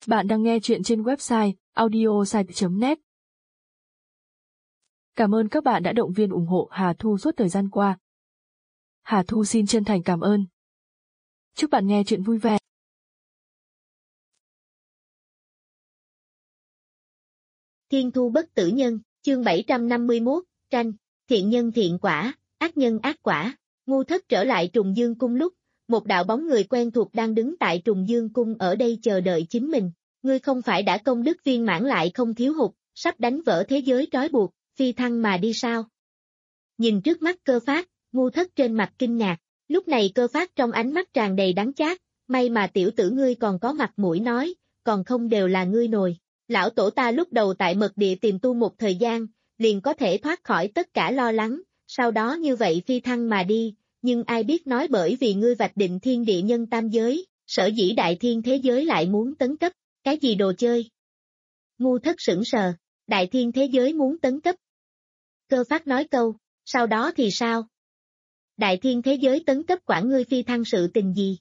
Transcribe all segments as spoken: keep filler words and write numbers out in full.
Bạn đang nghe chuyện trên website audiosite chấm net. Cảm ơn các bạn đã động viên ủng hộ Hà Thu suốt thời gian qua. Hà Thu xin chân thành cảm ơn. Chúc bạn nghe chuyện vui vẻ. Thiên thu bất tử nhân, chương bảy trăm năm mươi mốt, tranh, thiện nhân thiện quả, ác nhân ác quả. Ngu Thất trở lại Trùng Dương Cung lúc, một đạo bóng người quen thuộc đang đứng tại Trùng Dương Cung ở đây chờ đợi chính mình. Ngươi không phải đã công đức viên mãn lại không thiếu hụt, sắp đánh vỡ thế giới trói buộc, phi thăng mà đi sao? Nhìn trước mắt Cơ Phát, Ngu Thất trên mặt kinh ngạc, lúc này Cơ Phát trong ánh mắt tràn đầy đắng chát, may mà tiểu tử ngươi còn có mặt mũi nói, còn không đều là ngươi nồi. Lão tổ ta lúc đầu tại mật địa tìm tu một thời gian, liền có thể thoát khỏi tất cả lo lắng, sau đó như vậy phi thăng mà đi, nhưng ai biết nói bởi vì ngươi vạch định thiên địa nhân tam giới, sở dĩ đại thiên thế giới lại muốn tấn cấp, cái gì đồ chơi? Ngu Thất sững sờ, đại thiên thế giới muốn tấn cấp. Cơ Phát nói câu, sau đó thì sao? Đại thiên thế giới tấn cấp quản ngươi phi thăng sự tình gì?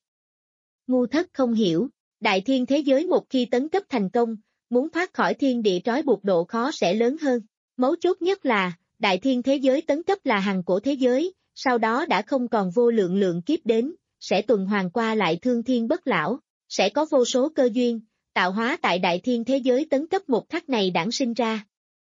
Ngu Thất không hiểu, đại thiên thế giới một khi tấn cấp thành công, muốn thoát khỏi thiên địa trói buộc độ khó sẽ lớn hơn. Mấu chốt nhất là, đại thiên thế giới tấn cấp là hằng cổ thế giới, sau đó đã không còn vô lượng lượng kiếp đến, sẽ tuần hoàn qua lại thương thiên bất lão, sẽ có vô số cơ duyên, tạo hóa tại đại thiên thế giới tấn cấp một khắc này đản sinh ra.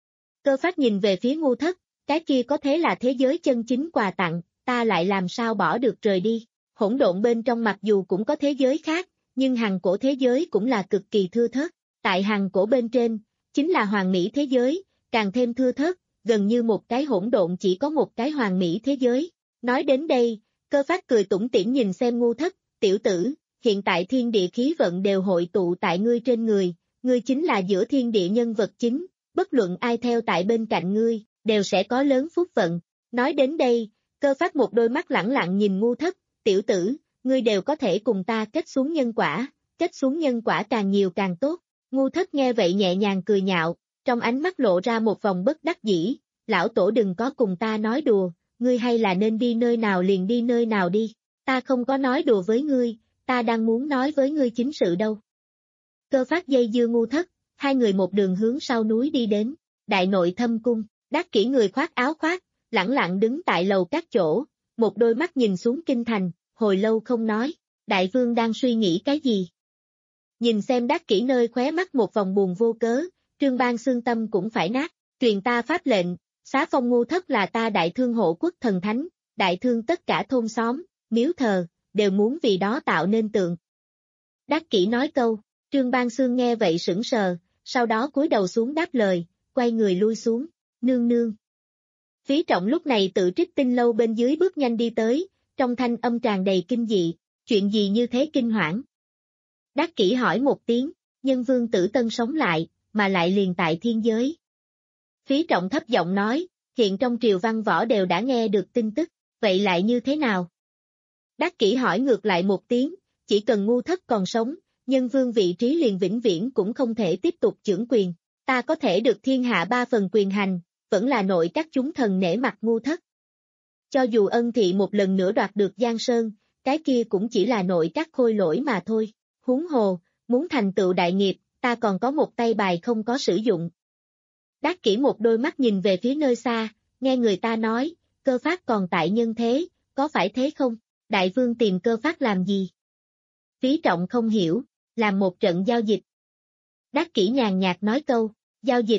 Cơ Phát nhìn về phía Ngu Thất, cái kia có thế là thế giới chân chính quà tặng, ta lại làm sao bỏ được rời đi. Hỗn độn bên trong mặc dù cũng có thế giới khác, nhưng hằng cổ thế giới cũng là cực kỳ thưa thớt. Tại hằng cổ bên trên, chính là hoàn mỹ thế giới, càng thêm thưa thớt, gần như một cái hỗn độn chỉ có một cái hoàn mỹ thế giới. Nói đến đây, Cơ Phát cười tủm tỉm nhìn xem Ngu Thất, tiểu tử, hiện tại thiên địa khí vận đều hội tụ tại ngươi trên người, ngươi chính là giữa thiên địa nhân vật chính, bất luận ai theo tại bên cạnh ngươi, đều sẽ có lớn phúc vận. Nói đến đây, Cơ Phát một đôi mắt lẳng lặng nhìn Ngu Thất, tiểu tử, ngươi đều có thể cùng ta kết xuống nhân quả, kết xuống nhân quả càng nhiều càng tốt. Ngu Thất nghe vậy nhẹ nhàng cười nhạo, trong ánh mắt lộ ra một vòng bất đắc dĩ, lão tổ đừng có cùng ta nói đùa, ngươi hay là nên đi nơi nào liền đi nơi nào đi, ta không có nói đùa với ngươi, ta đang muốn nói với ngươi chính sự đâu. Cơ Phát dây dưa Ngu Thất, hai người một đường hướng sau núi đi đến, đại nội thâm cung, Đắc Kỷ người khoác áo khoác, lẳng lặng đứng tại lầu các chỗ, một đôi mắt nhìn xuống kinh thành, hồi lâu không nói, đại vương đang suy nghĩ cái gì? Nhìn xem Đắc Kỷ nơi khóe mắt một vòng buồn vô cớ, Trương Bang xương tâm cũng phải nát, truyền ta pháp lệnh, xá phong Ngu Thất là ta đại thương hộ quốc thần thánh, đại thương tất cả thôn xóm, miếu thờ, đều muốn vì đó tạo nên tượng. Đắc Kỷ nói câu, Trương Bang xương nghe vậy sững sờ, sau đó cúi đầu xuống đáp lời, quay người lui xuống, nương nương. Phí Trọng lúc này tự Trích Tinh lâu bên dưới bước nhanh đi tới, trong thanh âm tràn đầy kinh dị, chuyện gì như thế kinh hoảng? Đắc Kỷ hỏi một tiếng, nhân vương Tử Tân sống lại, mà lại liền tại thiên giới. Phí Trọng thấp giọng nói, hiện trong triều văn võ đều đã nghe được tin tức, vậy lại như thế nào? Đắc Kỷ hỏi ngược lại một tiếng, chỉ cần Ngu Thất còn sống, nhân vương vị trí liền vĩnh viễn cũng không thể tiếp tục chưởng quyền, ta có thể được thiên hạ ba phần quyền hành, vẫn là nội các chúng thần nể mặt Ngu Thất. Cho dù ân thị một lần nữa đoạt được Giang Sơn, cái kia cũng chỉ là nội các khôi lỗi mà thôi. Huống hồ, muốn thành tựu đại nghiệp, ta còn có một tay bài không có sử dụng. Đắc Kỷ một đôi mắt nhìn về phía nơi xa, nghe người ta nói, Cơ Phát còn tại nhân thế, có phải thế không? Đại vương tìm Cơ Phát làm gì? Phí Trọng không hiểu, làm một trận giao dịch. Đắc Kỷ nhàn nhạt nói câu, giao dịch.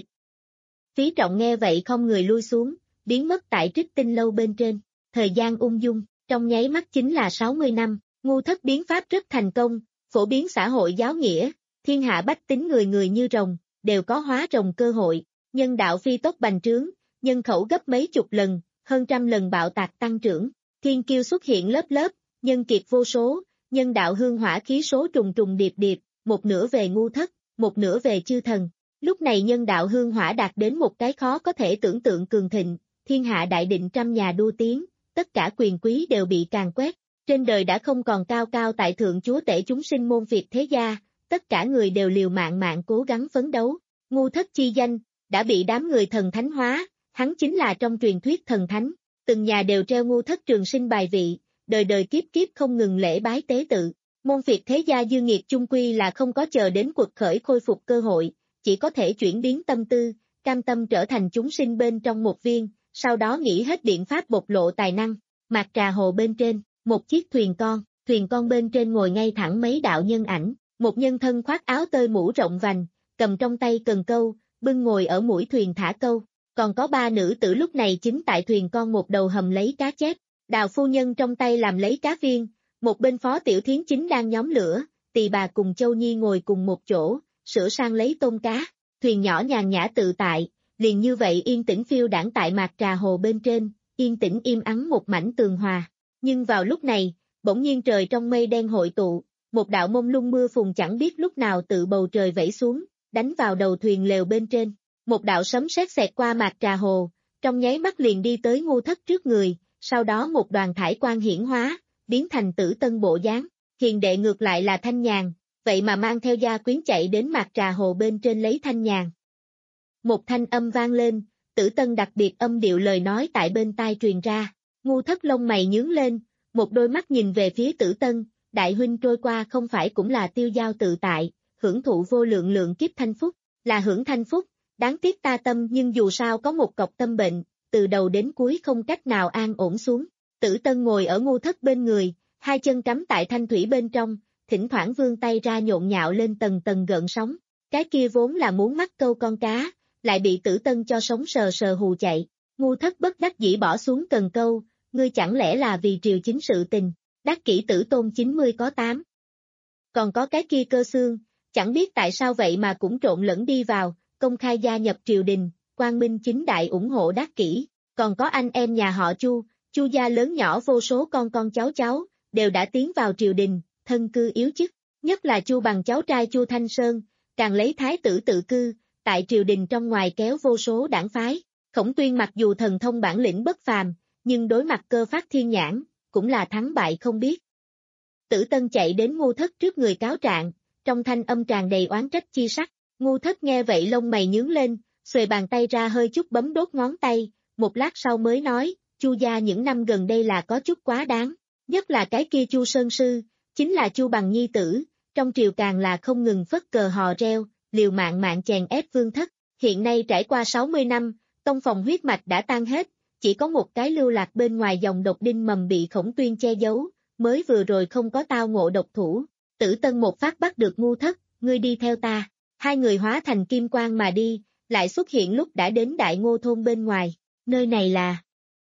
Phí Trọng nghe vậy không người lui xuống, biến mất tại Trích Tinh lâu bên trên, thời gian ung dung, trong nháy mắt chính là sáu mươi năm, Ngu Thất biến pháp rất thành công. Phổ biến xã hội giáo nghĩa, thiên hạ bách tính người người như rồng, đều có hóa rồng cơ hội, nhân đạo phi tốc bành trướng, nhân khẩu gấp mấy chục lần, hơn trăm lần bạo tạc tăng trưởng, thiên kiêu xuất hiện lớp lớp, nhân kiệt vô số, nhân đạo hương hỏa khí số trùng trùng điệp điệp, một nửa về Ngu Thất, một nửa về chư thần. Lúc này nhân đạo hương hỏa đạt đến một cái khó có thể tưởng tượng cường thịnh, thiên hạ đại định trăm nhà đua tiếng, tất cả quyền quý đều bị càn quét. Trên đời đã không còn cao cao tại thượng chúa tể chúng sinh môn Việt thế gia, tất cả người đều liều mạng mạng cố gắng phấn đấu. Ngu Thất chi danh, đã bị đám người thần thánh hóa, hắn chính là trong truyền thuyết thần thánh. Từng nhà đều treo Ngu Thất trường sinh bài vị, đời đời kiếp kiếp không ngừng lễ bái tế tự. Môn phiệt thế gia dư nghiệt chung quy là không có chờ đến quật khởi khôi phục cơ hội, chỉ có thể chuyển biến tâm tư, cam tâm trở thành chúng sinh bên trong một viên, sau đó nghĩ hết biện pháp bộc lộ tài năng. Mạc Trà Hồ bên trên, một chiếc thuyền con, thuyền con bên trên ngồi ngay thẳng mấy đạo nhân ảnh, một nhân thân khoác áo tơi mũ rộng vành, cầm trong tay cần câu, bưng ngồi ở mũi thuyền thả câu, còn có ba nữ tử lúc này chính tại thuyền con một đầu hầm lấy cá chép, Đào phu nhân trong tay làm lấy cá viên, một bên Phó Tiểu Thiến chính đang nhóm lửa, Tỳ bà cùng Châu Nhi ngồi cùng một chỗ, sửa sang lấy tôm cá, thuyền nhỏ nhàn nhã tự tại, liền như vậy yên tĩnh phiêu đãng tại Mạc Trà Hồ bên trên, yên tĩnh im ắng một mảnh tường hòa. Nhưng vào lúc này, bỗng nhiên trời trong mây đen hội tụ, một đạo mông lung mưa phùn chẳng biết lúc nào tự bầu trời vẫy xuống, đánh vào đầu thuyền lều bên trên. Một đạo sấm sét xẹt qua Mạc Trà Hồ, trong nháy mắt liền đi tới Ngô Thất trước người, sau đó một đoàn thải quang hiển hóa, biến thành Tử Tân bộ dáng. Hiền đệ ngược lại là Thanh Nhàn, vậy mà mang theo gia quyến chạy đến Mạc Trà Hồ bên trên lấy Thanh Nhàn. Một thanh âm vang lên, Tử Tân đặc biệt âm điệu lời nói tại bên tai truyền ra, Ngô Thất lông mày nhướng lên, một đôi mắt nhìn về phía Tử Tân, đại huynh trôi qua không phải cũng là tiêu giao tự tại, hưởng thụ vô lượng lượng kiếp thanh phúc, là hưởng thanh phúc, đáng tiếc ta tâm nhưng dù sao có một cọc tâm bệnh, từ đầu đến cuối không cách nào an ổn xuống. Tử Tân ngồi ở Ngô Thất bên người, hai chân cắm tại thanh thủy bên trong, thỉnh thoảng vươn tay ra nhộn nhạo lên tầng tầng gợn sóng, cái kia vốn là muốn mắc câu con cá, lại bị Tử Tân cho sống sờ sờ hù chạy. Ngô Thất bất đắc dĩ bỏ xuống cần câu, ngươi chẳng lẽ là vì triều chính sự tình, đắc kỷ tử tôn chín mươi có tám. Còn có cái kia Cơ Xương, chẳng biết tại sao vậy mà cũng trộn lẫn đi vào, công khai gia nhập triều đình, quang minh chính đại ủng hộ đắc kỷ, còn có anh em nhà họ Chu, Chu gia lớn nhỏ vô số con con cháu cháu, đều đã tiến vào triều đình, thân cư yếu chức, nhất là Chu Bằng cháu trai Chu Thanh Sơn, càng lấy thái tử tự cư, tại triều đình trong ngoài kéo vô số đảng phái. Khổng Tuyên mặc dù thần thông bản lĩnh bất phàm, nhưng đối mặt Cơ Phát thiên nhãn, cũng là thắng bại không biết. Tử Tân chạy đến Ngô Thất trước người cáo trạng, trong thanh âm tràn đầy oán trách chi sắc. Ngô Thất nghe vậy lông mày nhướng lên, xuề bàn tay ra hơi chút bấm đốt ngón tay, một lát sau mới nói, Chu gia những năm gần đây là có chút quá đáng, nhất là cái kia Chu Sơn Sư, chính là Chu Bằng nhi tử, trong triều càng là không ngừng phất cờ hò reo, liều mạng mạng chèn ép Vương Thất. Hiện nay trải qua sáu mươi năm, tông phòng huyết mạch đã tan hết, chỉ có một cái lưu lạc bên ngoài dòng độc đinh mầm bị Khổng Tuyên che giấu, mới vừa rồi không có tao ngộ độc thủ. Tử Tân một phát bắt được Ngô Thất, ngươi đi theo ta. Hai người hóa thành kim quang mà đi, lại xuất hiện lúc đã đến Đại Ngô thôn bên ngoài, nơi này là.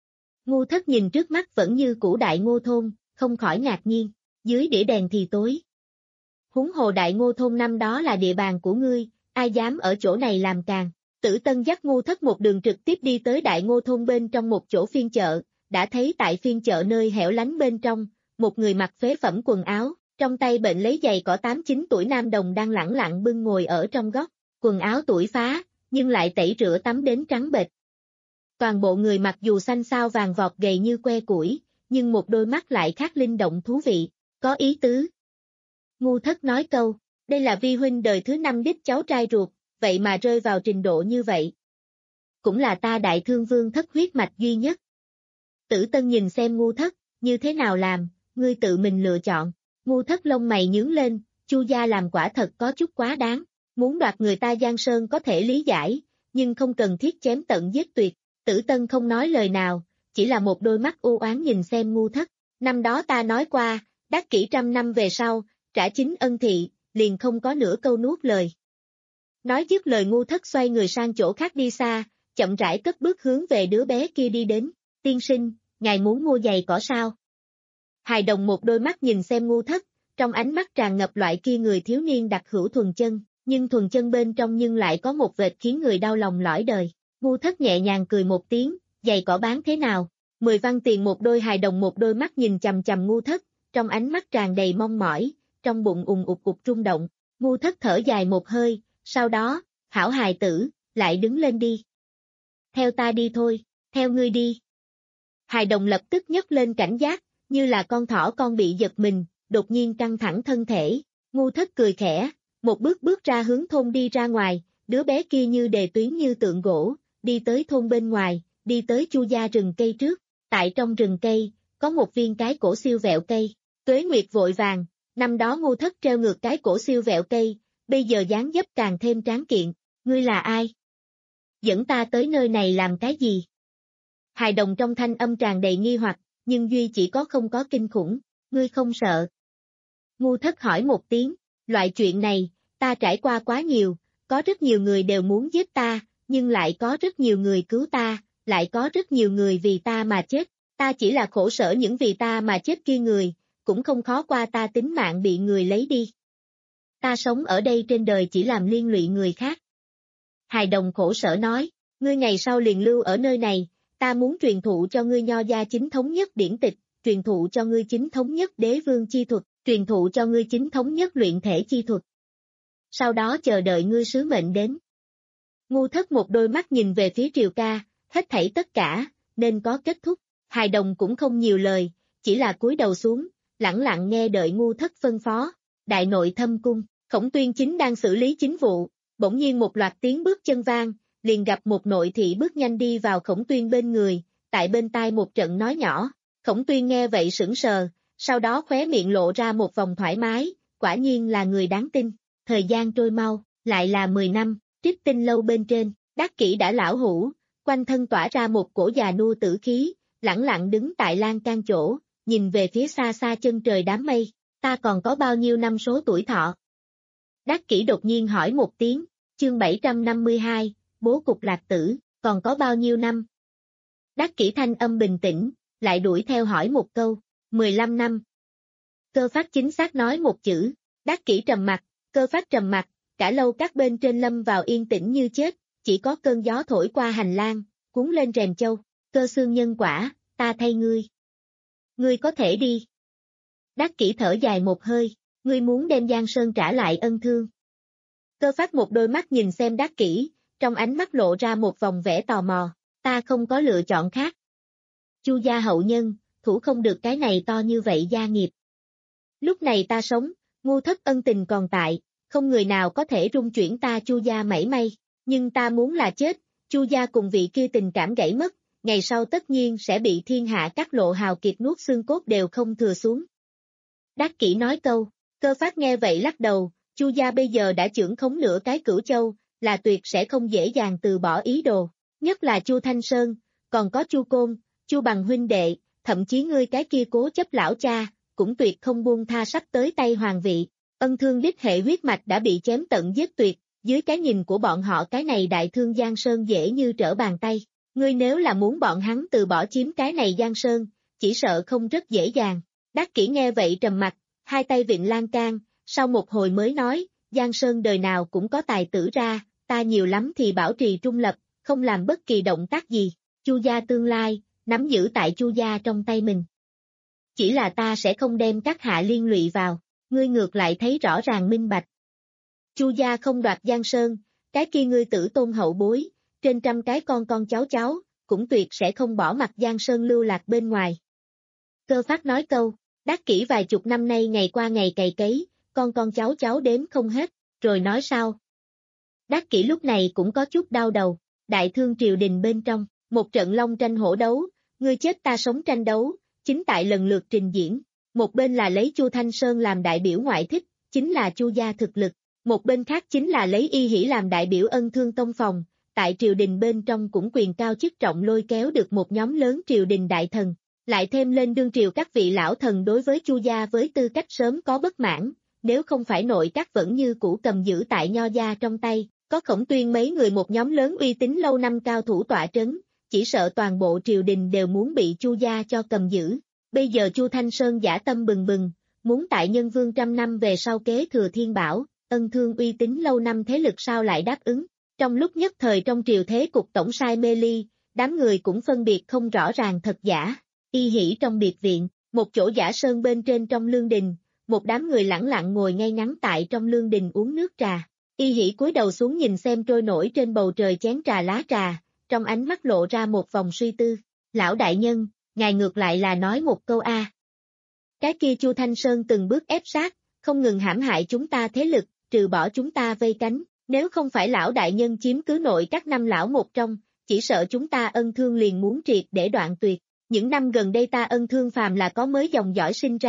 Ngô Thất nhìn trước mắt vẫn như cũ Đại Ngô thôn, không khỏi ngạc nhiên, dưới đĩa đèn thì tối. Huống hồ Đại Ngô thôn năm đó là địa bàn của ngươi, ai dám ở chỗ này làm càng. Tử Tân dắt Ngô Thất một đường trực tiếp đi tới Đại Ngô thôn bên trong một chỗ phiên chợ, đã thấy tại phiên chợ nơi hẻo lánh bên trong, một người mặc phế phẩm quần áo, trong tay bệnh lấy giày cỏ tám chín tuổi nam đồng đang lẳng lặng bưng ngồi ở trong góc, quần áo tuổi phá, nhưng lại tẩy rửa tắm đến trắng bệch. Toàn bộ người mặc dù xanh xao vàng vọt gầy như que củi, nhưng một đôi mắt lại khác linh động thú vị, có ý tứ. Ngô Thất nói câu, đây là vi huynh đời thứ năm đích cháu trai ruột, vậy mà rơi vào trình độ như vậy. Cũng là ta Đại Thương Vương Thất huyết mạch duy nhất. Tử Tân nhìn xem Ngô Thất, như thế nào làm, ngươi tự mình lựa chọn. Ngô Thất lông mày nhướng lên, Chu gia làm quả thật có chút quá đáng, muốn đoạt người ta Giang Sơn có thể lý giải, nhưng không cần thiết chém tận giết tuyệt. Tử Tân không nói lời nào, chỉ là một đôi mắt u oán nhìn xem Ngô Thất. Năm đó ta nói qua, đắc kỷ trăm năm về sau, trả chính ân thị, liền không có nửa câu nuốt lời. Nói dứt lời Ngô Thất xoay người sang chỗ khác đi xa, chậm rãi cất bước hướng về đứa bé kia đi đến. Tiên sinh, ngài muốn mua giày cỏ sao? Hài đồng một đôi mắt nhìn xem Ngô Thất, trong ánh mắt tràn ngập loại kia người thiếu niên đặc hữu thuần chân, nhưng thuần chân bên trong nhưng lại có một vệt khiến người đau lòng lõi đời. Ngô Thất nhẹ nhàng cười một tiếng, giày cỏ bán thế nào? Mười văn tiền một đôi. Hài đồng một đôi mắt nhìn chằm chằm Ngô Thất, trong ánh mắt tràn đầy mong mỏi, trong bụng ùng ục ục rung động. Ngô Thất thở dài một hơi, sau đó, hảo hài tử, lại đứng lên đi. Theo ta đi thôi, theo ngươi đi. Hài đồng lập tức nhấc lên cảnh giác, như là con thỏ con bị giật mình, đột nhiên căng thẳng thân thể. Ngô Thất cười khẽ, một bước bước ra hướng thôn đi ra ngoài, đứa bé kia như đề tuyến như tượng gỗ, đi tới thôn bên ngoài, đi tới Chu gia rừng cây trước. Tại trong rừng cây, có một viên cái cổ siêu vẹo cây. Tuế Nguyệt vội vàng, Năm đó ngu thất treo ngược cái cổ siêu vẹo cây, bây giờ dáng dấp càng thêm tráng kiện, ngươi là ai? Dẫn ta tới nơi này làm cái gì? Hài đồng trong thanh âm tràn đầy nghi hoặc, nhưng duy chỉ có không có kinh khủng, ngươi không sợ. Ngu thất hỏi một tiếng, loại chuyện này, ta trải qua quá nhiều, có rất nhiều người đều muốn giết ta, nhưng lại có rất nhiều người cứu ta, lại có rất nhiều người vì ta mà chết, ta chỉ là khổ sở những vì ta mà chết kia người, cũng không khó qua ta tính mạng bị người lấy đi. Ta sống ở đây trên đời chỉ làm liên lụy người khác. Hài đồng khổ sở nói, ngươi ngày sau liền lưu ở nơi này, ta muốn truyền thụ cho ngươi nho gia chính thống nhất điển tịch, truyền thụ cho ngươi chính thống nhất đế vương chi thuật, truyền thụ cho ngươi chính thống nhất luyện thể chi thuật. Sau đó chờ đợi ngươi sứ mệnh đến. Ngu thất một đôi mắt nhìn về phía Triều Ca, hết thảy tất cả, nên có kết thúc. Hài đồng cũng không nhiều lời, chỉ là cúi đầu xuống, lẳng lặng nghe đợi ngu thất phân phó. Đại nội thâm cung, Khổng Tuyên chính đang xử lý chính vụ, bỗng nhiên một loạt tiếng bước chân vang, liền gặp một nội thị bước nhanh đi vào Khổng Tuyên bên người, tại bên tai một trận nói nhỏ. Khổng Tuyên nghe vậy sững sờ, sau đó khóe miệng lộ ra một vòng thoải mái, quả nhiên là người đáng tin. Thời gian trôi mau, lại là mười năm, Trích Tinh lâu bên trên, Đắc Kỷ đã lão hủ, quanh thân tỏa ra một cổ già nua tử khí, lẳng lặng đứng tại lan can chỗ, nhìn về phía xa xa chân trời đám mây, ta còn có bao nhiêu năm số tuổi thọ? Đắc Kỷ đột nhiên hỏi một tiếng, chương bảy trăm năm mươi hai, bố cục lạc tử, còn có bao nhiêu năm? Đắc Kỷ thanh âm bình tĩnh, lại đuổi theo hỏi một câu, mười lăm năm. Cơ Phát chính xác nói một chữ, Đắc Kỷ trầm mặt, Cơ Phát trầm mặt, cả lâu các bên trên lâm vào yên tĩnh như chết, chỉ có cơn gió thổi qua hành lang, cuốn lên rèm châu, Cơ xương nhân quả, ta thay ngươi. Ngươi có thể đi. Đắc Kỷ thở dài một hơi, ngươi muốn đem Giang Sơn trả lại ân thương. Cơ Phát một đôi mắt nhìn xem Đắc Kỷ, trong ánh mắt lộ ra một vòng vẻ tò mò, ta không có lựa chọn khác. Chu gia hậu nhân, thủ không được cái này to như vậy gia nghiệp. Lúc này ta sống, ngu thất ân tình còn tại, không người nào có thể rung chuyển ta Chu gia mảy may, nhưng ta muốn là chết, Chu gia cùng vị kia tình cảm gãy mất, ngày sau tất nhiên sẽ bị thiên hạ các lộ hào kiệt nuốt xương cốt đều không thừa xuống. Đắc Kỷ nói câu, Cơ Phát nghe vậy lắc đầu, Chu gia bây giờ đã trưởng khống nửa cái Cửu Châu, là tuyệt sẽ không dễ dàng từ bỏ ý đồ, nhất là Chu Thanh Sơn, còn có Chu Côn, Chu Bằng huynh đệ, thậm chí ngươi cái kia cố chấp lão cha, cũng tuyệt không buông tha sắp tới tay hoàng vị. Ân thương đích hệ huyết mạch đã bị chém tận giết tuyệt, dưới cái nhìn của bọn họ cái này đại thương Giang Sơn dễ như trở bàn tay. Ngươi nếu là muốn bọn hắn từ bỏ chiếm cái này Giang Sơn, chỉ sợ không rất dễ dàng. Đắc Kỷ nghe vậy trầm mặt, hai tay vịn lan can, sau một hồi mới nói, Giang Sơn đời nào cũng có tài tử ra, ta nhiều lắm thì bảo trì trung lập, không làm bất kỳ động tác gì. Chu gia tương lai, nắm giữ tại Chu gia trong tay mình. Chỉ là ta sẽ không đem các hạ liên lụy vào, ngươi ngược lại thấy rõ ràng minh bạch. Chu gia không đoạt Giang Sơn, cái kia ngươi tử tôn hậu bối, trên trăm cái con con cháu cháu, cũng tuyệt sẽ không bỏ mặt Giang Sơn lưu lạc bên ngoài. Cơ Phát nói câu, Đắc Kỷ vài chục năm nay ngày qua ngày cày cấy, con con cháu cháu đếm không hết, rồi nói sao? Đắc Kỷ lúc này cũng có chút đau đầu, đại thương triều đình bên trong, một trận long tranh hổ đấu, ngươi chết ta sống tranh đấu, chính tại lần lượt trình diễn, một bên là lấy Chu Thanh Sơn làm đại biểu ngoại thích, chính là Chu gia thực lực, một bên khác chính là lấy Y Hỷ làm đại biểu ân thương tông phòng, tại triều đình bên trong cũng quyền cao chức trọng lôi kéo được một nhóm lớn triều đình đại thần, lại thêm lên đương triều các vị lão thần đối với Chu gia với tư cách sớm có bất mãn, nếu không phải nội các vẫn như cũ cầm giữ tại nho gia trong tay, có Khổng Tuyên mấy người một nhóm lớn uy tín lâu năm cao thủ tọa trấn, chỉ sợ toàn bộ triều đình đều muốn bị Chu gia cho cầm giữ. Bây giờ Chu Thanh Sơn dã tâm bừng bừng, muốn tại nhân vương trăm năm về sau kế thừa thiên bảo, ân thương uy tín lâu năm thế lực sao lại đáp ứng. Trong lúc nhất thời trong triều thế cục tổng sai mê ly, đám người cũng phân biệt không rõ ràng thật giả. Y Hỷ trong biệt viện, một chỗ giả sơn bên trên trong lương đình, một đám người lẳng lặng ngồi ngay ngắn tại trong lương đình uống nước trà. Y Hỷ cúi đầu xuống nhìn xem trôi nổi trên bầu trời chén trà lá trà, trong ánh mắt lộ ra một vòng suy tư. Lão đại nhân, ngài ngược lại là nói một câu a. À. Cái kia Chu Thanh Sơn từng bước ép sát, không ngừng hãm hại chúng ta thế lực, trừ bỏ chúng ta vây cánh, nếu không phải lão đại nhân chiếm cứ nội các năm lão một trong, chỉ sợ chúng ta ân thương liền muốn triệt để đoạn tuyệt. Những năm gần đây ta ân thương phàm là có mới dòng dõi sinh ra,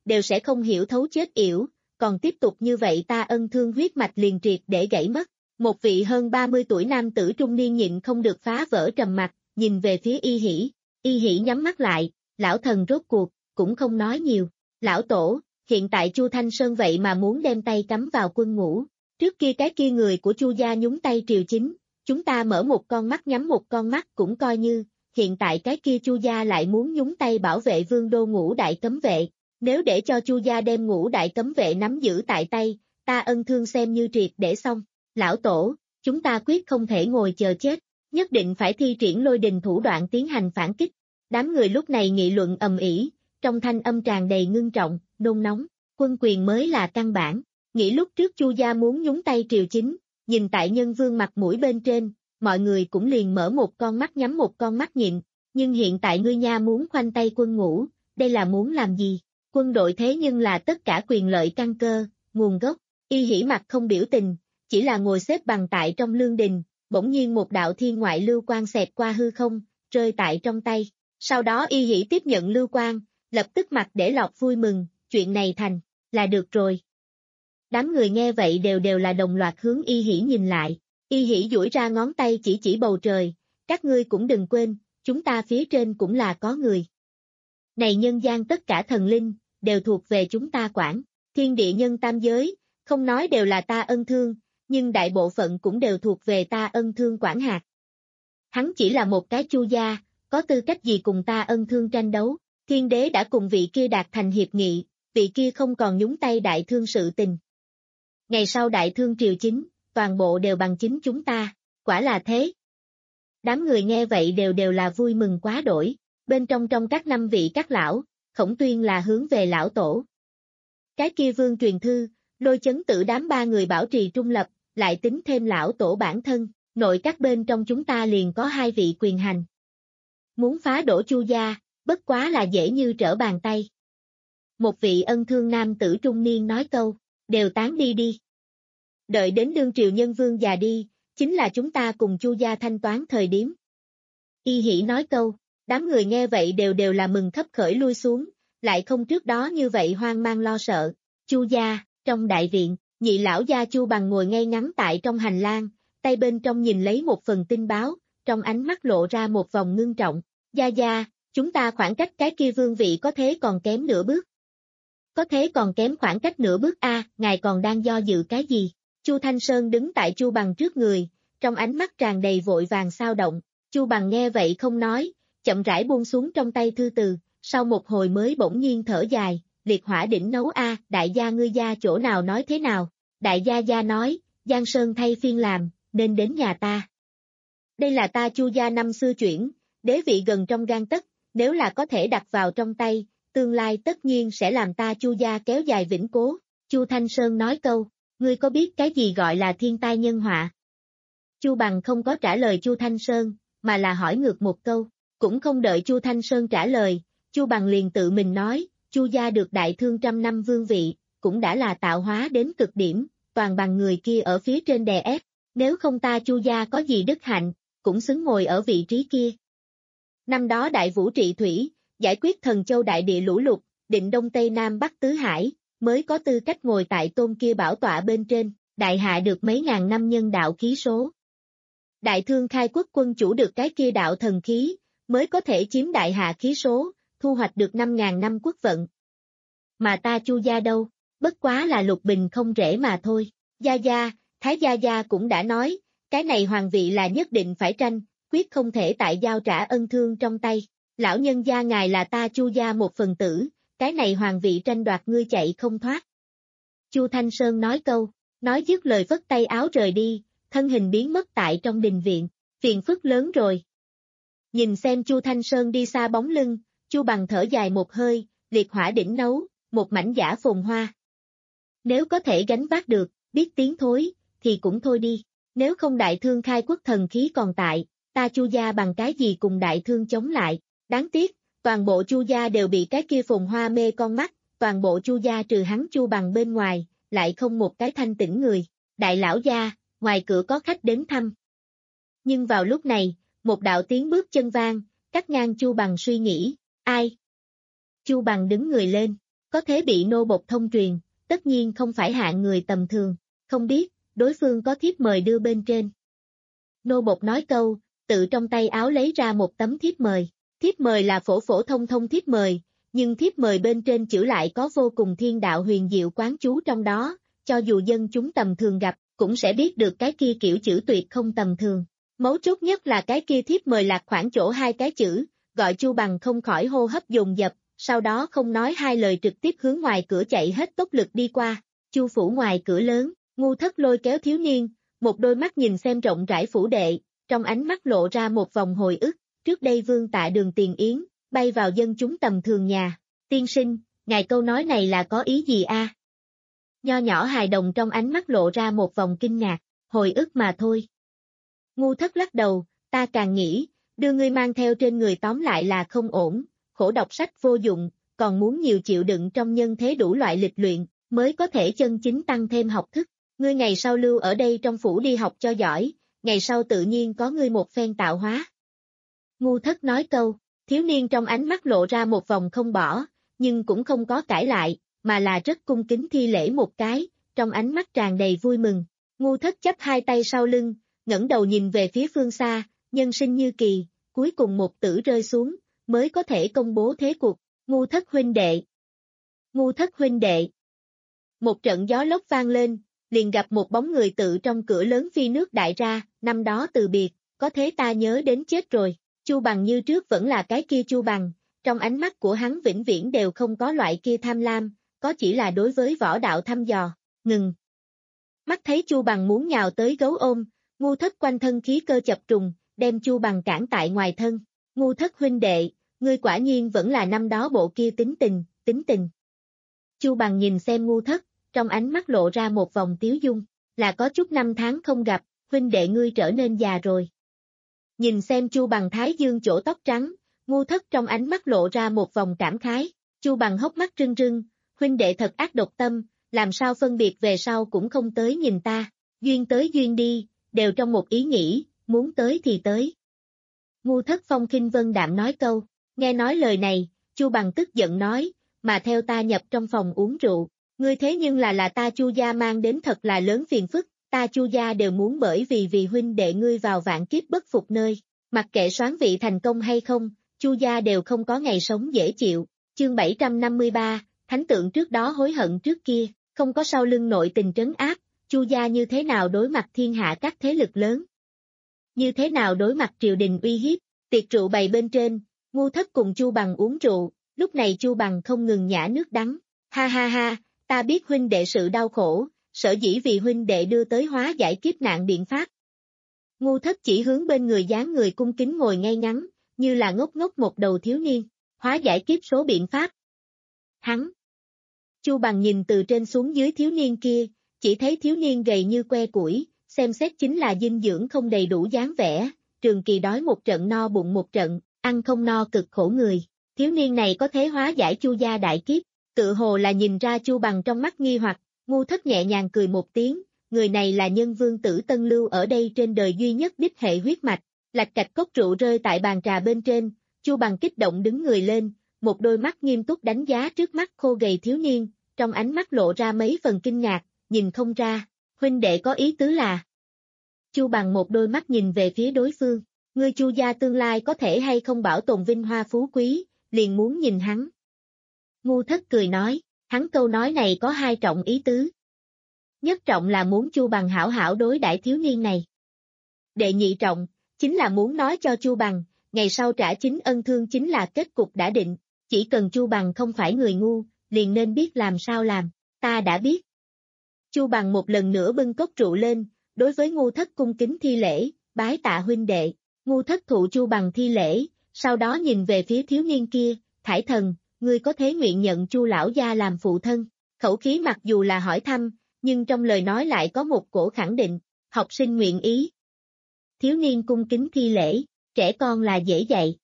đều sẽ không hiểu thấu chết yểu, còn tiếp tục như vậy ta Ân Thương huyết mạch liền triệt để gãy mất. Một vị hơn ba mươi tuổi nam tử trung niên nhịn không được phá vỡ trầm mặc, nhìn về phía Y Hỷ. Y Hỷ nhắm mắt lại, lão thần rốt cuộc, cũng không nói nhiều. Lão tổ, hiện tại Chu Thanh Sơn vậy mà muốn đem tay cắm vào quân ngũ. Trước kia cái kia người của Chu gia nhúng tay triều chính, chúng ta mở một con mắt nhắm một con mắt cũng coi như, hiện tại cái kia Chu gia lại muốn nhúng tay bảo vệ vương đô ngũ đại cấm vệ. Nếu để cho Chu gia đem ngũ đại cấm vệ nắm giữ tại tay, ta Ân Thương xem như triệt để xong. Lão tổ, chúng ta quyết không thể ngồi chờ chết, nhất định phải thi triển lôi đình thủ đoạn tiến hành phản kích. Đám người lúc này nghị luận ầm ĩ, trong thanh âm tràn đầy ngưng trọng, nôn nóng, quân quyền mới là căn bản. Nghĩ lúc trước Chu gia muốn nhúng tay triều chính, nhìn tại Nhân Vương mặt mũi bên trên, mọi người cũng liền mở một con mắt nhắm một con mắt nhịn, nhưng hiện tại ngươi nha muốn khoanh tay quân ngũ, đây là muốn làm gì? Quân đội thế nhưng là tất cả quyền lợi căn cơ, nguồn gốc. Y Hỷ mặt không biểu tình, chỉ là ngồi xếp bằng tại trong lương đình, bỗng nhiên một đạo thiên ngoại lưu quang xẹt qua hư không, rơi tại trong tay. Sau đó Y Hỷ tiếp nhận lưu quang, lập tức mặt để lọc vui mừng, chuyện này thành, là được rồi. Đám người nghe vậy đều đều là đồng loạt hướng Y Hỷ nhìn lại. Y Hỷ duỗi ra ngón tay chỉ chỉ bầu trời, các ngươi cũng đừng quên, chúng ta phía trên cũng là có người. Này nhân gian tất cả thần linh, đều thuộc về chúng ta quản, thiên địa nhân tam giới, không nói đều là ta Ân Thương, nhưng đại bộ phận cũng đều thuộc về ta Ân Thương quản hạt. Hắn chỉ là một cái Chu gia, có tư cách gì cùng ta Ân Thương tranh đấu, thiên đế đã cùng vị kia đạt thành hiệp nghị, vị kia không còn nhúng tay đại thương sự tình. Ngày sau đại thương triều chính, toàn bộ đều bằng chính chúng ta, quả là thế. Đám người nghe vậy đều đều là vui mừng quá đổi, bên trong trong các năm vị các lão, Khổng Tuyên là hướng về lão tổ. Cái kia Vương Truyền Thư, Lôi Chấn Tử đám ba người bảo trì trung lập, lại tính thêm lão tổ bản thân, nội các bên trong chúng ta liền có hai vị quyền hành. Muốn phá đổ Chu gia, bất quá là dễ như trở bàn tay. Một vị Ân Thương nam tử trung niên nói câu, đều tán đi đi. Đợi đến đương triều nhân vương già đi, chính là chúng ta cùng Chu gia thanh toán thời điểm. Y Hỷ nói câu, đám người nghe vậy đều đều là mừng khấp khởi lui xuống, lại không trước đó như vậy hoang mang lo sợ. Chu gia, trong đại viện, nhị lão gia Chu Bằng ngồi ngay ngắn tại trong hành lang, tay bên trong nhìn lấy một phần tin báo, trong ánh mắt lộ ra một vòng ngưng trọng. Gia gia, chúng ta khoảng cách cái kia vương vị có thế còn kém nửa bước. Có thế còn kém khoảng cách nửa bước a, ngài còn đang do dự cái gì? Chu Thanh Sơn đứng tại Chu Bằng trước người, trong ánh mắt tràn đầy vội vàng sao động. Chu Bằng nghe vậy không nói, chậm rãi buông xuống trong tay thư từ, sau một hồi mới bỗng nhiên thở dài, liệt hỏa đỉnh nấu a, đại gia ngươi gia chỗ nào nói thế nào? Đại gia gia nói, Giang Sơn thay phiên làm, nên đến nhà ta. Đây là ta Chu gia năm xưa chuyển, đế vị gần trong gang tấc, nếu là có thể đặt vào trong tay, tương lai tất nhiên sẽ làm ta Chu gia kéo dài vĩnh cố. Chu Thanh Sơn nói câu, ngươi có biết cái gì gọi là thiên tai nhân họa? Chu Bằng không có trả lời Chu Thanh Sơn, mà là hỏi ngược một câu, cũng không đợi Chu Thanh Sơn trả lời, Chu Bằng liền tự mình nói, Chu gia được đại thương trăm năm vương vị, cũng đã là tạo hóa đến cực điểm, toàn bằng người kia ở phía trên đè ép, nếu không ta Chu gia có gì đức hạnh, cũng xứng ngồi ở vị trí kia. Năm đó đại vũ trị thủy, giải quyết thần châu đại địa lũ lụt, định đông tây nam bắc tứ hải, mới có tư cách ngồi tại tôn kia bảo tọa bên trên, đại hạ được mấy ngàn năm nhân đạo khí số. Đại thương khai quốc quân chủ được cái kia đạo thần khí, mới có thể chiếm đại hạ khí số, thu hoạch được năm ngàn năm quốc vận. Mà ta Chu gia đâu, bất quá là lục bình không rễ mà thôi. Gia Gia, Thái Gia Gia cũng đã nói, cái này hoàng vị là nhất định phải tranh, quyết không thể tại giao trả Ân Thương trong tay. Lão nhân gia ngài là ta Chu gia một phần tử, cái này hoàng vị tranh đoạt ngươi chạy không thoát. Chu Thanh Sơn nói câu, nói dứt lời vất tay áo rời đi, thân hình biến mất tại trong đình viện, phiền phức lớn rồi. Nhìn xem Chu Thanh Sơn đi xa bóng lưng, Chu Bằng thở dài một hơi, liệt hỏa đỉnh nấu, một mảnh giả phồn hoa. Nếu có thể gánh vác được, biết tiếng thối, thì cũng thôi đi, nếu không đại thương khai quốc thần khí còn tại, ta Chu gia bằng cái gì cùng đại thương chống lại. Đáng tiếc, toàn bộ Chu gia đều bị cái kia phồn hoa mê con mắt, toàn bộ Chu gia trừ hắn Chu Bằng bên ngoài, lại không một cái thanh tĩnh người. Đại lão gia, ngoài cửa có khách đến thăm. Nhưng vào lúc này, một đạo tiếng bước chân vang, cắt ngang Chu Bằng suy nghĩ, ai? Chu Bằng đứng người lên, có thể bị nô bộc thông truyền, tất nhiên không phải hạng người tầm thường, không biết, đối phương có thiếp mời đưa bên trên. Nô bộc nói câu, tự trong tay áo lấy ra một tấm thiếp mời, thiếp mời là phổ phổ thông thông thiếp mời, nhưng thiếp mời bên trên chữ lại có vô cùng thiên đạo huyền diệu quán chú trong đó, cho dù dân chúng tầm thường gặp, cũng sẽ biết được cái kia kiểu chữ tuyệt không tầm thường. Mấu chốt nhất là cái kia thiếp mời lạc khoảng chỗ hai cái chữ, gọi Chu Bằng không khỏi hô hấp dồn dập, sau đó không nói hai lời trực tiếp hướng ngoài cửa chạy hết tốc lực đi qua. Chu phủ ngoài cửa lớn, Ngu Thất lôi kéo thiếu niên, một đôi mắt nhìn xem rộng rãi phủ đệ, trong ánh mắt lộ ra một vòng hồi ức, trước đây Vương Tạ Đường Tiền Yến, bay vào dân chúng tầm thường nhà. Tiên sinh, ngài câu nói này là có ý gì a? Nho nhỏ hài đồng trong ánh mắt lộ ra một vòng kinh ngạc, hồi ức mà thôi. Ngu Thất lắc đầu, ta càng nghĩ, đưa ngươi mang theo trên người tóm lại là không ổn, khổ đọc sách vô dụng, còn muốn nhiều chịu đựng trong nhân thế đủ loại lịch luyện, mới có thể chân chính tăng thêm học thức. Ngươi ngày sau lưu ở đây trong phủ đi học cho giỏi, ngày sau tự nhiên có ngươi một phen tạo hóa. Ngu Thất nói câu, thiếu niên trong ánh mắt lộ ra một vòng không bỏ, nhưng cũng không có cãi lại, mà là rất cung kính thi lễ một cái, trong ánh mắt tràn đầy vui mừng. Ngu Thất chắp hai tay sau lưng, ngẩng đầu nhìn về phía phương xa, nhân sinh như kỳ, cuối cùng một tử rơi xuống, mới có thể công bố thế cuộc. Ngu Thất huynh đệ. Ngu Thất huynh đệ. Một trận gió lốc vang lên, liền gặp một bóng người tự trong cửa lớn phi nước đại ra, năm đó từ biệt, có thế ta nhớ đến chết rồi. Chu Bằng như trước vẫn là cái kia Chu Bằng, trong ánh mắt của hắn vĩnh viễn đều không có loại kia tham lam, có chỉ là đối với võ đạo thăm dò. Ngừng. Mắt thấy Chu Bằng muốn nhào tới gấu ôm, Ngu Thất quanh thân khí cơ chập trùng, đem Chu Bằng cản tại ngoài thân. Ngu Thất huynh đệ, ngươi quả nhiên vẫn là năm đó bộ kia tính tình, tính tình. Chu Bằng nhìn xem Ngu Thất, trong ánh mắt lộ ra một vòng tiếu dung, là có chút năm tháng không gặp, huynh đệ ngươi trở nên già rồi. Nhìn xem Chu Bằng thái dương chỗ tóc trắng, Ngu Thất trong ánh mắt lộ ra một vòng cảm khái, Chu Bằng hốc mắt rưng rưng, huynh đệ thật ác độc tâm, làm sao phân biệt về sau cũng không tới nhìn ta, duyên tới duyên đi, đều trong một ý nghĩ, muốn tới thì tới. Ngu Thất phong khinh vân đạm nói câu, nghe nói lời này, Chu Bằng tức giận nói, mà theo ta nhập trong phòng uống rượu, ngươi thế nhưng là là ta Chu gia mang đến thật là lớn phiền phức, ta Chu gia đều muốn bởi vì vì huynh đệ ngươi vào vạn kiếp bất phục nơi, mặc kệ soán vị thành công hay không, Chu gia đều không có ngày sống dễ chịu. Chương bảy trăm năm mươi ba, thánh tượng trước đó hối hận trước kia, không có sau lưng nội tình trấn áp, Chu gia như thế nào đối mặt thiên hạ các thế lực lớn? Như thế nào đối mặt triều đình uy hiếp? Tiệc rượu bày bên trên, Ngu Thất cùng Chu Bằng uống rượu, lúc này Chu Bằng không ngừng nhả nước đắng. Ha ha ha, ta biết huynh đệ sự đau khổ, sở dĩ vì huynh đệ đưa tới hóa giải kiếp nạn biện pháp. Ngu Thất chỉ hướng bên người dáng người cung kính ngồi ngay ngắn, như là ngốc ngốc một đầu thiếu niên, hóa giải kiếp số biện pháp. Hắn. Chu Bằng nhìn từ trên xuống dưới thiếu niên kia, chỉ thấy thiếu niên gầy như que củi, xem xét chính là dinh dưỡng không đầy đủ dáng vẻ, trường kỳ đói một trận no bụng một trận, ăn không no cực khổ người. Thiếu niên này có thể hóa giải Chu gia đại kiếp, tự hồ là nhìn ra Chu Bằng trong mắt nghi hoặc, Ngu Thất nhẹ nhàng cười một tiếng, người này là nhân vương tử Tân Lưu ở đây trên đời duy nhất đích hệ huyết mạch. Lạch cạch cốc rượu rơi tại bàn trà bên trên, Chu Bằng kích động đứng người lên, một đôi mắt nghiêm túc đánh giá trước mắt khô gầy thiếu niên, trong ánh mắt lộ ra mấy phần kinh ngạc, nhìn không ra, huynh đệ có ý tứ là. Chu Bằng một đôi mắt nhìn về phía đối phương, ngươi Chu gia tương lai có thể hay không bảo tồn vinh hoa phú quý, liền muốn nhìn hắn. Ngu Thất cười nói, hắn câu nói này có hai trọng ý tứ. Nhất trọng là muốn Chu Bằng hảo hảo đối đãi thiếu niên này. Đệ nhị trọng, chính là muốn nói cho Chu Bằng, ngày sau trả chính ân thương chính là kết cục đã định, chỉ cần Chu Bằng không phải người ngu, liền nên biết làm sao làm, ta đã biết. Chu Bằng một lần nữa bưng cốc rượu lên, đối với Ngu Thất cung kính thi lễ, bái tạ huynh đệ. Ngu Thất thụ Chu Bằng thi lễ, sau đó nhìn về phía thiếu niên kia, Thải Thần, ngươi có thế nguyện nhận Chu lão gia làm phụ thân. Khẩu khí mặc dù là hỏi thăm, nhưng trong lời nói lại có một cổ khẳng định, học sinh nguyện ý. Thiếu niên cung kính thi lễ, trẻ con là dễ dạy.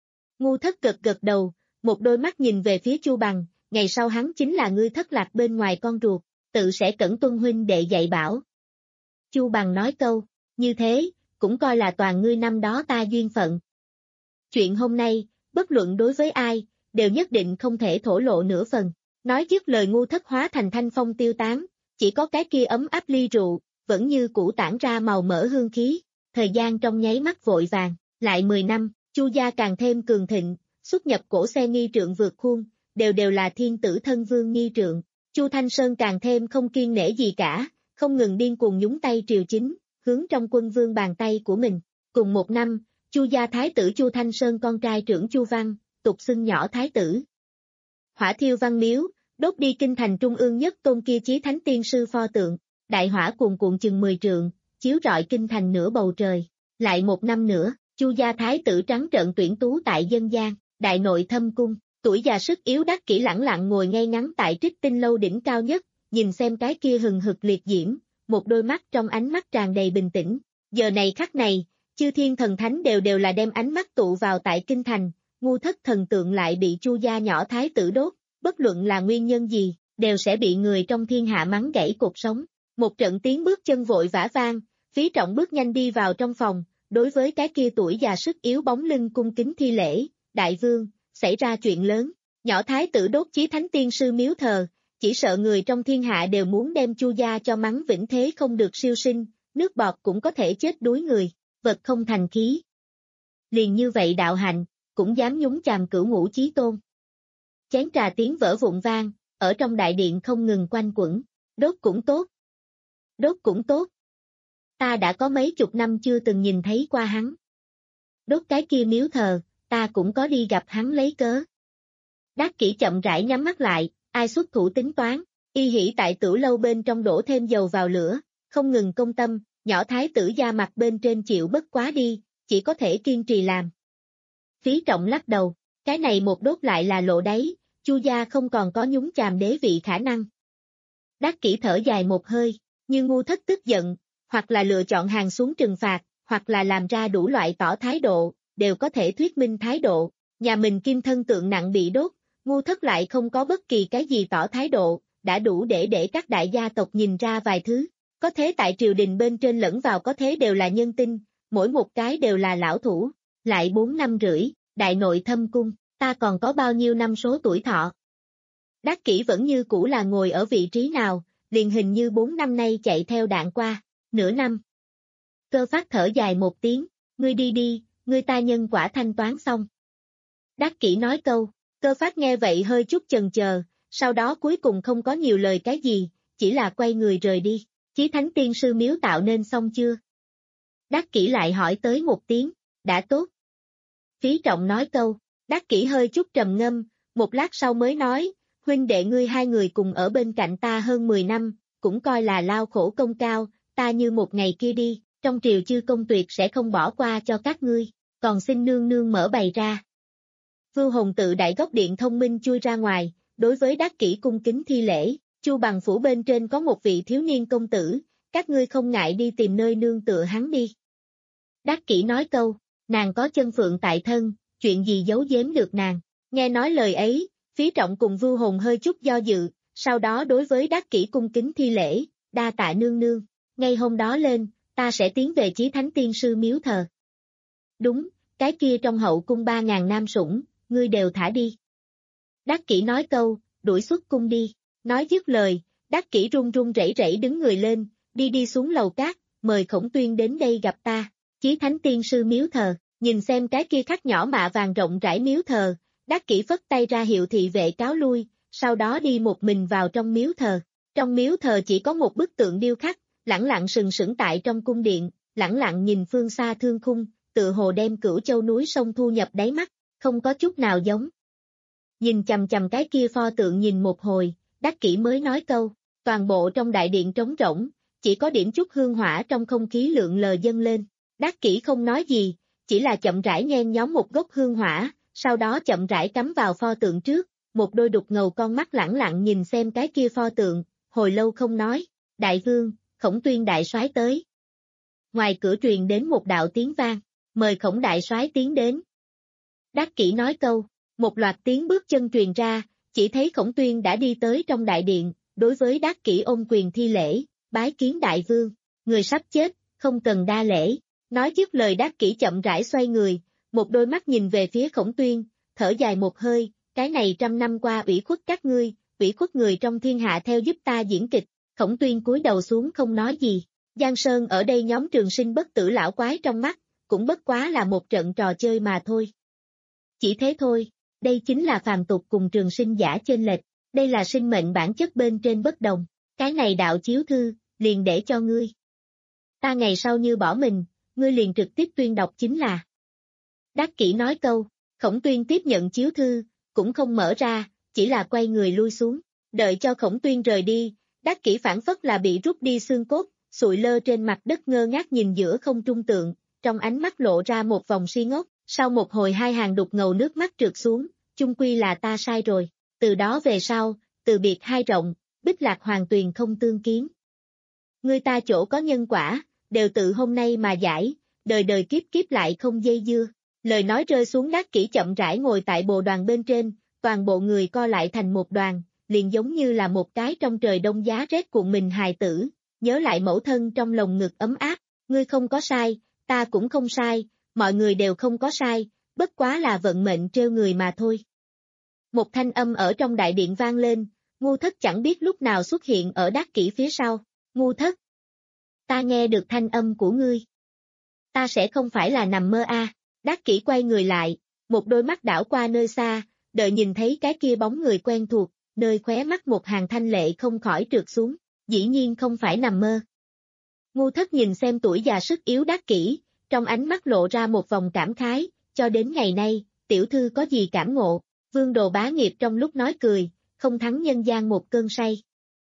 Ngu Thất gật gật đầu, một đôi mắt nhìn về phía Chu Bằng, ngày sau hắn chính là ngươi thất lạc bên ngoài con ruột, tự sẽ cẩn tuân huynh đệ dạy bảo. Chu Bằng nói câu, như thế, cũng coi là toàn ngươi năm đó ta duyên phận. Chuyện hôm nay, bất luận đối với ai, đều nhất định không thể thổ lộ nửa phần. Nói dứt lời ngu thất hóa thành thanh phong tiêu tán, chỉ có cái kia ấm áp ly rượu, vẫn như cũ tản ra màu mỡ hương khí, thời gian trong nháy mắt vội vàng, lại mười năm, Chu gia càng thêm cường thịnh, xuất nhập cổ xe nghi trượng vượt khuôn, đều đều là thiên tử thân vương nghi trượng, Chu Thanh Sơn càng thêm không kiêng nể gì cả, không ngừng điên cuồng nhúng tay triều chính, hướng trong quân vương bàn tay của mình. Cùng một năm, Chu gia thái tử Chu Thanh Sơn con trai trưởng Chu Văn, tục xưng nhỏ thái tử. Hỏa thiêu văn miếu, đốt đi kinh thành trung ương nhất tôn kia chí thánh tiên sư pho tượng, đại hỏa cuồn cuộn chừng mười trượng, chiếu rọi kinh thành nửa bầu trời. Lại một năm nữa, Chu gia thái tử trắng trợn tuyển tú tại dân gian, đại nội thâm cung, tuổi già sức yếu Đắc Kỷ lẳng lặng ngồi ngay ngắn tại Trích Tinh lâu đỉnh cao nhất, nhìn xem cái kia hừng hực liệt diễm, một đôi mắt trong ánh mắt tràn đầy bình tĩnh. Giờ này khắc này, chư thiên thần thánh đều đều là đem ánh mắt tụ vào tại kinh thành, ngu thất thần tượng lại bị Chu gia nhỏ thái tử đốt, bất luận là nguyên nhân gì, đều sẽ bị người trong thiên hạ mắng gãy cuộc sống. Một trận tiếng bước chân vội vã vang, Phí Trọng bước nhanh đi vào trong phòng, đối với cái kia tuổi già sức yếu bóng lưng cung kính thi lễ, đại vương, xảy ra chuyện lớn, nhỏ thái tử đốt chí thánh tiên sư miếu thờ, chỉ sợ người trong thiên hạ đều muốn đem Chu gia cho mắng vĩnh thế không được siêu sinh, nước bọt cũng có thể chết đuối người, vật không thành khí. Liền như vậy đạo hạnh, cũng dám nhúng chàm cửu ngũ chí tôn. Chén trà tiếng vỡ vụn vang, ở trong đại điện không ngừng quanh quẩn, đốt cũng tốt. Đốt cũng tốt. Ta đã có mấy chục năm chưa từng nhìn thấy qua hắn. Đốt cái kia miếu thờ, ta cũng có đi gặp hắn lấy cớ. Đắc Kỷ chậm rãi nhắm mắt lại, ai xuất thủ tính toán, y hỉ tại tửu lâu bên trong đổ thêm dầu vào lửa, không ngừng công tâm, nhỏ thái tử da mặt bên trên chịu bất quá đi, chỉ có thể kiên trì làm. Phí Trọng lắc đầu, cái này một đốt lại là lộ đáy, Chu gia không còn có nhúng chàm đế vị khả năng. Đắc Kỷ thở dài một hơi, như ngu thất tức giận, hoặc là lựa chọn hàng xuống trừng phạt, hoặc là làm ra đủ loại tỏ thái độ, đều có thể thuyết minh thái độ. Nhà mình kim thân tượng nặng bị đốt, ngu thất lại không có bất kỳ cái gì tỏ thái độ, đã đủ để để các đại gia tộc nhìn ra vài thứ. Có thế tại triều đình bên trên lẫn vào có thế đều là nhân tinh, mỗi một cái đều là lão thủ. Lại bốn năm rưỡi, đại nội thâm cung, ta còn có bao nhiêu năm số tuổi thọ? Đắc Kỷ vẫn như cũ là ngồi ở vị trí nào, liền hình như bốn năm nay chạy theo đạn qua, nửa năm. Cơ Phát thở dài một tiếng, ngươi đi đi, ngươi ta nhân quả thanh toán xong. Đắc Kỷ nói câu, Cơ Phát nghe vậy hơi chút chần chờ, sau đó cuối cùng không có nhiều lời cái gì, chỉ là quay người rời đi. Chí thánh tiên sư miếu tạo nên xong chưa? Đắc Kỷ lại hỏi tới một tiếng, đã tốt. Phí Trọng nói câu, Đắc Kỷ hơi chút trầm ngâm, một lát sau mới nói, huynh đệ ngươi hai người cùng ở bên cạnh ta hơn mười năm, cũng coi là lao khổ công cao, ta như một ngày kia đi, trong triều chư công tuyệt sẽ không bỏ qua cho các ngươi, còn xin nương nương mở bày ra. Vưu Hồng tự đại góc điện thông minh chui ra ngoài, đối với Đắc Kỷ cung kính thi lễ, Chu bằng phủ bên trên có một vị thiếu niên công tử, các ngươi không ngại đi tìm nơi nương tựa hắn đi. Đắc Kỷ nói câu, nàng có chân phượng tại thân, chuyện gì giấu giếm được nàng, nghe nói lời ấy, Phí Trọng cùng Vưu Hồng hơi chút do dự, sau đó đối với Đắc Kỷ cung kính thi lễ, đa tạ nương nương, ngay hôm đó lên, ta sẽ tiến về chí thánh tiên sư miếu thờ. Đúng, cái kia trong hậu cung ba ngàn nam sủng, ngươi đều thả đi. Đắc Kỷ nói câu, đuổi xuất cung đi, nói dứt lời, Đắc Kỷ run run rẩy rẩy đứng người lên, đi đi xuống lầu cát, mời Khổng Tuyên đến đây gặp ta, chí thánh tiên sư miếu thờ, nhìn xem cái kia khắc nhỏ mạ vàng rộng rãi miếu thờ, Đắc Kỷ phất tay ra hiệu thị vệ cáo lui, sau đó đi một mình vào trong miếu thờ, trong miếu thờ chỉ có một bức tượng điêu khắc, lẳng lặng sừng sững tại trong cung điện, lẳng lặng nhìn phương xa thương khung, tự hồ đem Cửu Châu núi sông thu nhập đáy mắt, không có chút nào giống. Nhìn chằm chằm cái kia pho tượng nhìn một hồi, Đắc Kỷ mới nói câu, toàn bộ trong đại điện trống rỗng, chỉ có điểm chút hương hỏa trong không khí lượn lờ dâng lên. Đắc Kỷ không nói gì, chỉ là chậm rãi nhen nhóm một gốc hương hỏa, sau đó chậm rãi cắm vào pho tượng trước, một đôi đục ngầu con mắt lẳng lặng nhìn xem cái kia pho tượng, hồi lâu không nói, đại vương, Khổng Tuyên đại soái tới. Ngoài cửa truyền đến một đạo tiếng vang, mời Khổng đại soái tiến đến. Đắc Kỷ nói câu, một loạt tiếng bước chân truyền ra, chỉ thấy Khổng Tuyên đã đi tới trong đại điện, đối với Đắc Kỷ ôm quyền thi lễ, bái kiến đại vương, người sắp chết, không cần đa lễ. Nói dứt lời Đắc Kỷ chậm rãi xoay người, một đôi mắt nhìn về phía Khổng Tuyên, thở dài một hơi, cái này trăm năm qua ủy khuất các ngươi, ủy khuất người trong thiên hạ theo giúp ta diễn kịch. Khổng Tuyên cúi đầu xuống không nói gì. Giang Sơn ở đây nhóm trường sinh bất tử lão quái trong mắt, cũng bất quá là một trận trò chơi mà thôi. Chỉ thế thôi, đây chính là phàm tục cùng trường sinh giả chênh lệch, đây là sinh mệnh bản chất bên trên bất đồng, cái này đạo chiếu thư, liền để cho ngươi. Ta ngày sau như bỏ mình, ngươi liền trực tiếp tuyên đọc chính là. Đắc Kỷ nói câu, Khổng Tuyên tiếp nhận chiếu thư, cũng không mở ra, chỉ là quay người lui xuống, đợi cho Khổng Tuyên rời đi, Đắc Kỷ phản phất là bị rút đi xương cốt, sụi lơ trên mặt đất ngơ ngác nhìn giữa không trung tượng, trong ánh mắt lộ ra một vòng si ngốc, sau một hồi hai hàng đục ngầu nước mắt trượt xuống, chung quy là ta sai rồi, từ đó về sau, từ biệt hai rộng, bích lạc hoàng tuyền không tương kiến. Người ta chỗ có nhân quả, đều tự hôm nay mà giải, đời đời kiếp kiếp lại không dây dưa. Lời nói rơi xuống Đắc Kỷ chậm rãi ngồi tại bồ đoàn bên trên, toàn bộ người co lại thành một đoàn, liền giống như là một cái trong trời đông giá rét cuộn mình hài tử, nhớ lại mẫu thân trong lồng ngực ấm áp, ngươi không có sai, ta cũng không sai, mọi người đều không có sai, bất quá là vận mệnh trêu người mà thôi. Một thanh âm ở trong đại điện vang lên, Ngu Thất chẳng biết lúc nào xuất hiện ở Đắc Kỷ phía sau, Ngu Thất. Ta nghe được thanh âm của ngươi. Ta sẽ không phải là nằm mơ a. À. Đắc Kỷ quay người lại, một đôi mắt đảo qua nơi xa, đợi nhìn thấy cái kia bóng người quen thuộc, nơi khóe mắt một hàng thanh lệ không khỏi trượt xuống, dĩ nhiên không phải nằm mơ. Ngu Thất nhìn xem tuổi già sức yếu Đắc Kỷ, trong ánh mắt lộ ra một vòng cảm khái, cho đến ngày nay, tiểu thư có gì cảm ngộ, Vương Đồ bá nghiệp trong lúc nói cười, không thắng nhân gian một cơn say.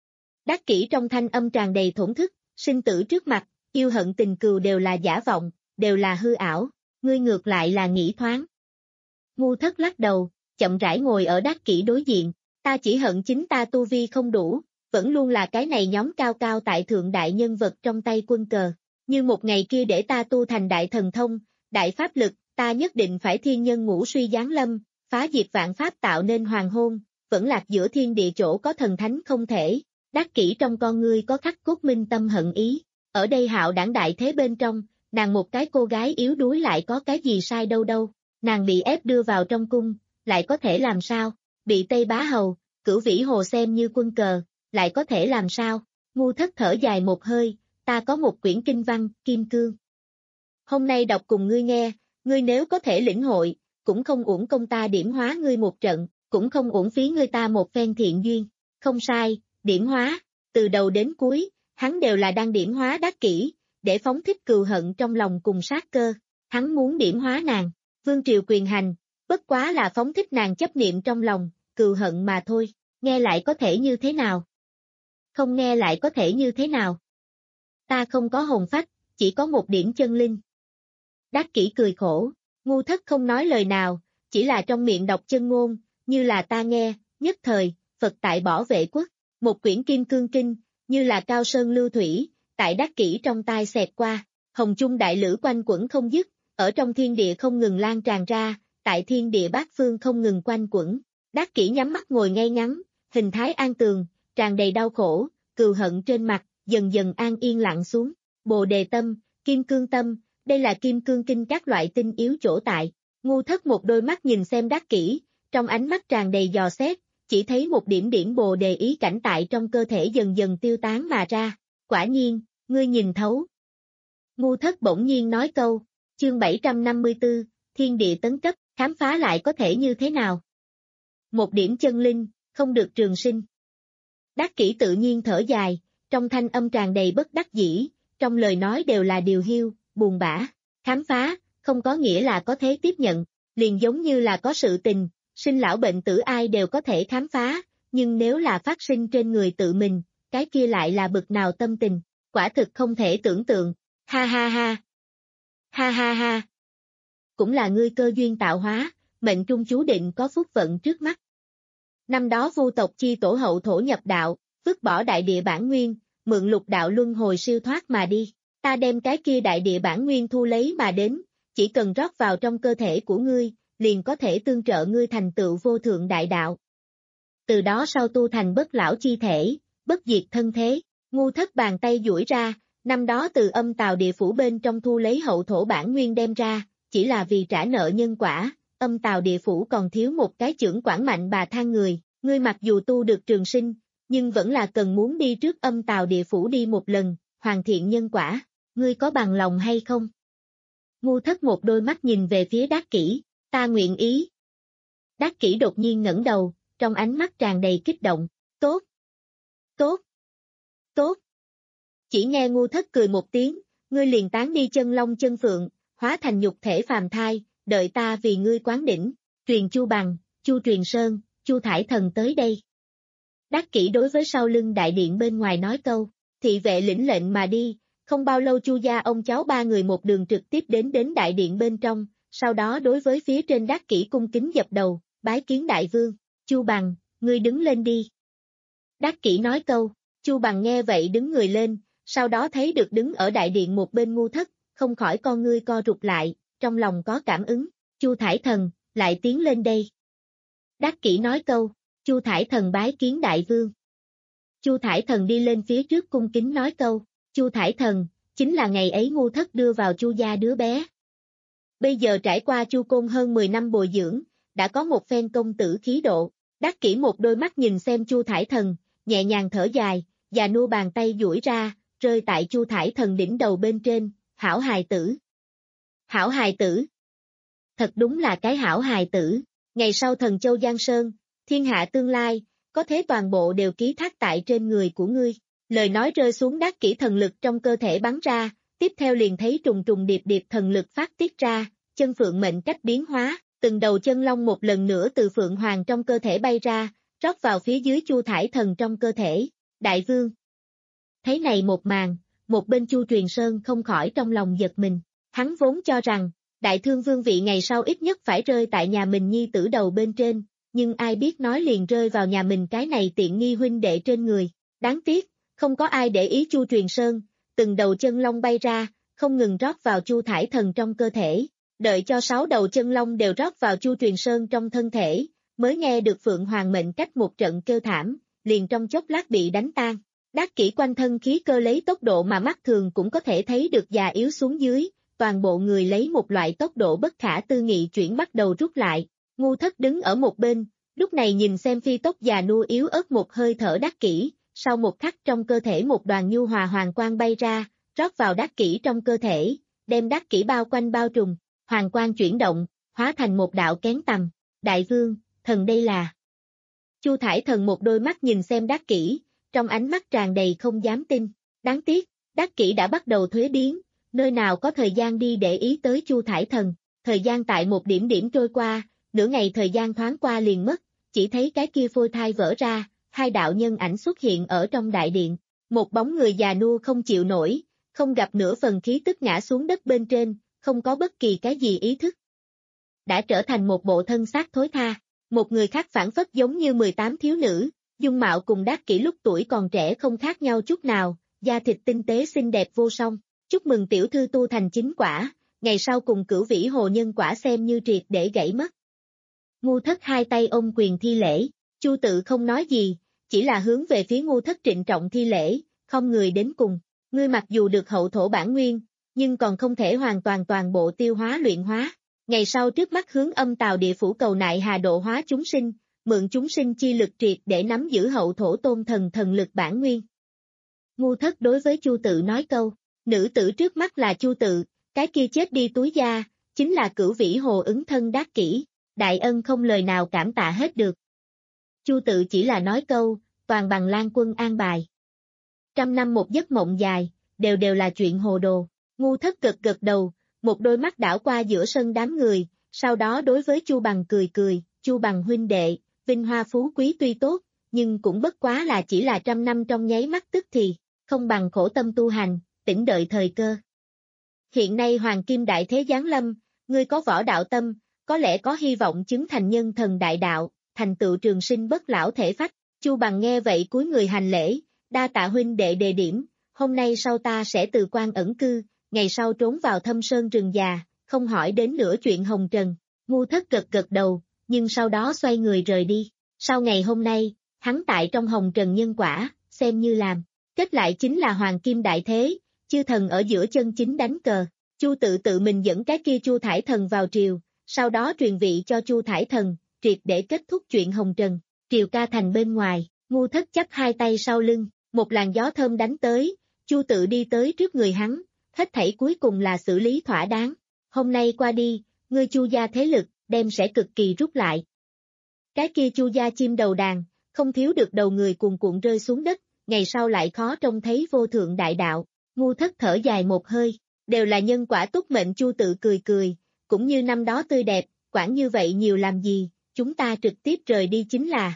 Đắc Kỷ trong thanh âm tràn đầy thổn thức, sinh tử trước mặt, yêu hận tình cừu đều là giả vọng, đều là hư ảo, ngươi ngược lại là nghĩ thoáng. Ngu Thất lắc đầu, chậm rãi ngồi ở Đắc Kỷ đối diện, ta chỉ hận chính ta tu vi không đủ, vẫn luôn là cái này nhóm cao cao tại thượng đại nhân vật trong tay quân cờ, như một ngày kia để ta tu thành đại thần thông, đại pháp lực, ta nhất định phải thiên nhân ngũ suy giáng lâm, phá diệt vạn pháp tạo nên hoàng hôn, vẫn lạc giữa thiên địa chỗ có thần thánh không thể. Đắc Kỷ trong con ngươi có khắc cốt minh tâm hận ý, ở đây hạo đảng đại thế bên trong, nàng một cái cô gái yếu đuối lại có cái gì sai đâu đâu, nàng bị ép đưa vào trong cung, lại có thể làm sao, bị Tây Bá Hầu, Cửu Vĩ Hồ xem như quân cờ, lại có thể làm sao, Ngu Thất thở dài một hơi, ta có một quyển kinh văn, Kim Cương. Hôm nay đọc cùng ngươi nghe, ngươi nếu có thể lĩnh hội, cũng không uổng công ta điểm hóa ngươi một trận, cũng không uổng phí ngươi ta một phen thiện duyên, không sai, điểm hóa, từ đầu đến cuối, hắn đều là đang điểm hóa Đắc Kỷ, để phóng thích cừu hận trong lòng cùng sát cơ, hắn muốn điểm hóa nàng, vương triều quyền hành, bất quá là phóng thích nàng chấp niệm trong lòng, cừu hận mà thôi, nghe lại có thể như thế nào? Không nghe lại có thể như thế nào? Ta không có hồn phách, chỉ có một điểm chân linh. Đắc Kỷ cười khổ, Ngu Thất không nói lời nào, chỉ là trong miệng đọc chân ngôn, như là ta nghe, nhất thời, Phật tại bỏ vệ quốc, một quyển Kim Cương Kinh, như là cao sơn lưu thủy, tại Đắc Kỷ trong tai xẹt qua, hồng chung đại lữ quanh quẩn không dứt, ở trong thiên địa không ngừng lan tràn ra, tại thiên địa bát phương không ngừng quanh quẩn. Đắc Kỷ nhắm mắt ngồi ngay ngắn, hình thái an tường, tràn đầy đau khổ, cừu hận trên mặt, dần dần an yên lặng xuống. Bồ đề tâm, kim cương tâm, đây là Kim Cương Kinh các loại tinh yếu chỗ tại. Ngu Thất một đôi mắt nhìn xem Đắc Kỷ, trong ánh mắt tràn đầy dò xét, chỉ thấy một điểm điểm bồ đề ý cảnh tại trong cơ thể dần dần tiêu tán mà ra. Quả nhiên, ngươi nhìn thấu. Ngu Thất bỗng nhiên nói câu, chương bảy trăm năm mươi tư, thiên địa tấn cấp, khám phá lại có thể như thế nào? Một điểm chân linh, không được trường sinh. Đắc Kỷ tự nhiên thở dài, trong thanh âm tràn đầy bất đắc dĩ, trong lời nói đều là điều hiu, buồn bã. Khám phá, không có nghĩa là có thể tiếp nhận, liền giống như là có sự tình, sinh lão bệnh tử ai đều có thể khám phá, nhưng nếu là phát sinh trên người tự mình, cái kia lại là bực nào tâm tình, quả thực không thể tưởng tượng. Ha ha ha. Ha ha ha. Cũng là ngươi cơ duyên tạo hóa, mệnh trung chú định có phúc vận trước mắt. Năm đó Vu tộc chi tổ hậu thổ nhập đạo, vứt bỏ đại địa bản nguyên, mượn lục đạo luân hồi siêu thoát mà đi. Ta đem cái kia đại địa bản nguyên thu lấy mà đến, chỉ cần rót vào trong cơ thể của ngươi, liền có thể tương trợ ngươi thành tựu vô thượng đại đạo. Từ đó sau tu thành bất lão chi thể, bất diệt thân thế. Ngu Thất bàn tay duỗi ra, năm đó từ âm tào địa phủ bên trong thu lấy hậu thổ bản nguyên đem ra, chỉ là vì trả nợ nhân quả, âm tào địa phủ còn thiếu một cái chưởng quản mạnh bà than người, ngươi mặc dù tu được trường sinh, nhưng vẫn là cần muốn đi trước âm tào địa phủ đi một lần, hoàn thiện nhân quả, ngươi có bằng lòng hay không? Ngu thất một đôi mắt nhìn về phía Đắc Kỷ, ta nguyện ý. Đắc Kỷ đột nhiên ngẩng đầu, trong ánh mắt tràn đầy kích động, tốt, tốt, tốt. Chỉ nghe ngu thất cười một tiếng, ngươi liền tán đi chân long chân phượng, hóa thành nhục thể phàm thai, đợi ta vì ngươi quán đỉnh, truyền Chu Bằng, Chu Truyền Sơn, Chu Thải Thần tới đây. Đắc Kỷ đối với sau lưng đại điện bên ngoài nói câu, thị vệ lĩnh lệnh mà đi, không bao lâu Chu gia ông cháu ba người một đường trực tiếp đến đến đại điện bên trong, sau đó đối với phía trên Đắc Kỷ cung kính dập đầu, bái kiến đại vương, Chu Bằng, ngươi đứng lên đi. Đắc Kỷ nói câu, Chu Bằng nghe vậy đứng người lên, sau đó thấy được đứng ở đại điện một bên ngu thất, không khỏi con ngươi co rụt lại, trong lòng có cảm ứng, Chu Thải Thần, lại tiến lên đây. Đắc Kỷ nói câu, Chu Thải Thần bái kiến đại vương. Chu Thải Thần đi lên phía trước cung kính nói câu, Chu Thải Thần, chính là ngày ấy ngu thất đưa vào Chu gia đứa bé. Bây giờ trải qua Chu Côn hơn mười năm bồi dưỡng, đã có một phen công tử khí độ. Đắc Kỷ một đôi mắt nhìn xem Chu Thải Thần, nhẹ nhàng thở dài, già nua bàn tay duỗi ra, rơi tại Chu Thải Thần đỉnh đầu bên trên, hảo hài tử. Hảo hài tử. Thật đúng là cái hảo hài tử, ngày sau Thần Châu Giang Sơn, thiên hạ tương lai, có thế toàn bộ đều ký thác tại trên người của ngươi. Lời nói rơi xuống Đắc Kỷ thần lực trong cơ thể bắn ra, tiếp theo liền thấy trùng trùng điệp điệp thần lực phát tiết ra, chân phượng mệnh cách biến hóa, từng đầu chân long một lần nữa từ phượng hoàng trong cơ thể bay ra, rót vào phía dưới Chu Thải Thần trong cơ thể. Đại vương. Thấy này một màn, một bên Chu Truyền Sơn không khỏi trong lòng giật mình, hắn vốn cho rằng, đại thương vương vị ngày sau ít nhất phải rơi tại nhà mình nhi tử đầu bên trên, nhưng ai biết nói liền rơi vào nhà mình cái này tiện nghi huynh đệ trên người, đáng tiếc, không có ai để ý Chu Truyền Sơn, từng đầu chân long bay ra, không ngừng rót vào Chu Thải Thần trong cơ thể, đợi cho sáu đầu chân long đều rót vào Chu Truyền Sơn trong thân thể, mới nghe được Phượng Hoàng mệnh cách một trận kêu thảm, liền trong chốc lát bị đánh tan. Đắc Kỷ quanh thân khí cơ lấy tốc độ mà mắt thường cũng có thể thấy được già yếu xuống dưới, toàn bộ người lấy một loại tốc độ bất khả tư nghị chuyển bắt đầu rút lại. Ngu thất đứng ở một bên, lúc này nhìn xem phi tốc già nua yếu ớt một hơi thở Đắc Kỷ, sau một khắc trong cơ thể một đoàn nhu hòa hoàng quang bay ra, rót vào Đắc Kỷ trong cơ thể, đem Đắc Kỷ bao quanh bao trùm, hoàng quang chuyển động, hóa thành một đạo kén tầm. Đại vương, thần đây là. Chu Thải Thần một đôi mắt nhìn xem Đắc Kỷ, trong ánh mắt tràn đầy không dám tin, đáng tiếc, Đắc Kỷ đã bắt đầu thuế biến, nơi nào có thời gian đi để ý tới Chu Thải Thần, thời gian tại một điểm điểm trôi qua, nửa ngày thời gian thoáng qua liền mất, chỉ thấy cái kia phôi thai vỡ ra, hai đạo nhân ảnh xuất hiện ở trong đại điện, một bóng người già nua không chịu nổi, không gặp nửa phần khí tức ngã xuống đất bên trên, không có bất kỳ cái gì ý thức. Đã trở thành một bộ thân xác thối tha, một người khác phản phất giống như mười tám thiếu nữ, dung mạo cùng Đắc Kỷ lúc tuổi còn trẻ không khác nhau chút nào, da thịt tinh tế xinh đẹp vô song, chúc mừng tiểu thư tu thành chính quả, ngày sau cùng cửu vĩ hồ nhân quả xem như triệt để gãy mất. Ngu thất hai tay ôm quyền thi lễ, Chu tự không nói gì, chỉ là hướng về phía ngu thất trịnh trọng thi lễ, không người đến cùng, ngươi mặc dù được hậu thổ bản nguyên, nhưng còn không thể hoàn toàn toàn bộ tiêu hóa luyện hóa, ngày sau trước mắt hướng âm tào địa phủ cầu nại hà độ hóa chúng sinh, mượn chúng sinh chi lực triệt để nắm giữ hậu thổ tôn thần thần lực bản nguyên. Ngu thất đối với Chu tự nói câu, nữ tử trước mắt là Chu tự, cái kia chết đi túi da, chính là cửu vĩ hồ ứng thân Đắc Kỷ, đại ân không lời nào cảm tạ hết được. Chu tự chỉ là nói câu, toàn bằng Lan quân an bài. Trăm năm một giấc mộng dài, đều đều là chuyện hồ đồ, ngu thất gật gật đầu, một đôi mắt đảo qua giữa sân đám người, sau đó đối với Chu Bằng cười cười, Chu Bằng huynh đệ, vinh hoa phú quý tuy tốt, nhưng cũng bất quá là chỉ là trăm năm trong nháy mắt tức thì, không bằng khổ tâm tu hành, tĩnh đợi thời cơ. Hiện nay Hoàng Kim Đại Thế giáng lâm, ngươi có võ đạo tâm, có lẽ có hy vọng chứng thành nhân thần đại đạo, thành tựu trường sinh bất lão thể phách. Chu Bằng nghe vậy cúi người hành lễ, đa tạ huynh đệ đề điểm, hôm nay sau ta sẽ từ quan ẩn cư, ngày sau trốn vào thâm sơn rừng già, không hỏi đến nửa chuyện hồng trần. Ngu thất gật gật đầu, nhưng sau đó xoay người rời đi. Sau ngày hôm nay, hắn tại trong hồng trần nhân quả, xem như làm. Kết lại chính là Hoàng Kim Đại Thế, chư thần ở giữa chân chính đánh cờ. Chu tự tự mình dẫn cái kia Chu Thải Thần vào triều, sau đó truyền vị cho Chu Thải Thần, triệt để kết thúc chuyện hồng trần. Triều Ca thành bên ngoài, Ngu Thất chắp hai tay sau lưng, một làn gió thơm đánh tới, Chu Tự đi tới trước người hắn, hết thảy cuối cùng là xử lý thỏa đáng. Hôm nay qua đi, ngươi Chu gia thế lực, đem sẽ cực kỳ rút lại. Cái kia Chu gia chim đầu đàn, không thiếu được đầu người cuồn cuộn rơi xuống đất, ngày sau lại khó trông thấy vô thượng đại đạo. Ngu Thất thở dài một hơi, đều là nhân quả túc mệnh. Chu Tự cười cười, cũng như năm đó tươi đẹp, quản như vậy nhiều làm gì, chúng ta trực tiếp rời đi chính là.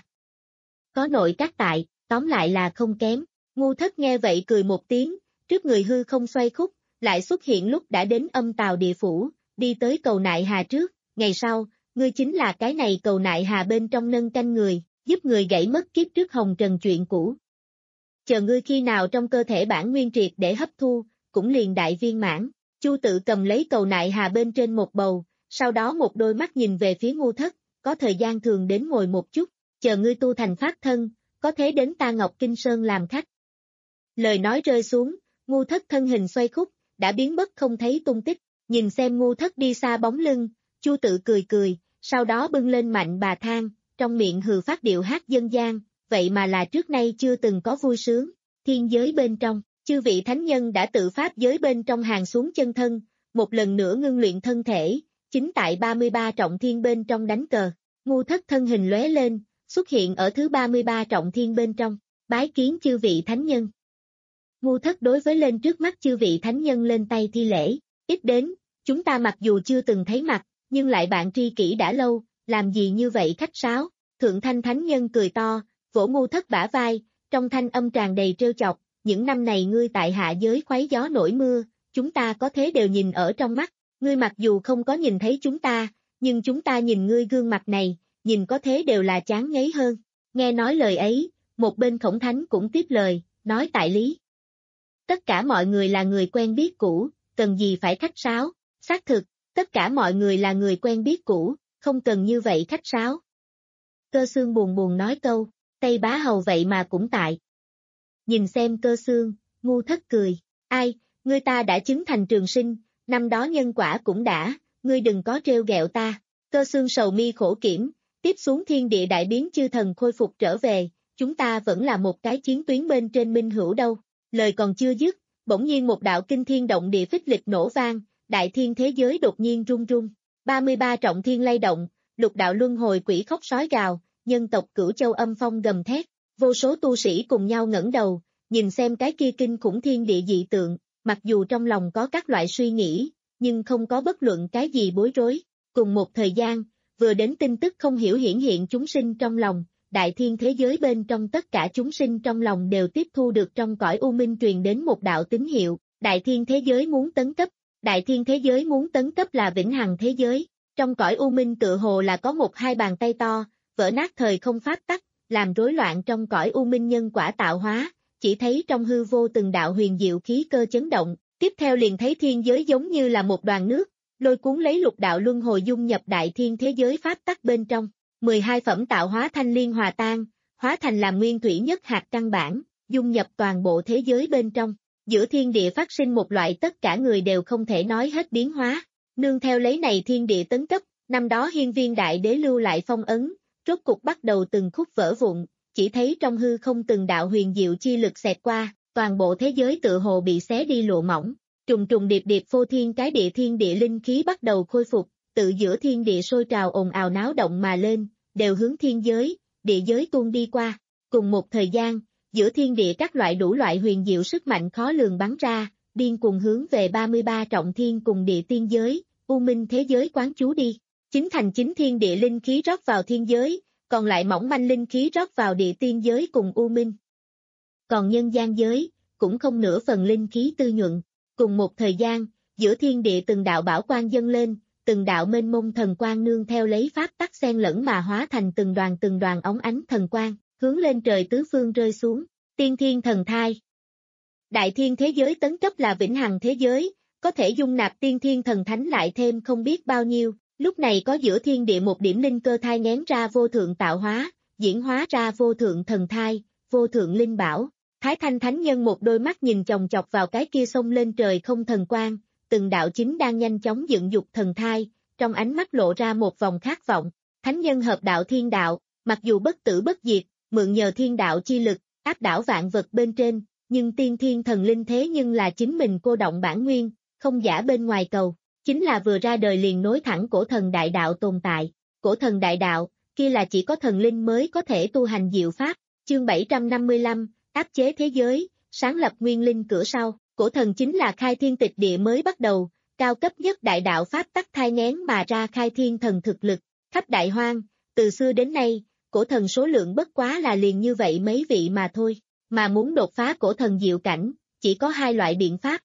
Có nội các tại, tóm lại là không kém. Ngu Thất nghe vậy cười một tiếng, trước người hư không xoay khúc, lại xuất hiện lúc đã đến Âm Tào địa phủ, đi tới cầu nại hà trước, ngày sau, ngươi chính là cái này cầu nại hà bên trong nâng canh người, giúp người gãy mất kiếp trước hồng trần chuyện cũ. Chờ ngươi khi nào trong cơ thể bản nguyên triệt để hấp thu, cũng liền đại viên mãn. Chu Tự cầm lấy cầu nại hà bên trên một bầu, sau đó một đôi mắt nhìn về phía Ngu Thất, có thời gian thường đến ngồi một chút, chờ ngươi tu thành pháp thân, có thể đến ta Ngọc Kinh Sơn làm khách. Lời nói rơi xuống, Ngu Thất thân hình xoay khúc, đã biến mất không thấy tung tích, nhìn xem Ngu Thất đi xa bóng lưng, Chu Tự cười cười, sau đó bưng lên mạnh bà thang, trong miệng hừ phát điệu hát dân gian, vậy mà là trước nay chưa từng có vui sướng. Thiên giới bên trong, chư vị thánh nhân đã tự pháp giới bên trong hàng xuống chân thân, một lần nữa ngưng luyện thân thể, chính tại ba mươi ba trọng thiên bên trong đánh cờ. Ngu Thất thân hình lóe lên, xuất hiện ở thứ ba mươi ba trọng thiên bên trong, bái kiến chư vị thánh nhân. Ngu Thất đối với lên trước mắt chư vị thánh nhân lên tay thi lễ, ít đến, chúng ta mặc dù chưa từng thấy mặt, nhưng lại bạn tri kỷ đã lâu, làm gì như vậy khách sáo. Thượng thanh thánh nhân cười to, vỗ Ngu Thất bả vai, trong thanh âm tràn đầy trêu chọc, những năm này ngươi tại hạ giới khuấy gió nổi mưa, chúng ta có thế đều nhìn ở trong mắt, ngươi mặc dù không có nhìn thấy chúng ta, nhưng chúng ta nhìn ngươi gương mặt này, nhìn có thế đều là chán ngấy hơn. Nghe nói lời ấy, một bên Khổng Thánh cũng tiếp lời, nói tại lý. Tất cả mọi người là người quen biết cũ, cần gì phải khách sáo, xác thực, tất cả mọi người là người quen biết cũ, không cần như vậy khách sáo. Cơ Xương buồn buồn nói câu, Tây Bá Hầu vậy mà cũng tại. Nhìn xem Cơ Xương, Ngu Thất cười, ai, ngươi ta đã chứng thành trường sinh, năm đó nhân quả cũng đã, ngươi đừng có trêu ghẹo ta. Cơ Xương sầu mi khổ kiểm, tiếp xuống thiên địa đại biến chư thần khôi phục trở về, chúng ta vẫn là một cái chiến tuyến bên trên minh hữu đâu. Lời còn chưa dứt, bỗng nhiên một đạo kinh thiên động địa phích lịch nổ vang, đại thiên thế giới đột nhiên rung rung, ba mươi ba trọng thiên lay động, lục đạo luân hồi quỷ khóc sói gào, nhân tộc Cửu Châu âm phong gầm thét, vô số tu sĩ cùng nhau ngẩng đầu, nhìn xem cái kia kinh khủng thiên địa dị tượng, mặc dù trong lòng có các loại suy nghĩ, nhưng không có bất luận cái gì bối rối. Cùng một thời gian, vừa đến tin tức không hiểu hiển hiện chúng sinh trong lòng, đại thiên thế giới bên trong tất cả chúng sinh trong lòng đều tiếp thu được trong cõi u minh truyền đến một đạo tín hiệu, đại thiên thế giới muốn tấn cấp, đại thiên thế giới muốn tấn cấp là vĩnh hằng thế giới, trong cõi u minh tựa hồ là có một hai bàn tay to, vỡ nát thời không pháp tắc, làm rối loạn trong cõi u minh nhân quả tạo hóa, chỉ thấy trong hư vô từng đạo huyền diệu khí cơ chấn động, tiếp theo liền thấy thiên giới giống như là một đoàn nước, lôi cuốn lấy lục đạo luân hồi dung nhập đại thiên thế giới pháp tắc bên trong. mười hai phẩm tạo hóa thanh liên hòa tan, hóa thành làm nguyên thủy nhất hạt căn bản, dung nhập toàn bộ thế giới bên trong. Giữa thiên địa phát sinh một loại tất cả người đều không thể nói hết biến hóa. Nương theo lấy này thiên địa tấn cấp, năm đó hiên viên đại đế lưu lại phong ấn, rốt cục bắt đầu từng khúc vỡ vụn, chỉ thấy trong hư không từng đạo huyền diệu chi lực xẹt qua, toàn bộ thế giới tựa hồ bị xé đi lụa mỏng. Trùng trùng điệp điệp phô thiên cái địa thiên địa linh khí bắt đầu khôi phục, tự giữa thiên địa sôi trào ồn ào náo động mà lên, đều hướng thiên giới, địa giới tuôn đi qua. Cùng một thời gian, giữa thiên địa các loại đủ loại huyền diệu sức mạnh khó lường bắn ra, điên cuồng hướng về ba mươi ba trọng thiên cùng địa tiên giới, u minh thế giới quán chú đi. Chính thành chính thiên địa linh khí rót vào thiên giới, còn lại mỏng manh linh khí rót vào địa tiên giới cùng u minh. Còn nhân gian giới, cũng không nửa phần linh khí tư nhuận. Cùng một thời gian, giữa thiên địa từng đạo bảo quang dâng lên, từng đạo mênh mông thần quang nương theo lấy pháp tắc xen lẫn mà hóa thành từng đoàn từng đoàn óng ánh thần quang, hướng lên trời tứ phương rơi xuống. Tiên thiên thần thai. Đại thiên thế giới tấn cấp là vĩnh hằng thế giới, có thể dung nạp tiên thiên thần thánh lại thêm không biết bao nhiêu, lúc này có giữa thiên địa một điểm linh cơ thai ngén ra vô thượng tạo hóa, diễn hóa ra vô thượng thần thai, vô thượng linh bảo. Thái Thanh Thánh Nhân một đôi mắt nhìn chòng chọc vào cái kia sông lên trời không thần quang, từng đạo chính đang nhanh chóng dựng dục thần thai, trong ánh mắt lộ ra một vòng khát vọng. Thánh Nhân hợp đạo thiên đạo, Mặc dù bất tử bất diệt, mượn nhờ thiên đạo chi lực, áp đảo vạn vật bên trên, nhưng tiên thiên thần linh thế nhưng là chính mình cô động bản nguyên, không giả bên ngoài cầu, chính là vừa ra đời liền nối thẳng cổ thần đại đạo tồn tại. Cổ thần đại đạo, kia là chỉ có thần linh mới có thể tu hành diệu pháp. Chương bảy trăm năm mươi lăm, áp chế thế giới, sáng lập nguyên linh cửa sau. Cổ thần chính là khai thiên tịch địa mới bắt đầu, cao cấp nhất đại đạo pháp tắc thai nghén mà ra khai thiên thần thực lực, khắp đại hoang, từ xưa đến nay, cổ thần số lượng bất quá là liền như vậy mấy vị mà thôi, mà muốn đột phá cổ thần diệu cảnh, chỉ có hai loại biện pháp.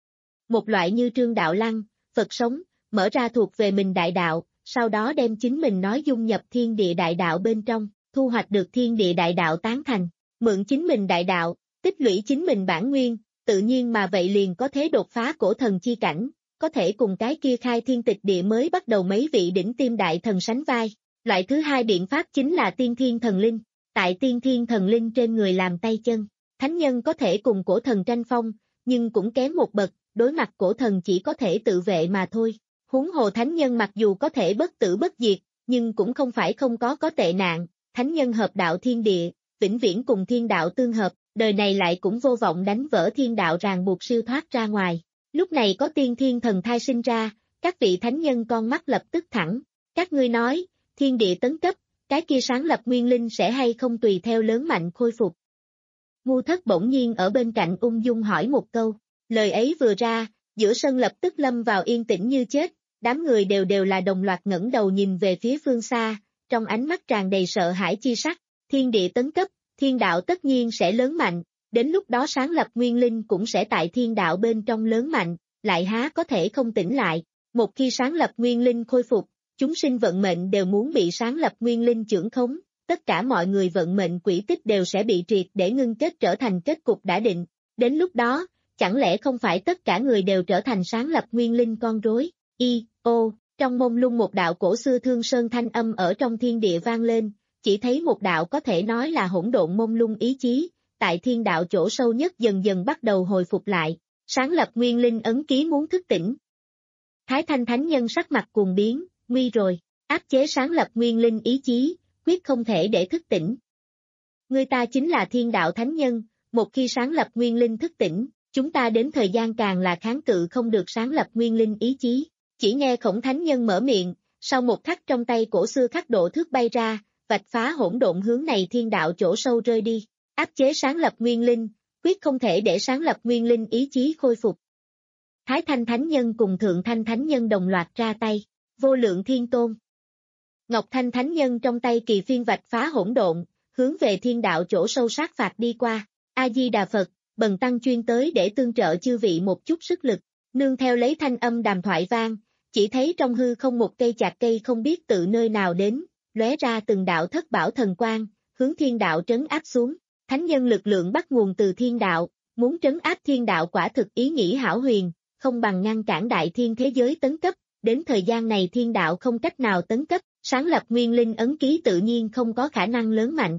Một loại như Trương Đạo Lăng, Phật sống, mở ra thuộc về mình đại đạo, sau đó đem chính mình nói dung nhập thiên địa đại đạo bên trong, thu hoạch được thiên địa đại đạo tán thành, mượn chính mình đại đạo, tích lũy chính mình bản nguyên, tự nhiên mà vậy liền có thể đột phá cổ thần chi cảnh, có thể cùng cái kia khai thiên tịch địa mới bắt đầu mấy vị đỉnh tiêm đại thần sánh vai. Loại thứ hai biện pháp chính là tiên thiên thần linh, tại tiên thiên thần linh trên người làm tay chân, thánh nhân có thể cùng cổ thần tranh phong, nhưng cũng kém một bậc, đối mặt cổ thần chỉ có thể tự vệ mà thôi. Huống hồ thánh nhân mặc dù có thể bất tử bất diệt, nhưng cũng không phải không có có tệ nạn, thánh nhân hợp đạo thiên địa, vĩnh viễn cùng thiên đạo tương hợp, đời này lại cũng vô vọng đánh vỡ thiên đạo ràng buộc siêu thoát ra ngoài. Lúc này có tiên thiên thần thai sinh ra, các vị thánh nhân con mắt lập tức thẳng, các ngươi nói, thiên địa tấn cấp, cái kia sáng lập nguyên linh sẽ hay không tùy theo lớn mạnh khôi phục. Ngu Thất bỗng nhiên ở bên cạnh ung dung hỏi một câu, lời ấy vừa ra, giữa sân lập tức lâm vào yên tĩnh như chết, đám người đều đều là đồng loạt ngẩng đầu nhìn về phía phương xa, trong ánh mắt tràn đầy sợ hãi chi sắc, thiên địa tấn cấp, thiên đạo tất nhiên sẽ lớn mạnh, đến lúc đó sáng lập nguyên linh cũng sẽ tại thiên đạo bên trong lớn mạnh, lại há có thể không tỉnh lại, một khi sáng lập nguyên linh khôi phục, chúng sinh vận mệnh đều muốn bị sáng lập nguyên linh trưởng khống, tất cả mọi người vận mệnh quỹ tích đều sẽ bị triệt để ngưng kết trở thành kết cục đã định, đến lúc đó, chẳng lẽ không phải tất cả người đều trở thành sáng lập nguyên linh con rối, y, ô, trong mông lung một đạo cổ xưa thương sơn thanh âm ở trong thiên địa vang lên, chỉ thấy một đạo có thể nói là hỗn độn mông lung ý chí, tại thiên đạo chỗ sâu nhất dần dần bắt đầu hồi phục lại, sáng lập nguyên linh ấn ký muốn thức tỉnh. Thái Thanh Thánh Nhân sắc mặt cuồng biến, nguy rồi, áp chế sáng lập nguyên linh ý chí, quyết không thể để thức tỉnh. Người ta chính là thiên đạo thánh nhân, một khi sáng lập nguyên linh thức tỉnh, chúng ta đến thời gian càng là kháng cự không được sáng lập nguyên linh ý chí. Chỉ nghe Khổng Thánh Nhân mở miệng, sau một khắc trong tay cổ xưa khắc độ thước bay ra, vạch phá hỗn độn hướng này thiên đạo chỗ sâu rơi đi, áp chế sáng lập nguyên linh, quyết không thể để sáng lập nguyên linh ý chí khôi phục. Thái Thanh Thánh Nhân cùng Thượng Thanh Thánh Nhân đồng loạt ra tay, vô lượng thiên tôn. Ngọc Thanh Thánh Nhân trong tay kỳ phiên vạch phá hỗn độn, hướng về thiên đạo chỗ sâu sát phạt đi qua, A-di-đà Phật, bần tăng chuyên tới để tương trợ chư vị một chút sức lực, nương theo lấy thanh âm đàm thoại vang, chỉ thấy trong hư không một cây chạc cây không biết từ nơi nào đến, lóe ra từng đạo thất bảo thần quang, hướng thiên đạo trấn áp xuống, thánh nhân lực lượng bắt nguồn từ thiên đạo, muốn trấn áp thiên đạo quả thực ý nghĩ hão huyền, không bằng ngăn cản đại thiên thế giới tấn cấp, đến thời gian này thiên đạo không cách nào tấn cấp, sáng lập nguyên linh ấn ký tự nhiên không có khả năng lớn mạnh.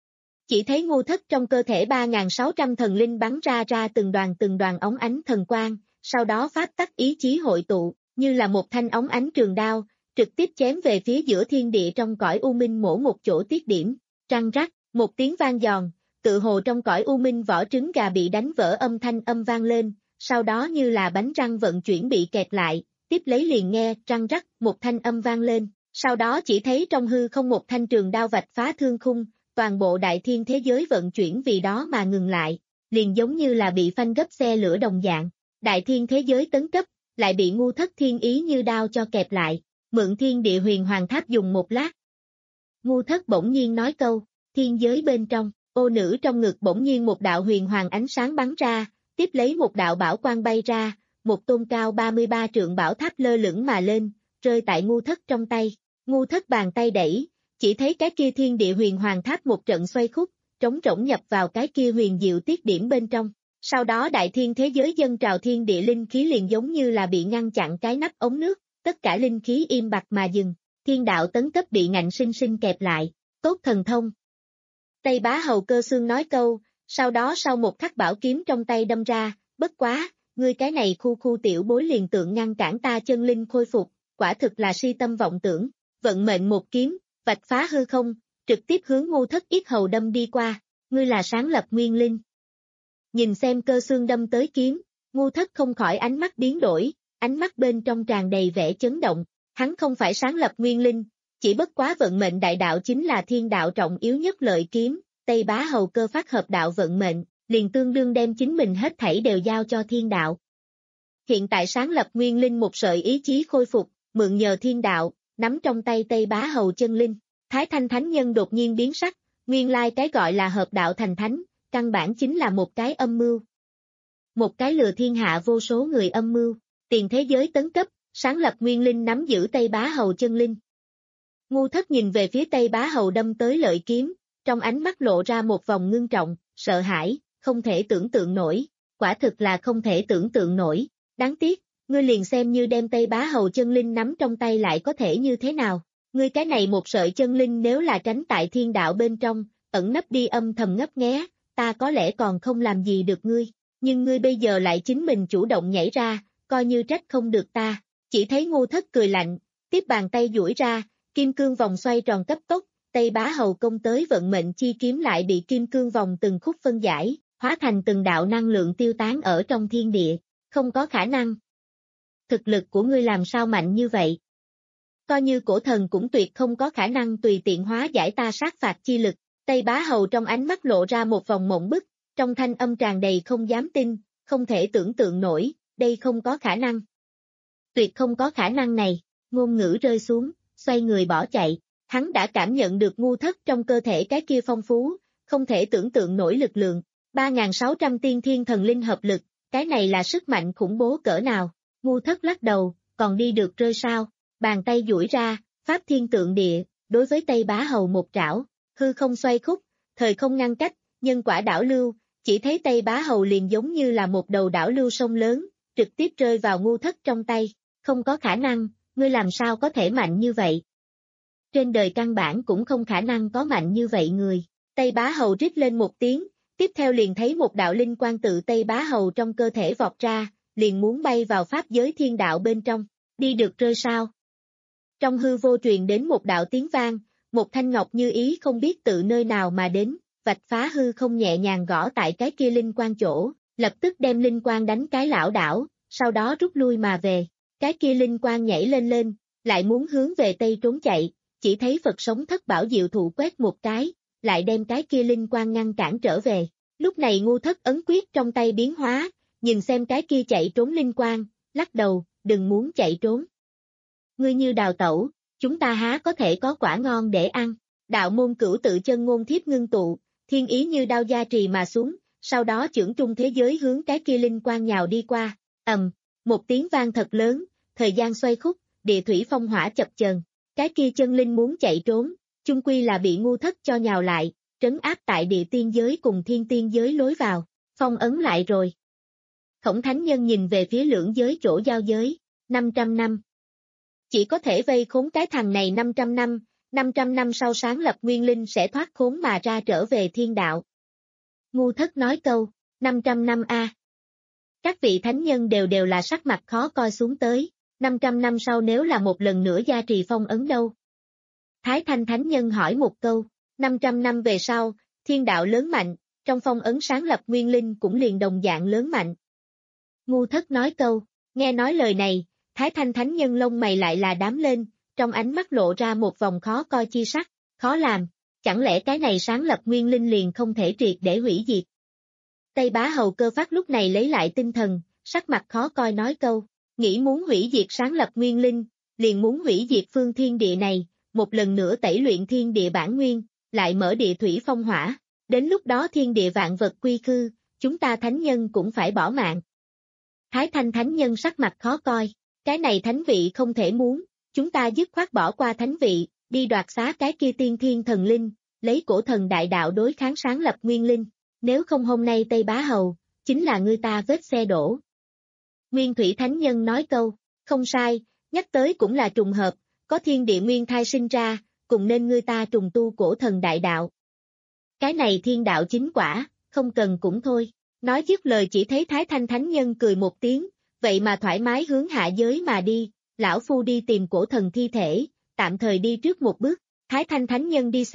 Chỉ thấy Ngu Thất trong cơ thể ba nghìn sáu trăm thần linh bắn ra ra từng đoàn từng đoàn ống ánh thần quang, sau đó pháp tắc ý chí hội tụ, như là một thanh ống ánh trường đao, trực tiếp chém về phía giữa thiên địa trong cõi u minh mổ một chỗ tiết điểm, răng rắc, một tiếng vang giòn, tự hồ trong cõi u minh vỏ trứng gà bị đánh vỡ âm thanh âm vang lên, sau đó như là bánh răng vận chuyển bị kẹt lại, tiếp lấy liền nghe răng rắc một thanh âm vang lên, sau đó chỉ thấy trong hư không một thanh trường đao vạch phá thương khung, toàn bộ đại thiên thế giới vận chuyển vì đó mà ngừng lại, liền giống như là bị phanh gấp xe lửa đồng dạng, đại thiên thế giới tấn cấp, lại bị Ngu Thất thiên ý như đao cho kẹp lại, mượn thiên địa huyền hoàng tháp dùng một lát. Ngu Thất bỗng nhiên nói câu, thiên giới bên trong, ô nữ trong ngực bỗng nhiên một đạo huyền hoàng ánh sáng bắn ra, tiếp lấy một đạo bảo quang bay ra, một tôn cao ba mươi ba trượng bảo tháp lơ lửng mà lên, rơi tại Ngu Thất trong tay, Ngu Thất bàn tay đẩy, chỉ thấy cái kia thiên địa huyền hoàng tháp một trận xoay khúc, trống rỗng nhập vào cái kia huyền diệu tiết điểm bên trong. Sau đó đại thiên thế giới dân trào thiên địa linh khí liền giống như là bị ngăn chặn cái nắp ống nước, tất cả linh khí im bặt mà dừng, thiên đạo tấn cấp bị ngạnh sinh sinh kẹp lại, tốt thần thông. Tây Bá Hầu Cơ Xương nói câu, sau đó sau một khắc bảo kiếm trong tay đâm ra, bất quá, ngươi cái này khu khu tiểu bối liền tượng ngăn cản ta chân linh khôi phục, quả thực là si tâm vọng tưởng, vận mệnh một kiếm, vạch phá hư không, trực tiếp hướng Ngu Thất yết hầu đâm đi qua, ngươi là sáng lập nguyên linh. Nhìn xem cơ xương đâm tới kiếm, Ngu Thất không khỏi ánh mắt biến đổi, ánh mắt bên trong tràn đầy vẻ chấn động, hắn không phải sáng lập nguyên linh, chỉ bất quá vận mệnh đại đạo chính là thiên đạo trọng yếu nhất lợi kiếm, Tây Bá Hầu cơ phát hợp đạo vận mệnh, liền tương đương đem chính mình hết thảy đều giao cho thiên đạo. Hiện tại sáng lập nguyên linh một sợi ý chí khôi phục, mượn nhờ thiên đạo, nắm trong tay Tây Bá Hầu chân linh, Thái Thanh Thánh Nhân đột nhiên biến sắc, nguyên lai cái gọi là hợp đạo thành thánh, căn bản chính là một cái âm mưu. Một cái lừa thiên hạ vô số người âm mưu, tiền thế giới tấn cấp, sáng lập nguyên linh nắm giữ Tây Bá Hầu chân linh. Ngu Thất nhìn về phía Tây Bá Hầu đâm tới lợi kiếm, trong ánh mắt lộ ra một vòng ngưng trọng, sợ hãi, không thể tưởng tượng nổi, quả thực là không thể tưởng tượng nổi, đáng tiếc, ngươi liền xem như đem Tây Bá Hầu chân linh nắm trong tay lại có thể như thế nào, ngươi cái này một sợi chân linh nếu là tránh tại thiên đạo bên trong, ẩn nấp đi âm thầm ngấp nghé, ta có lẽ còn không làm gì được ngươi, nhưng ngươi bây giờ lại chính mình chủ động nhảy ra, coi như trách không được ta, chỉ thấy Ngu Thất cười lạnh, tiếp bàn tay duỗi ra, kim cương vòng xoay tròn cấp tốc, Tây Bá Hầu công tới vận mệnh chi kiếm lại bị kim cương vòng từng khúc phân giải, hóa thành từng đạo năng lượng tiêu tán ở trong thiên địa, không có khả năng. Thực lực của ngươi làm sao mạnh như vậy? Coi như cổ thần cũng tuyệt không có khả năng tùy tiện hóa giải ta sát phạt chi lực, Tây Bá Hầu trong ánh mắt lộ ra một vòng mộng bức, trong thanh âm tràn đầy không dám tin, không thể tưởng tượng nổi, đây không có khả năng. Tuyệt không có khả năng này, ngôn ngữ rơi xuống, xoay người bỏ chạy, hắn đã cảm nhận được Ngu Thất trong cơ thể cái kia phong phú, không thể tưởng tượng nổi lực lượng, ba nghìn sáu trăm tiên thiên thần linh hợp lực, cái này là sức mạnh khủng bố cỡ nào, Ngu Thất lắc đầu, còn đi được rơi sao, bàn tay duỗi ra, pháp thiên tượng địa, đối với Tây Bá Hầu một trảo, hư không xoay khúc, thời không ngăn cách, nhân quả đảo lưu, chỉ thấy Tây Bá Hầu liền giống như là một đầu đảo lưu sông lớn, trực tiếp rơi vào Ngu Thất trong tay, không có khả năng, ngươi làm sao có thể mạnh như vậy? Trên đời căn bản cũng không khả năng có mạnh như vậy người, Tây Bá Hầu rít lên một tiếng, tiếp theo liền thấy một đạo linh quang tự Tây Bá Hầu trong cơ thể vọt ra, liền muốn bay vào pháp giới thiên đạo bên trong, đi được rơi sao? Trong hư vô truyền đến một đạo tiếng vang, một thanh ngọc như ý không biết tự nơi nào mà đến, vạch phá hư không nhẹ nhàng gõ tại cái kia linh quang chỗ, lập tức đem linh quang đánh cái lảo đảo, sau đó rút lui mà về, cái kia linh quang nhảy lên lên, lại muốn hướng về tây trốn chạy, chỉ thấy Phật sống thất bảo diệu thụ quét một cái, lại đem cái kia linh quang ngăn cản trở về, lúc này Ngu Thất ấn quyết trong tay biến hóa, nhìn xem cái kia chạy trốn linh quang, lắc đầu, đừng muốn chạy trốn. Ngươi như đào tẩu, chúng ta há có thể có quả ngon để ăn, đạo môn cửu tự chân ngôn thiếp ngưng tụ, thiên ý như đao gia trì mà xuống, sau đó chưởng trung thế giới hướng cái kia linh quang nhào đi qua, ầm, một tiếng vang thật lớn, thời gian xoay khúc, địa thủy phong hỏa chập chờn, cái kia chân linh muốn chạy trốn, chung quy là bị Ngu Thất cho nhào lại, trấn áp tại địa tiên giới cùng thiên tiên giới lối vào, phong ấn lại rồi. Khổng Thánh Nhân nhìn về phía lưỡng giới chỗ giao giới, năm trăm năm. Chỉ có thể vây khốn cái thằng này năm trăm năm, năm trăm năm sau sáng lập nguyên linh sẽ thoát khốn mà ra trở về thiên đạo. Ngu Thất nói câu, năm trăm năm a. Các vị thánh nhân đều đều là sắc mặt khó coi xuống tới, năm trăm năm sau nếu là một lần nữa gia trì phong ấn đâu? Thái Thanh Thánh Nhân hỏi một câu, năm trăm năm về sau, thiên đạo lớn mạnh, trong phong ấn sáng lập nguyên linh cũng liền đồng dạng lớn mạnh. Ngu Thất nói câu, nghe nói lời này, Thái Thanh Thánh Nhân lông mày lại là đám lên, trong ánh mắt lộ ra một vòng khó coi chi sắc, khó làm, chẳng lẽ cái này sáng lập nguyên linh liền không thể triệt để hủy diệt. Tây Bá Hầu Cơ Phát lúc này lấy lại tinh thần, sắc mặt khó coi nói câu, nghĩ muốn hủy diệt sáng lập nguyên linh, liền muốn hủy diệt phương thiên địa này, một lần nữa tẩy luyện thiên địa bản nguyên, lại mở địa thủy phong hỏa, đến lúc đó thiên địa vạn vật quy khư, chúng ta thánh nhân cũng phải bỏ mạng. Thái Thanh Thánh Nhân sắc mặt khó coi, cái này thánh vị không thể muốn, chúng ta dứt khoát bỏ qua thánh vị, đi đoạt xá cái kia tiên thiên thần linh, lấy cổ thần đại đạo đối kháng sáng lập nguyên linh, nếu không hôm nay Tây Bá Hầu, chính là ngươi ta vết xe đổ. Nguyên Thủy Thánh Nhân nói câu, không sai, nhắc tới cũng là trùng hợp, có thiên địa nguyên thai sinh ra, cùng nên ngươi ta trùng tu cổ thần đại đạo. Cái này thiên đạo chính quả, không cần cũng thôi, nói dứt lời chỉ thấy Thái Thanh Thánh Nhân cười một tiếng, vậy mà thoải mái hướng hạ giới mà đi, lão phu đi tìm cổ thần thi thể, tạm thời đi trước một bước, Thái Thanh Thánh Nhân đi xa,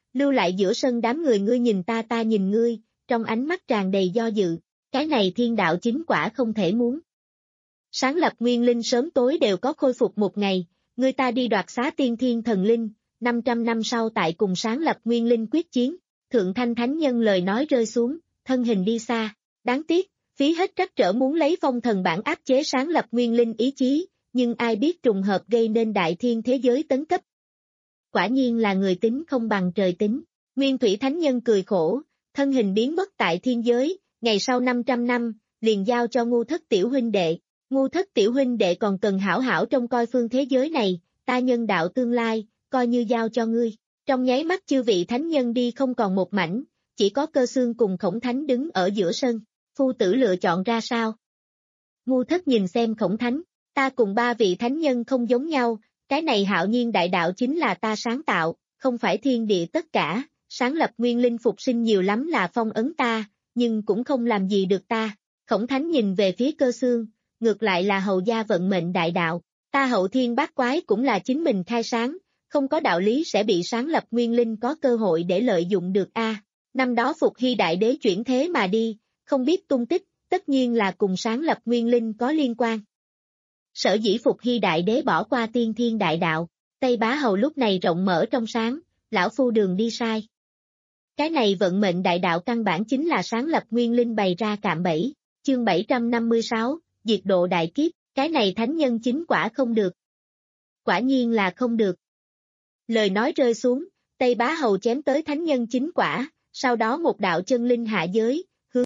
lưu lại giữa sân đám người ngươi nhìn ta ta nhìn ngươi, trong ánh mắt tràn đầy do dự, cái này thiên đạo chính quả không thể muốn. Sáng lập nguyên linh sớm tối đều có khôi phục một ngày, ngươi ta đi đoạt xá tiên thiên thần linh, năm trăm năm sau tại cùng sáng lập nguyên linh quyết chiến, thượng thanh thánh nhân lời nói rơi xuống, thân hình đi xa, đáng tiếc, phí hết trắc trở muốn lấy phong thần bản áp chế sáng lập nguyên linh ý chí, nhưng ai biết trùng hợp gây nên đại thiên thế giới tấn cấp. Quả nhiên là người tính không bằng trời tính, Nguyên Thủy Thánh Nhân cười khổ, thân hình biến mất tại thiên giới, ngày sau năm trăm năm, liền giao cho Ngu Thất tiểu huynh đệ, Ngu Thất tiểu huynh đệ còn cần hảo hảo trông coi phương thế giới này, ta nhân đạo tương lai, coi như giao cho ngươi. Trong nháy mắt chư vị thánh nhân đi không còn một mảnh, chỉ có Cơ Xương cùng Khổng Thánh đứng ở giữa sân, phu tử lựa chọn ra sao? Ngu Thất nhìn xem Khổng Thánh, ta cùng ba vị thánh nhân không giống nhau, cái này hạo nhiên đại đạo chính là ta sáng tạo, không phải thiên địa tất cả, sáng lập nguyên linh phục sinh nhiều lắm là phong ấn ta, nhưng cũng không làm gì được ta. Khổng Thánh nhìn về phía Cơ Xương, ngược lại là hầu gia vận mệnh đại đạo, ta hậu thiên bát quái cũng là chính mình khai sáng, không có đạo lý sẽ bị sáng lập nguyên linh có cơ hội để lợi dụng được a. À, năm đó Phục Hy đại đế chuyển thế mà đi, không biết tung tích, tất nhiên là cùng sáng lập nguyên linh có liên quan. Sở dĩ Phục Hy đại đế bỏ qua tiên thiên đại đạo, Tây Bá Hầu lúc này rộng mở trong sáng, lão phu đường đi sai. Cái này vận mệnh đại đạo căn bản chính là sáng lập nguyên linh bày ra cạm bẫy, chương bảy trăm năm mươi sáu, diệt độ đại kiếp, cái này thánh nhân chính quả không được. Quả nhiên là không được. Lời nói rơi xuống, Tây Bá Hầu chém tới thánh nhân chính quả, sau đó một đạo chân linh hạ giới, hướng.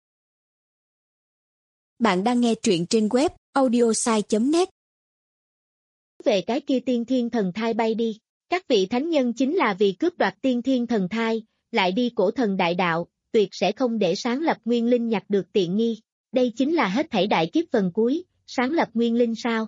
Bạn đang nghe truyện trên web audiosai chấm net. Về cái kia tiên thiên thần thai bay đi, các vị thánh nhân chính là vì cướp đoạt tiên thiên thần thai, lại đi cổ thần đại đạo, tuyệt sẽ không để sáng lập nguyên linh nhặt được tiện nghi, đây chính là hết thảy đại kiếp phần cuối, sáng lập nguyên linh sao?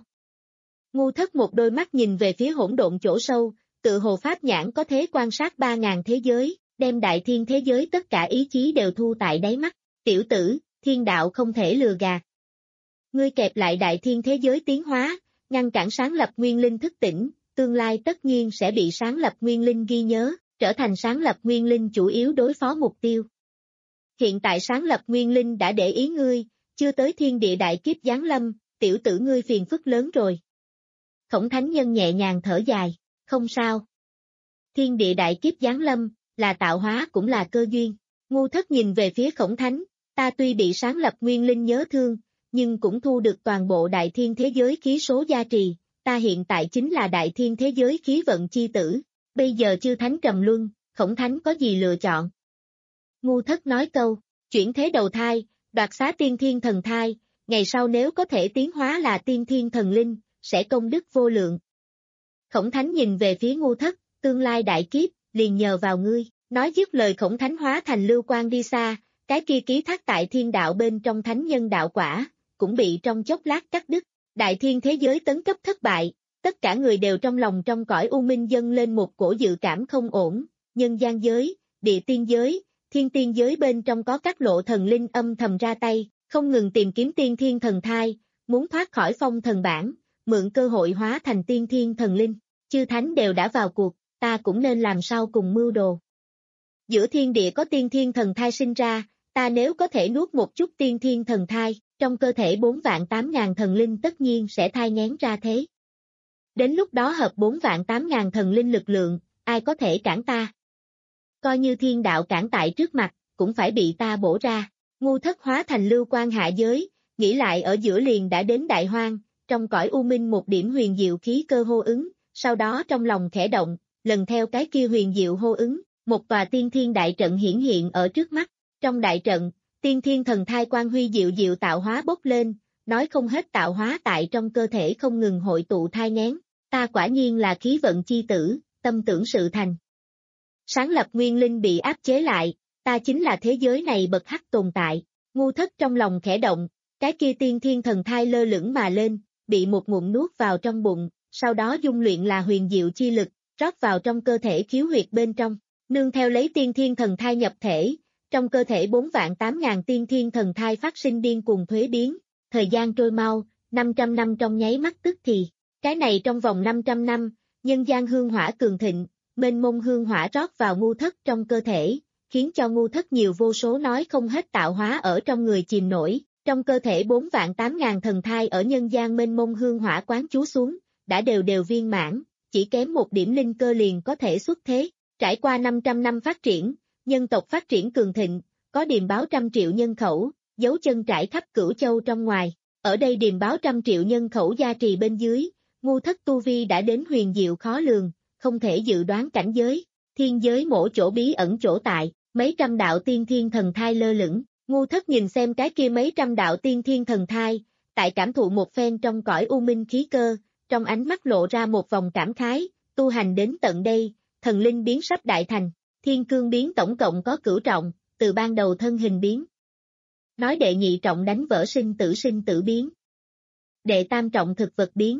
Ngu Thất một đôi mắt nhìn về phía hỗn độn chỗ sâu, tự hồ pháp nhãn có thể quan sát ba ngàn thế giới, đem đại thiên thế giới tất cả ý chí đều thu tại đáy mắt, tiểu tử, thiên đạo không thể lừa gạt. Ngươi kẹp lại đại thiên thế giới tiến hóa, ngăn cản sáng lập nguyên linh thức tỉnh, tương lai tất nhiên sẽ bị sáng lập nguyên linh ghi nhớ, trở thành sáng lập nguyên linh chủ yếu đối phó mục tiêu. Hiện tại sáng lập nguyên linh đã để ý ngươi, chưa tới thiên địa đại kiếp giáng lâm, tiểu tử ngươi phiền phức lớn rồi. Khổng Thánh Nhân nhẹ nhàng thở dài, không sao. Thiên địa đại kiếp giáng lâm, là tạo hóa cũng là cơ duyên. Ngu Thất nhìn về phía Khổng Thánh, ta tuy bị sáng lập nguyên linh nhớ thương, nhưng cũng thu được toàn bộ đại thiên thế giới khí số gia trì, ta hiện tại chính là đại thiên thế giới khí vận chi tử, bây giờ chư thánh trầm luân, Khổng Thánh có gì lựa chọn? Ngu Thất nói câu, chuyển thế đầu thai, đoạt xá tiên thiên thần thai, ngày sau nếu có thể tiến hóa là tiên thiên thần linh, sẽ công đức vô lượng. Khổng Thánh nhìn về phía Ngu Thất, tương lai đại kiếp, liền nhờ vào ngươi, nói dứt lời Khổng Thánh hóa thành lưu quang đi xa, cái kia ký thác tại thiên đạo bên trong thánh nhân đạo quả, cũng bị trong chốc lát cắt đứt, đại thiên thế giới tấn cấp thất bại, tất cả người đều trong lòng trong cõi u minh dâng lên một cổ dự cảm không ổn, nhân gian giới, địa tiên giới, thiên tiên giới bên trong có các lộ thần linh âm thầm ra tay, không ngừng tìm kiếm tiên thiên thần thai, muốn thoát khỏi phong thần bản, mượn cơ hội hóa thành tiên thiên thần linh, chư thánh đều đã vào cuộc, ta cũng nên làm sao cùng mưu đồ. Giữa thiên địa có tiên thiên thần thai sinh ra, ta nếu có thể nuốt một chút tiên thiên thần thai, trong cơ thể bốn vạn tám ngàn thần linh tất nhiên sẽ thai nghén ra thế. Đến lúc đó hợp bốn vạn tám ngàn thần linh lực lượng, ai có thể cản ta? Coi như thiên đạo cản tại trước mặt, cũng phải bị ta bổ ra. Ngu Thất hóa thành lưu quang hạ giới, nghĩ lại ở giữa liền đã đến đại hoang, trong cõi u minh một điểm huyền diệu khí cơ hô ứng, sau đó trong lòng khẽ động, lần theo cái kia huyền diệu hô ứng, một tòa tiên thiên đại trận hiển hiện ở trước mắt. Trong đại trận, tiên thiên thần thai quang huy diệu diệu tạo hóa bốc lên, nói không hết tạo hóa tại trong cơ thể không ngừng hội tụ thai nghén, ta quả nhiên là khí vận chi tử, tâm tưởng sự thành. Sáng lập nguyên linh bị áp chế lại, ta chính là thế giới này bậc hắc tồn tại, Ngu Thất trong lòng khẽ động, cái kia tiên thiên thần thai lơ lửng mà lên, bị một ngụm nuốt vào trong bụng, sau đó dung luyện là huyền diệu chi lực, rót vào trong cơ thể khiếu huyệt bên trong, nương theo lấy tiên thiên thần thai nhập thể, trong cơ thể bốn vạn tám ngàn tiên thiên thần thai phát sinh điên cuồng thuế biến, thời gian trôi mau, năm trăm năm trong nháy mắt tức thì, cái này trong vòng năm trăm năm, nhân gian hương hỏa cường thịnh, mênh mông hương hỏa rót vào ngu thất trong cơ thể, khiến cho ngu thất nhiều vô số nói không hết tạo hóa ở trong người chìm nổi, trong cơ thể bốn vạn tám ngàn thần thai ở nhân gian mênh mông hương hỏa quán chú xuống, đã đều đều viên mãn, chỉ kém một điểm linh cơ liền có thể xuất thế, trải qua năm trăm năm phát triển, nhân tộc phát triển cường thịnh, có điềm báo trăm triệu nhân khẩu, dấu chân trải khắp cửu châu trong ngoài, ở đây điềm báo trăm triệu nhân khẩu gia trì bên dưới, ngu thất tu vi đã đến huyền diệu khó lường, không thể dự đoán cảnh giới, thiên giới mỗi chỗ bí ẩn chỗ tại, mấy trăm đạo tiên thiên thần thai lơ lửng, ngu thất nhìn xem cái kia mấy trăm đạo tiên thiên thần thai, tại cảm thụ một phen trong cõi u minh khí cơ, trong ánh mắt lộ ra một vòng cảm khái, tu hành đến tận đây, thần linh biến sắp đại thành, thiên cương biến tổng cộng có cửu trọng, từ ban đầu thân hình biến. Nói đệ nhị trọng đánh vỡ sinh tử sinh tử biến. Đệ tam trọng thực vật biến.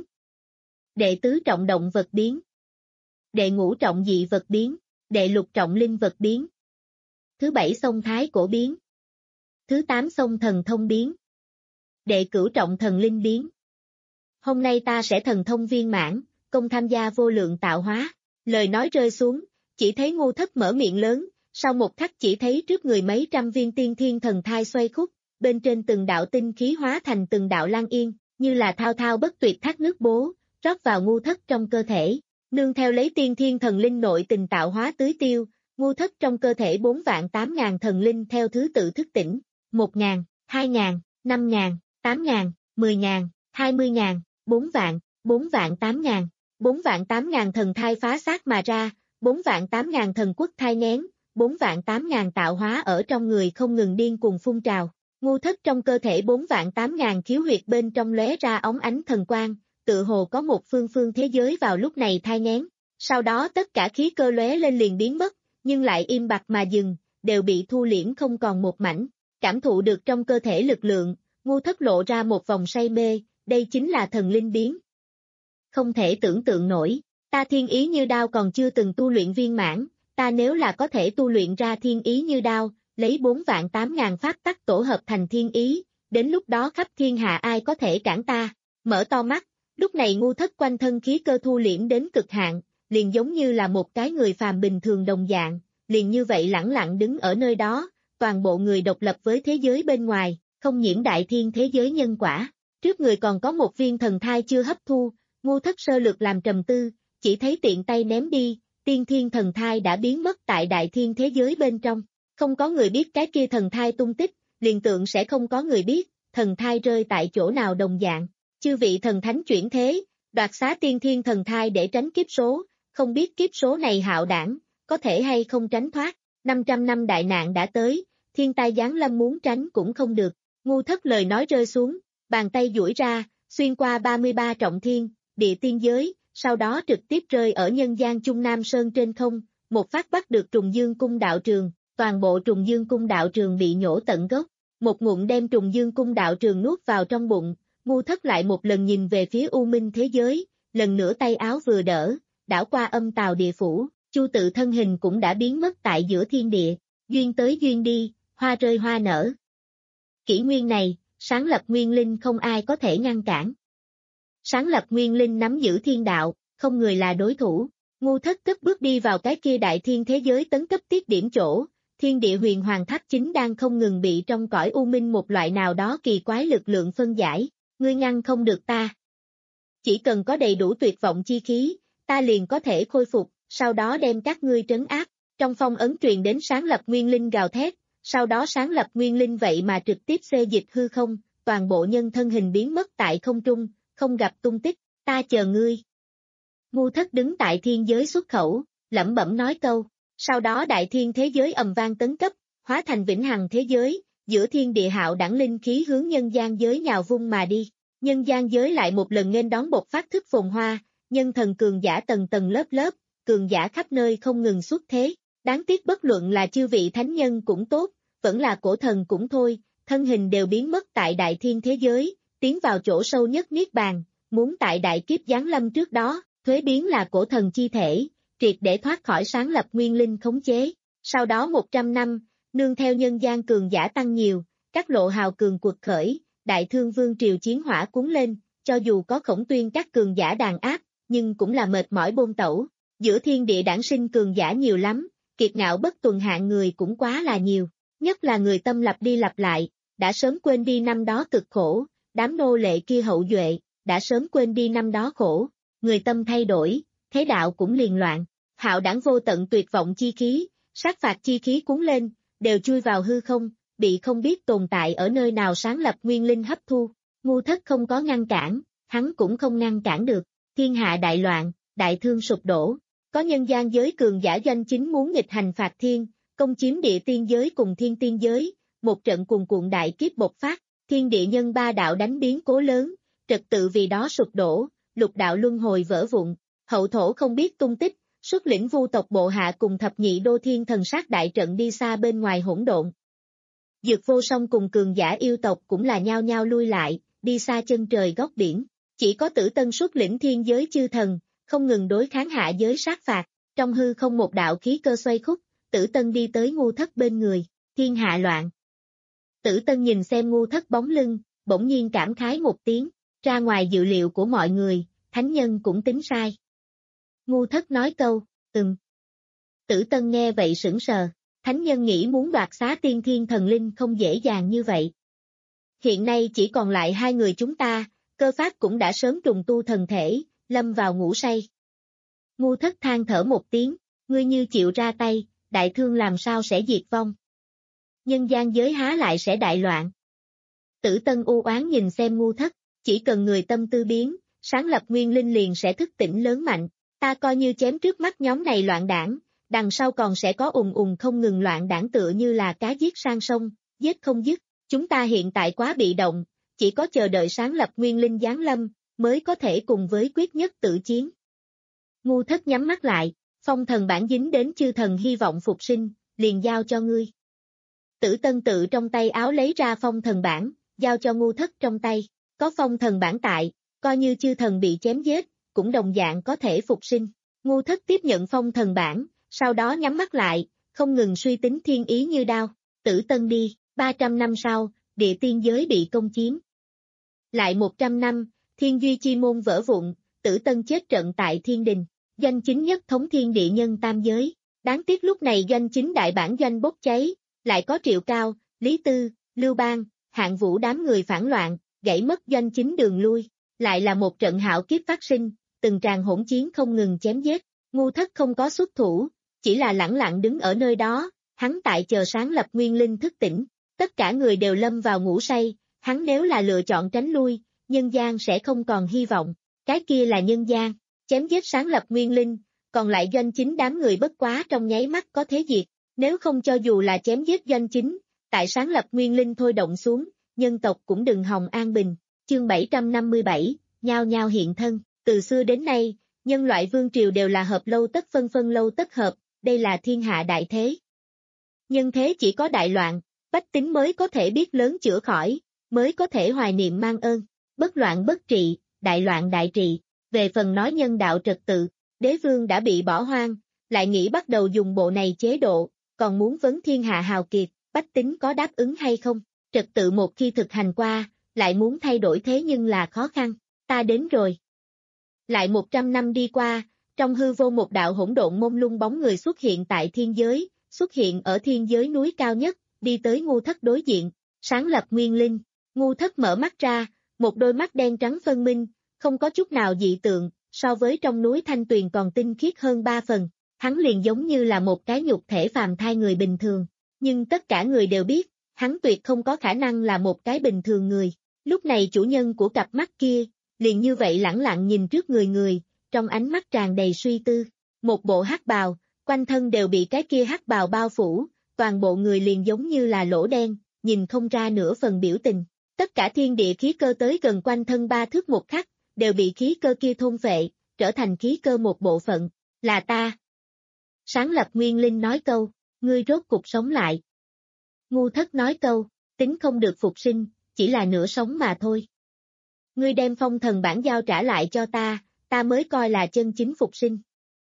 Đệ tứ trọng động vật biến. Đệ ngũ trọng dị vật biến. Đệ lục trọng linh vật biến. Thứ bảy sông thái cổ biến. Thứ tám sông thần thông biến. Đệ cửu trọng thần linh biến. Hôm nay ta sẽ thần thông viên mãn, công tham gia vô lượng tạo hóa. Lời nói rơi xuống, chỉ thấy ngu thất mở miệng lớn, sau một khắc chỉ thấy trước người mấy trăm viên tiên thiên thần thai xoay khúc, bên trên từng đạo tinh khí hóa thành từng đạo lan yên, như là thao thao bất tuyệt thác nước bố, rót vào ngu thất trong cơ thể. Nương theo lấy tiên thiên thần linh nội tình tạo hóa tưới tiêu, ngu thất trong cơ thể bốn vạn tám ngàn thần linh theo thứ tự thức tỉnh, một ngàn, hai ngàn, năm ngàn, tám ngàn, mười ngàn, hai mươi ngàn, bốn vạn, bốn vạn tám ngàn, bốn vạn tám ngàn thần thai phá xác mà ra, bốn vạn tám ngàn thần quốc thai nén, bốn vạn tám ngàn tạo hóa ở trong người không ngừng điên cuồng phun trào. Ngu thất trong cơ thể bốn vạn tám ngàn khiếu huyệt bên trong lóe ra óng ánh thần quang, tự hồ có một phương phương thế giới vào lúc này thai nén. Sau đó tất cả khí cơ lóe lên liền biến mất, nhưng lại im bặt mà dừng, đều bị thu liễm không còn một mảnh. Cảm thụ được trong cơ thể lực lượng, ngu thất lộ ra một vòng say mê, đây chính là thần linh biến. Không thể tưởng tượng nổi, ta thiên ý như đao còn chưa từng tu luyện viên mãn, ta nếu là có thể tu luyện ra thiên ý như đao, lấy bốn vạn tám ngàn pháp tắc tổ hợp thành thiên ý, đến lúc đó khắp thiên hạ ai có thể cản ta. Mở to mắt, lúc này ngu thất quanh thân khí cơ thu liễm đến cực hạn, liền giống như là một cái người phàm bình thường đồng dạng, liền như vậy lẳng lặng đứng ở nơi đó, toàn bộ người độc lập với thế giới bên ngoài, không nhiễm đại thiên thế giới nhân quả. Trước người còn có một viên thần thai chưa hấp thu, ngu thất sơ lược làm trầm tư, chỉ thấy tiện tay ném đi, tiên thiên thần thai đã biến mất tại đại thiên thế giới bên trong. Không có người biết cái kia thần thai tung tích, liền tượng sẽ không có người biết, thần thai rơi tại chỗ nào đồng dạng. Chư vị thần thánh chuyển thế, đoạt xá tiên thiên thần thai để tránh kiếp số, không biết kiếp số này hạo đảng, có thể hay không tránh thoát. năm trăm năm đại nạn đã tới, thiên tai giáng lâm muốn tránh cũng không được. Ngu thất lời nói rơi xuống, bàn tay duỗi ra, xuyên qua ba mươi ba trọng thiên, địa tiên giới, sau đó trực tiếp rơi ở nhân gian Trung Nam Sơn trên không, một phát bắt được Trùng Dương Cung đạo trường, toàn bộ Trùng Dương Cung đạo trường bị nhổ tận gốc, một ngụm đem Trùng Dương Cung đạo trường nuốt vào trong bụng, ngu thất lại một lần nhìn về phía U Minh thế giới, lần nữa tay áo vừa đỡ, đảo qua âm tào địa phủ, Chu tự thân hình cũng đã biến mất tại giữa thiên địa, duyên tới duyên đi, hoa rơi hoa nở. Kỷ nguyên này, sáng lập nguyên linh không ai có thể ngăn cản. Sáng lập nguyên linh nắm giữ thiên đạo, không người là đối thủ. Ngu thất cất bước đi vào cái kia đại thiên thế giới tấn cấp tiết điểm chỗ, thiên địa huyền hoàng tháp chính đang không ngừng bị trong cõi u minh một loại nào đó kỳ quái lực lượng phân giải, ngươi ngăn không được ta. Chỉ cần có đầy đủ tuyệt vọng chi khí, ta liền có thể khôi phục, sau đó đem các ngươi trấn áp. Trong phong ấn truyền đến sáng lập nguyên linh gào thét, sau đó sáng lập nguyên linh vậy mà trực tiếp xê dịch hư không, toàn bộ nhân thân hình biến mất tại không trung, không gặp tung tích, ta chờ ngươi. Ngu thất đứng tại thiên giới xuất khẩu, lẩm bẩm nói câu, sau đó đại thiên thế giới ầm vang tấn cấp, hóa thành vĩnh hằng thế giới, giữa thiên địa hạo đẳng linh khí hướng nhân gian giới nhào vung mà đi, nhân gian giới lại một lần nghênh đón bộc phát thức phồn hoa, nhân thần cường giả tầng tầng lớp lớp, cường giả khắp nơi không ngừng xuất thế, đáng tiếc bất luận là chư vị thánh nhân cũng tốt, vẫn là cổ thần cũng thôi, thân hình đều biến mất tại đại thiên thế giới, tiến vào chỗ sâu nhất niết bàn, muốn tại đại kiếp giáng lâm trước đó, thuế biến là cổ thần chi thể, triệt để thoát khỏi sáng lập nguyên linh khống chế. Sau đó một trăm năm, nương theo nhân gian cường giả tăng nhiều, các lộ hào cường cuộc khởi, đại thương vương triều chiến hỏa cuốn lên, cho dù có Khổng Tuyên các cường giả đàn áp, nhưng cũng là mệt mỏi bôn tẩu. Giữa thiên địa đản sinh cường giả nhiều lắm, kiệt ngạo bất tuần hạng người cũng quá là nhiều, nhất là người tâm lặp đi lặp lại, đã sớm quên đi năm đó cực khổ, đám nô lệ kia hậu duệ, đã sớm quên đi năm đó khổ, người tâm thay đổi, thế đạo cũng liền loạn, hạo đảng vô tận tuyệt vọng chi khí, sát phạt chi khí cuốn lên, đều chui vào hư không, bị không biết tồn tại ở nơi nào sáng lập nguyên linh hấp thu, ngu thất không có ngăn cản, hắn cũng không ngăn cản được, thiên hạ đại loạn, đại thương sụp đổ, có nhân gian giới cường giả doanh chính muốn nghịch hành phạt thiên, công chiếm địa tiên giới cùng thiên tiên giới, một trận cuồn cuộn đại kiếp bộc phát, thiên địa nhân ba đạo đánh biến cố lớn, trật tự vì đó sụp đổ, lục đạo luân hồi vỡ vụn, hậu thổ không biết tung tích, xuất lĩnh vu tộc bộ hạ cùng thập nhị đô thiên thần sát đại trận đi xa bên ngoài hỗn độn. Dược vô song cùng cường giả yêu tộc cũng là nhao nhao lui lại, đi xa chân trời góc biển, chỉ có Tử Tân xuất lĩnh thiên giới chư thần, không ngừng đối kháng hạ giới sát phạt, trong hư không một đạo khí cơ xoay khúc, Tử Tân đi tới ngu thất bên người, thiên hạ loạn. Tử Tân nhìn xem ngu thất bóng lưng, bỗng nhiên cảm khái một tiếng, ra ngoài dự liệu của mọi người, thánh nhân cũng tính sai. Ngu thất nói câu, ừm. Tử Tân nghe vậy sững sờ, thánh nhân nghĩ muốn đoạt xá tiên thiên thần linh không dễ dàng như vậy. Hiện nay chỉ còn lại hai người chúng ta, cơ pháp cũng đã sớm trùng tu thần thể, lâm vào ngủ say. Ngu thất than thở một tiếng, ngươi như chịu ra tay, đại thương làm sao sẽ diệt vong. Nhân gian giới há lại sẽ đại loạn. Tử Tân u oán nhìn xem ngu thất, chỉ cần người tâm tư biến, sáng lập nguyên linh liền sẽ thức tỉnh lớn mạnh, ta coi như chém trước mắt nhóm này loạn đảng, đằng sau còn sẽ có ùng ùng không ngừng loạn đảng tựa như là cá giết sang sông, giết không dứt, chúng ta hiện tại quá bị động, chỉ có chờ đợi sáng lập nguyên linh giáng lâm, mới có thể cùng với quyết nhất tự chiến. Ngu thất nhắm mắt lại, phong thần bản dính đến chư thần hy vọng phục sinh, liền giao cho ngươi. Tử Tân tự trong tay áo lấy ra phong thần bản, giao cho ngu thất trong tay, có phong thần bản tại, coi như chư thần bị chém giết, cũng đồng dạng có thể phục sinh. Ngu thất tiếp nhận phong thần bản, sau đó nhắm mắt lại, không ngừng suy tính thiên ý như đao, Tử Tân đi, ba trăm năm sau, địa tiên giới bị công chiếm. Lại một trăm năm, thiên duy chi môn vỡ vụn, Tử Tân chết trận tại thiên đình, doanh chính nhất thống thiên địa nhân tam giới, đáng tiếc lúc này doanh chính đại bản doanh bốc cháy, lại có Triệu Cao, Lý Tư, Lưu Bang, Hạng Vũ đám người phản loạn, gãy mất doanh chính đường lui, lại là một trận hạo kiếp phát sinh, từng tràng hỗn chiến không ngừng chém giết, ngu thất không có xuất thủ, chỉ là lẳng lặng đứng ở nơi đó, hắn tại chờ sáng lập nguyên linh thức tỉnh, tất cả người đều lâm vào ngủ say, hắn nếu là lựa chọn tránh lui, nhân gian sẽ không còn hy vọng, cái kia là nhân gian, chém giết sáng lập nguyên linh, còn lại doanh chính đám người bất quá trong nháy mắt có thế diệt, nếu không cho dù là chém giết doanh chính, tại sáng lập nguyên linh thôi động xuống, nhân tộc cũng đừng hòng an bình. Chương bảy trăm năm mươi bảy, nhao nhao hiện thân, từ xưa đến nay, nhân loại vương triều đều là hợp lâu tất phân phân lâu tất hợp, đây là thiên hạ đại thế. Nhân thế chỉ có đại loạn, bách tính mới có thể biết lớn chữa khỏi, mới có thể hoài niệm mang ơn, bất loạn bất trị, đại loạn đại trị. Về phần nói nhân đạo trật tự, đế vương đã bị bỏ hoang, lại nghĩ bắt đầu dùng bộ này chế độ, còn muốn vấn thiên hạ hào kiệt, bách tính có đáp ứng hay không, trật tự một khi thực hành qua, lại muốn thay đổi thế nhưng là khó khăn, ta đến rồi. Lại một trăm năm đi qua, trong hư vô một đạo hỗn độn mông lung bóng người xuất hiện tại thiên giới, xuất hiện ở thiên giới núi cao nhất, đi tới ngu thất đối diện, sáng lập nguyên linh, ngu thất mở mắt ra, một đôi mắt đen trắng phân minh, không có chút nào dị tượng, so với trong núi thanh tuyền còn tinh khiết hơn ba phần, hắn liền giống như là một cái nhục thể phàm thai người bình thường, nhưng tất cả người đều biết, hắn tuyệt không có khả năng là một cái bình thường người, lúc này chủ nhân của cặp mắt kia, liền như vậy lẳng lặng nhìn trước người người, trong ánh mắt tràn đầy suy tư, một bộ hắc bào, quanh thân đều bị cái kia hắc bào bao phủ, toàn bộ người liền giống như là lỗ đen, nhìn không ra nửa phần biểu tình, tất cả thiên địa khí cơ tới gần quanh thân ba thước một khắc, đều bị khí cơ kia thôn phệ, trở thành khí cơ một bộ phận, là ta. Sáng lập nguyên linh nói câu, ngươi rốt cục sống lại. Ngu thất nói câu, tính không được phục sinh, chỉ là nửa sống mà thôi. Ngươi đem phong thần bản giao trả lại cho ta, ta mới coi là chân chính phục sinh.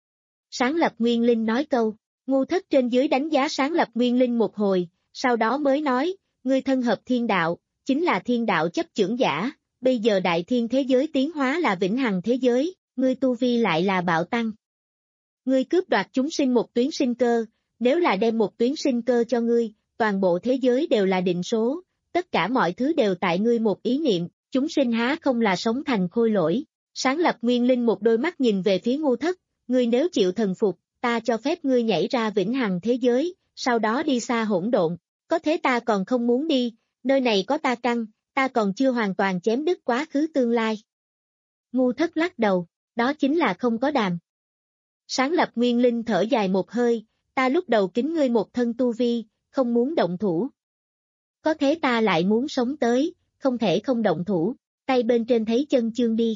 Sáng lập nguyên linh nói câu, ngu thất trên dưới đánh giá sáng lập nguyên linh một hồi, sau đó mới nói, ngươi thân hợp thiên đạo, chính là thiên đạo chấp chưởng giả, bây giờ đại thiên thế giới tiến hóa là vĩnh hằng thế giới, ngươi tu vi lại là bạo tăng. Ngươi cướp đoạt chúng sinh một tuyến sinh cơ, nếu là đem một tuyến sinh cơ cho ngươi, toàn bộ thế giới đều là định số, tất cả mọi thứ đều tại ngươi một ý niệm, chúng sinh há không là sống thành khôi lỗi. Sáng lập nguyên linh một đôi mắt nhìn về phía Ngu Thất, ngươi nếu chịu thần phục, ta cho phép ngươi nhảy ra vĩnh hằng thế giới, sau đó đi xa hỗn độn, có thế ta còn không muốn đi, nơi này có ta căn, ta còn chưa hoàn toàn chém đứt quá khứ tương lai. Ngu Thất lắc đầu, đó chính là không có đàm. Sáng lập nguyên linh thở dài một hơi, ta lúc đầu kính ngươi một thân tu vi, không muốn động thủ. Có thế ta lại muốn sống tới, không thể không động thủ, tay bên trên thấy chân chương đi.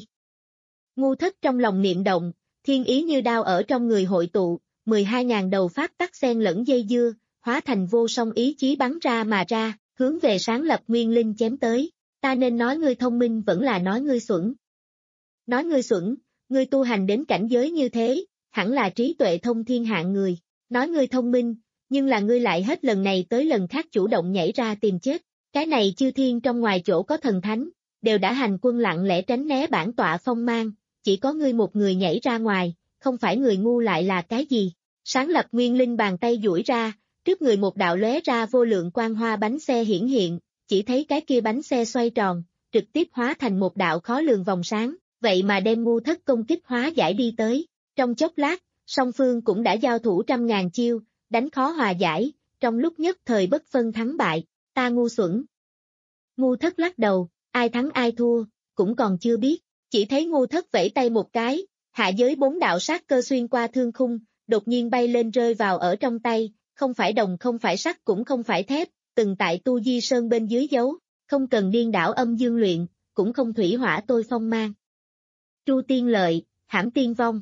Ngu Thất trong lòng niệm động, thiên ý như đao ở trong người hội tụ, mười hai ngàn đầu pháp tắc xen lẫn dây dưa, hóa thành vô song ý chí bắn ra mà ra, hướng về sáng lập nguyên linh chém tới. Ta nên nói ngươi thông minh vẫn là nói ngươi xuẩn. Nói ngươi xuẩn, ngươi tu hành đến cảnh giới như thế, hẳn là trí tuệ thông thiên hạng người. Nói ngươi thông minh, nhưng là ngươi lại hết lần này tới lần khác chủ động nhảy ra tìm chết. Cái này chư thiên trong ngoài chỗ có thần thánh, đều đã hành quân lặng lẽ tránh né bản tọa phong mang, chỉ có ngươi một người nhảy ra ngoài, không phải người ngu lại là cái gì. Sáng lập nguyên linh bàn tay duỗi ra, trước người một đạo lóe ra vô lượng quang hoa bánh xe hiển hiện, chỉ thấy cái kia bánh xe xoay tròn, trực tiếp hóa thành một đạo khó lường vòng sáng, vậy mà đem Ngu Thất công kích hóa giải đi tới. Trong chốc lát, song phương cũng đã giao thủ trăm ngàn chiêu, đánh khó hòa giải, trong lúc nhất thời bất phân thắng bại, ta ngu xuẩn. Ngu Thất lắc đầu, ai thắng ai thua, cũng còn chưa biết, chỉ thấy Ngu Thất vẫy tay một cái, hạ giới bốn đạo sát cơ xuyên qua thương khung, đột nhiên bay lên rơi vào ở trong tay, không phải đồng không phải sắt cũng không phải thép, từng tại tu di sơn bên dưới dấu, không cần điên đảo âm dương luyện, cũng không thủy hỏa tôi phong mang. Tru tiên lợi, hãm tiên vong.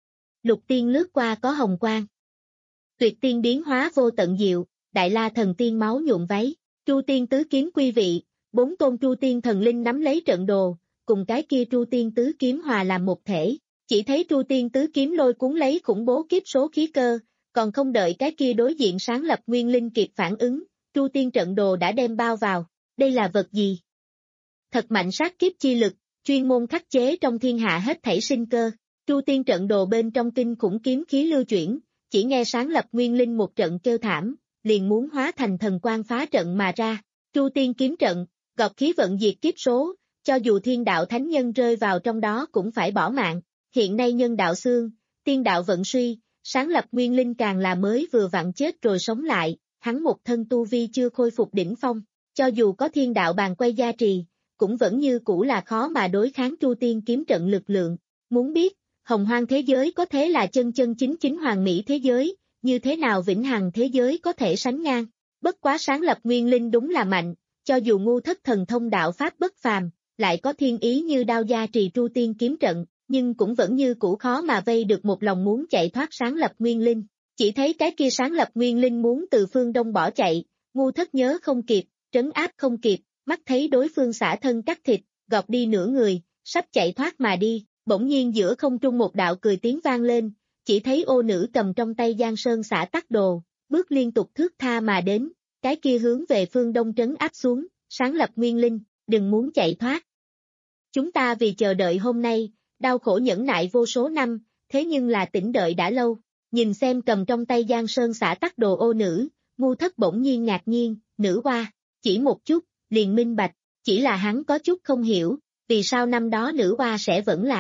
Lục tiên lướt qua có hồng quang. Tuyệt tiên biến hóa vô tận diệu, đại la thần tiên máu nhuộm váy, Tru tiên tứ kiếm quy vị, bốn tôn Tru tiên thần linh nắm lấy trận đồ, cùng cái kia Tru tiên tứ kiếm hòa làm một thể, chỉ thấy Tru tiên tứ kiếm lôi cuốn lấy khủng bố kiếp số khí cơ, còn không đợi cái kia đối diện sáng lập nguyên linh kịp phản ứng, Tru tiên trận đồ đã đem bao vào, đây là vật gì? Thật mạnh sát kiếp chi lực, chuyên môn khắc chế trong thiên hạ hết thảy sinh cơ, Tru tiên trận đồ bên trong kinh khủng kiếm khí lưu chuyển, chỉ nghe sáng lập nguyên linh một trận kêu thảm, liền muốn hóa thành thần quang phá trận mà ra, Tru tiên kiếm trận, gọt khí vận diệt kiếp số, cho dù thiên đạo thánh nhân rơi vào trong đó cũng phải bỏ mạng, hiện nay nhân đạo xương, tiên đạo vận suy, sáng lập nguyên linh càng là mới vừa vặn chết rồi sống lại, hắn một thân tu vi chưa khôi phục đỉnh phong, cho dù có thiên đạo bàn quay gia trì, cũng vẫn như cũ là khó mà đối kháng Tru tiên kiếm trận lực lượng, muốn biết, hồng hoang thế giới có thế là chân chân chính chính hoàng mỹ thế giới, như thế nào vĩnh hằng thế giới có thể sánh ngang, bất quá sáng lập nguyên linh đúng là mạnh, cho dù Ngu Thất thần thông đạo pháp bất phàm, lại có thiên ý như đao gia trì Tru tiên kiếm trận, nhưng cũng vẫn như cũ khó mà vây được một lòng muốn chạy thoát sáng lập nguyên linh, chỉ thấy cái kia sáng lập nguyên linh muốn từ phương đông bỏ chạy, Ngu Thất nhớ không kịp, trấn áp không kịp, mắt thấy đối phương xả thân cắt thịt, gọt đi nửa người, sắp chạy thoát mà đi, bỗng nhiên giữa không trung một đạo cười tiếng vang lên, chỉ thấy ô nữ cầm trong tay Giang Sơn xả tắc đồ, bước liên tục thước tha mà đến, cái kia hướng về phương đông trấn áp xuống, sáng lập nguyên linh, đừng muốn chạy thoát. Chúng ta vì chờ đợi hôm nay, đau khổ nhẫn nại vô số năm, thế nhưng là tỉnh đợi đã lâu, nhìn xem cầm trong tay Giang Sơn xả tắc đồ ô nữ, Ngu Thất bỗng nhiên ngạc nhiên, nữ hoa, chỉ một chút, liền minh bạch, chỉ là hắn có chút không hiểu, vì sao năm đó nữ hoa sẽ vẫn lạc.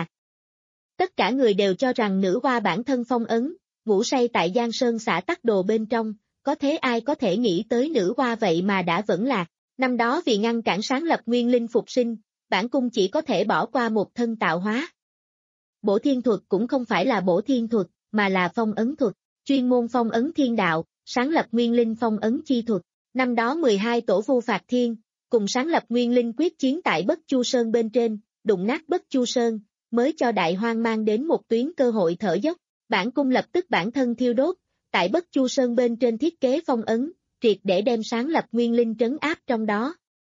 Tất cả người đều cho rằng nữ hoa bản thân phong ấn, ngủ say tại Giang Sơn xả tắc đồ bên trong, có thế ai có thể nghĩ tới nữ hoa vậy mà đã vẫn lạc, năm đó vì ngăn cản sáng lập nguyên linh phục sinh, bản cung chỉ có thể bỏ qua một thân tạo hóa. Bổ thiên thuật cũng không phải là bổ thiên thuật, mà là phong ấn thuật, chuyên môn phong ấn thiên đạo, sáng lập nguyên linh phong ấn chi thuật. Năm đó mười hai tổ vu phạt thiên, cùng sáng lập nguyên linh quyết chiến tại Bất Chu Sơn bên trên, đụng nát Bất Chu Sơn, mới cho đại hoang mang đến một tuyến cơ hội thở dốc. Bản cung lập tức bản thân thiêu đốt, tại Bất Chu Sơn bên trên thiết kế phong ấn, triệt để đem sáng lập nguyên linh trấn áp trong đó.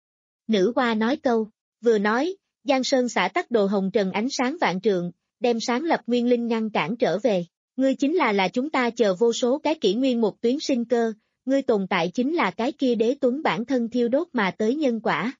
Nữ hoa nói câu, vừa nói, Giang Sơn xả tắc đồ hồng trần ánh sáng vạn trượng, đem sáng lập nguyên linh ngăn cản trở về. Ngươi chính là là chúng ta chờ vô số cái kỷ nguyên một tuyến sinh cơ, ngươi tồn tại chính là cái kia đế tuấn bản thân thiêu đốt mà tới nhân quả.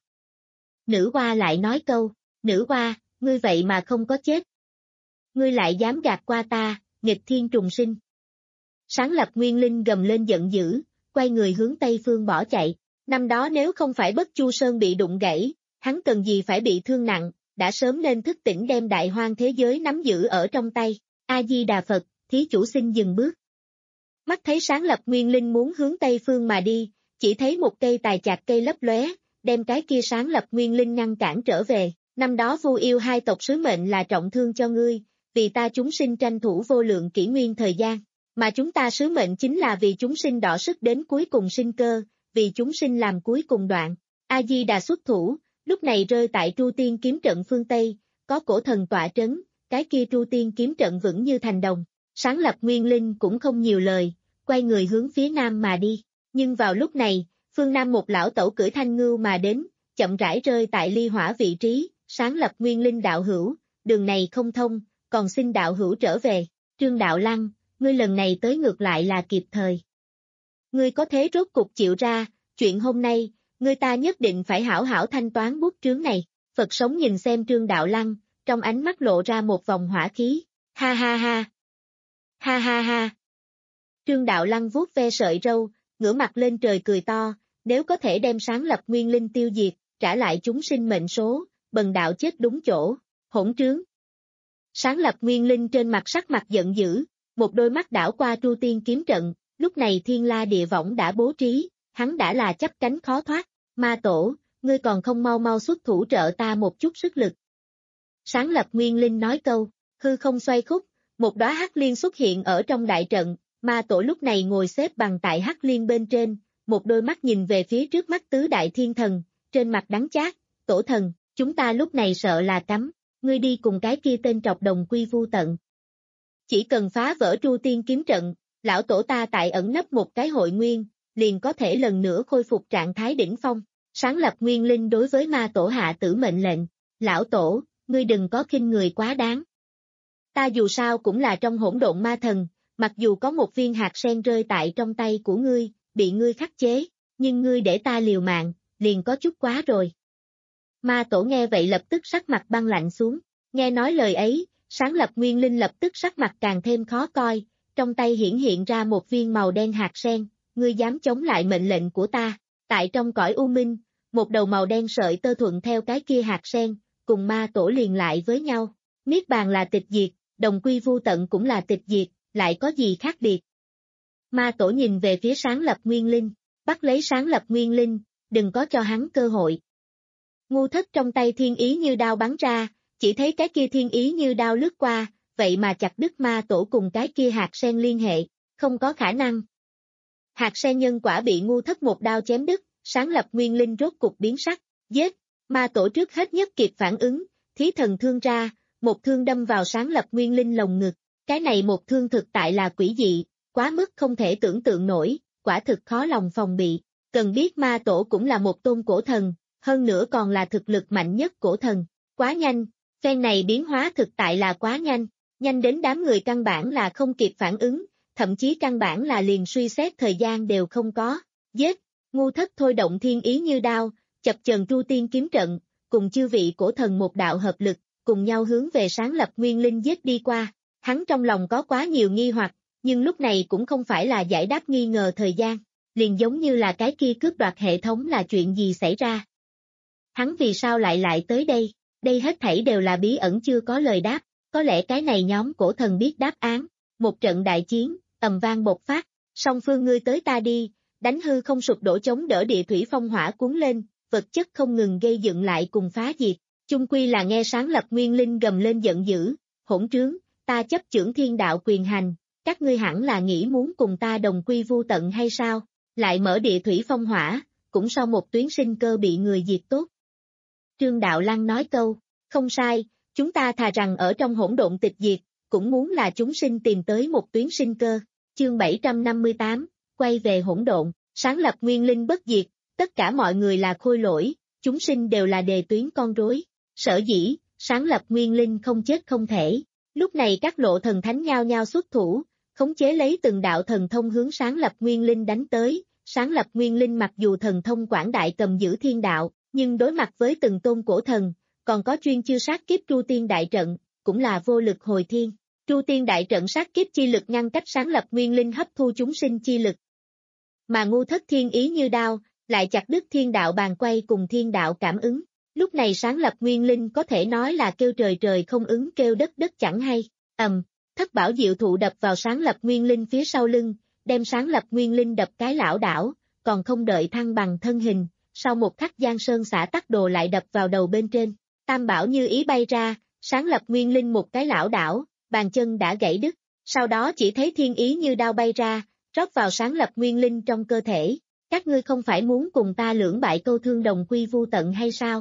Nữ hoa lại nói câu, nữ hoa, ngươi vậy mà không có chết. Ngươi lại dám gạt qua ta, nghịch thiên trùng sinh. Sáng lập nguyên linh gầm lên giận dữ, quay người hướng Tây phương bỏ chạy. Năm đó nếu không phải Bất Chu Sơn bị đụng gãy, hắn cần gì phải bị thương nặng, đã sớm nên thức tỉnh đem đại hoang thế giới nắm giữ ở trong tay. A-di-đà Phật, thí chủ xin dừng bước. Mắt thấy sáng lập nguyên linh muốn hướng Tây phương mà đi, chỉ thấy một cây tài chạc cây lấp lóe, đem cái kia sáng lập nguyên linh ngăn cản trở về. Năm đó Vu Yêu hai tộc sứ mệnh là trọng thương cho ngươi, vì ta chúng sinh tranh thủ vô lượng kỷ nguyên thời gian, mà chúng ta sứ mệnh chính là vì chúng sinh đọ sức đến cuối cùng sinh cơ, vì chúng sinh làm cuối cùng đoạn. A-di-đà xuất thủ, lúc này rơi tại Tru Tiên kiếm trận phương Tây, có cổ thần tọa trấn, cái kia Tru Tiên kiếm trận vững như thành đồng. Sáng lập nguyên linh cũng không nhiều lời, quay người hướng phía nam mà đi. Nhưng vào lúc này, phương nam một lão tẩu cưỡi thanh ngưu mà đến, chậm rãi rơi tại ly hỏa vị trí. Sáng lập nguyên linh đạo hữu, đường này không thông, còn xin đạo hữu trở về. Trương Đạo Lăng, ngươi lần này tới ngược lại là kịp thời. Ngươi có thế rốt cục chịu ra, chuyện hôm nay, ngươi ta nhất định phải hảo hảo thanh toán bút trướng này. Phật sống nhìn xem Trương Đạo Lăng, trong ánh mắt lộ ra một vòng hỏa khí. Ha ha ha. Ha ha ha. Trương Đạo Lăng vuốt ve sợi râu, ngửa mặt lên trời cười to, nếu có thể đem sáng lập nguyên linh tiêu diệt, trả lại chúng sinh mệnh số, bần đạo chết đúng chỗ, hỗn trướng. Sáng lập nguyên linh trên mặt sắc mặt giận dữ, một đôi mắt đảo qua Tru Tiên kiếm trận, lúc này thiên la địa võng đã bố trí, hắn đã là chấp cánh khó thoát, ma tổ, ngươi còn không mau mau xuất thủ trợ ta một chút sức lực. Sáng lập nguyên linh nói câu, hư không xoay khúc, một đóa hắc liên xuất hiện ở trong đại trận, ma tổ lúc này ngồi xếp bằng tại hắc liên bên trên, một đôi mắt nhìn về phía trước mắt tứ đại thiên thần, trên mặt đắng chát, tổ thần, chúng ta lúc này sợ là cấm, ngươi đi cùng cái kia tên trọc đồng quy vu tận. Chỉ cần phá vỡ Tru Tiên kiếm trận, lão tổ ta tại ẩn nấp một cái hội nguyên, liền có thể lần nữa khôi phục trạng thái đỉnh phong. Sáng lập nguyên linh đối với ma tổ hạ tử mệnh lệnh, lão tổ, ngươi đừng có khinh người quá đáng. Ta dù sao cũng là trong hỗn độn ma thần, mặc dù có một viên hạt sen rơi tại trong tay của ngươi, bị ngươi khắc chế, nhưng ngươi để ta liều mạng, liền có chút quá rồi. Ma tổ nghe vậy lập tức sắc mặt băng lạnh xuống, nghe nói lời ấy, sáng lập nguyên linh lập tức sắc mặt càng thêm khó coi, trong tay hiển hiện ra một viên màu đen hạt sen, ngươi dám chống lại mệnh lệnh của ta, tại trong cõi u minh, một đầu màu đen sợi tơ thuận theo cái kia hạt sen, cùng ma tổ liền lại với nhau, niết bàn là tịch diệt, đồng quy vu tận cũng là tịch diệt, lại có gì khác biệt. Ma tổ nhìn về phía sáng lập nguyên linh, bắt lấy sáng lập nguyên linh, đừng có cho hắn cơ hội. Ngu thất trong tay thiên ý như đao bắn ra, chỉ thấy cái kia thiên ý như đao lướt qua, vậy mà chặt đứt ma tổ cùng cái kia hạt sen liên hệ, không có khả năng. Hạt sen nhân quả bị ngu thất một đao chém đứt, sáng lập nguyên linh rốt cục biến sắc, giết, ma tổ trước hết nhất kịp phản ứng, thí thần thương ra, một thương đâm vào sáng lập nguyên linh lồng ngực, cái này một thương thực tại là quỷ dị, quá mức không thể tưởng tượng nổi, quả thực khó lòng phòng bị, cần biết ma tổ cũng là một tôn cổ thần, hơn nữa còn là thực lực mạnh nhất cổ thần, quá nhanh, phen này biến hóa thực tại là quá nhanh, nhanh đến đám người căn bản là không kịp phản ứng, thậm chí căn bản là liền suy xét thời gian đều không có, giết, ngu thất thôi động thiên ý như đao, chập chờn Tru Tiên kiếm trận, cùng chư vị cổ thần một đạo hợp lực, cùng nhau hướng về sáng lập nguyên linh giết đi qua, hắn trong lòng có quá nhiều nghi hoặc, nhưng lúc này cũng không phải là giải đáp nghi ngờ thời gian, liền giống như là cái kia cướp đoạt hệ thống là chuyện gì xảy ra. Hắn vì sao lại lại tới đây, đây hết thảy đều là bí ẩn chưa có lời đáp, có lẽ cái này nhóm cổ thần biết đáp án, một trận đại chiến, ầm vang bộc phát, song phương ngươi tới ta đi, đánh hư không sụp đổ chống đỡ địa thủy phong hỏa cuốn lên, vật chất không ngừng gây dựng lại cùng phá diệt, chung quy là nghe sáng lập nguyên linh gầm lên giận dữ, hỗn trướng, ta chấp chưởng thiên đạo quyền hành, các ngươi hẳn là nghĩ muốn cùng ta đồng quy vu tận hay sao, lại mở địa thủy phong hỏa, cũng sau một tuyến sinh cơ bị người diệt tốt. Trương Đạo Lăng nói câu, không sai, chúng ta thà rằng ở trong hỗn độn tịch diệt, cũng muốn là chúng sinh tìm tới một tuyến sinh cơ. Chương bảy trăm năm mươi tám, quay về hỗn độn, sáng lập nguyên linh bất diệt, tất cả mọi người là khôi lỗi, chúng sinh đều là đề tuyến con rối. Sở dĩ, sáng lập nguyên linh không chết không thể. Lúc này các lộ thần thánh nhao nhao xuất thủ, khống chế lấy từng đạo thần thông hướng sáng lập nguyên linh đánh tới. Sáng lập nguyên linh mặc dù thần thông quảng đại cầm giữ thiên đạo, nhưng đối mặt với từng tôn cổ thần, còn có chuyên chư sát kiếp Tru Tiên đại trận, cũng là vô lực hồi thiên. Tru Tiên đại trận sát kiếp chi lực ngăn cách sáng lập nguyên linh hấp thu chúng sinh chi lực. Mà ngu thất thiên ý như đao, lại chặt đứt thiên đạo bàn quay cùng thiên đạo cảm ứng. Lúc này sáng lập nguyên linh có thể nói là kêu trời trời không ứng kêu đất đất chẳng hay. Ầm, thất bảo diệu thụ đập vào sáng lập nguyên linh phía sau lưng, đem sáng lập nguyên linh đập cái lảo đảo, còn không đợi thăng bằng thân hình, sau một khắc Giang Sơn xả tắc đồ lại đập vào đầu bên trên. Tam bảo như ý bay ra, sáng lập nguyên linh một cái lảo đảo, bàn chân đã gãy đứt, sau đó chỉ thấy thiên ý như đao bay ra, rót vào sáng lập nguyên linh trong cơ thể. Các ngươi không phải muốn cùng ta lưỡng bại câu thương đồng quy vu tận hay sao?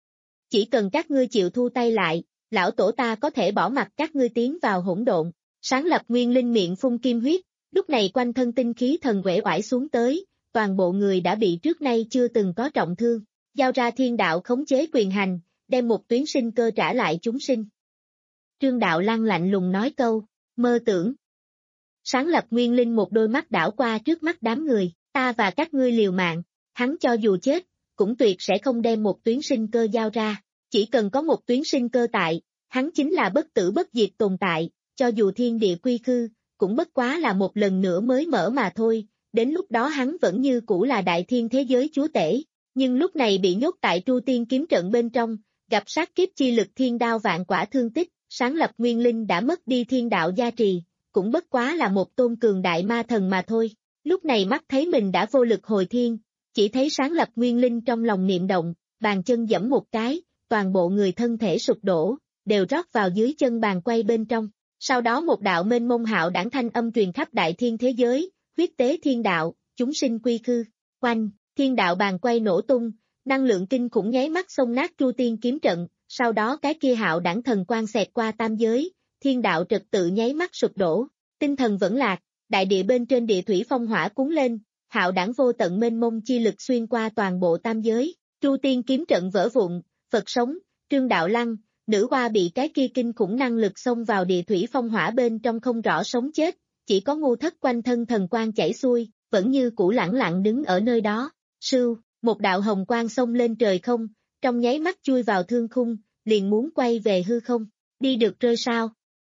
Chỉ cần các ngươi chịu thu tay lại, lão tổ ta có thể bỏ mặc các ngươi tiến vào hỗn độn. Sáng lập nguyên linh miệng phun kim huyết, lúc này quanh thân tinh khí thần uể oải xuống tới, toàn bộ người đã bị trước nay chưa từng có trọng thương, giao ra thiên đạo khống chế quyền hành, đem một tuyến sinh cơ trả lại chúng sinh. Trương Đạo Lăng lạnh lùng nói câu, mơ tưởng. Sáng lập nguyên linh một đôi mắt đảo qua trước mắt đám người, ta và các ngươi liều mạng, hắn cho dù chết, cũng tuyệt sẽ không đem một tuyến sinh cơ giao ra, chỉ cần có một tuyến sinh cơ tại, hắn chính là bất tử bất diệt tồn tại, cho dù thiên địa quy khư, cũng bất quá là một lần nữa mới mở mà thôi, đến lúc đó hắn vẫn như cũ là đại thiên thế giới chúa tể, nhưng lúc này bị nhốt tại Tru Tiên kiếm trận bên trong, gặp sát kiếp chi lực thiên đao vạn quả thương tích, sáng lập nguyên linh đã mất đi thiên đạo gia trì, cũng bất quá là một tôn cường đại ma thần mà thôi, lúc này mắt thấy mình đã vô lực hồi thiên, chỉ thấy sáng lập nguyên linh trong lòng niệm động, bàn chân giẫm một cái, toàn bộ người thân thể sụp đổ, đều rót vào dưới chân bàn quay bên trong. Sau đó một đạo mênh mông hạo đảng thanh âm truyền khắp đại thiên thế giới, huyết tế thiên đạo, chúng sinh quy khư, oanh, thiên đạo bàn quay nổ tung, năng lượng kinh khủng nháy mắt xông nát Tru Tiên kiếm trận, sau đó cái kia hạo đảng thần quang xẹt qua tam giới, thiên đạo trật tự nháy mắt sụp đổ, tinh thần vẫn lạc, đại địa bên trên địa thủy phong hỏa cuốn lên, hạo đảng vô tận mênh mông chi lực xuyên qua toàn bộ tam giới, Tru Tiên kiếm trận vỡ vụn, Phật sống, Trương Đạo Lăng, nữ hoa bị cái kia kinh khủng năng lực xông vào địa thủy phong hỏa bên trong không rõ sống chết, chỉ có ngu thất quanh thân thần quang chảy xuôi, vẫn như cũ lẳng lặng đứng ở nơi đó, sưu, một đạo hồng quang xông lên trời không, trong nháy mắt chui vào thương khung, liền muốn quay về hư không, đi được rơi sao?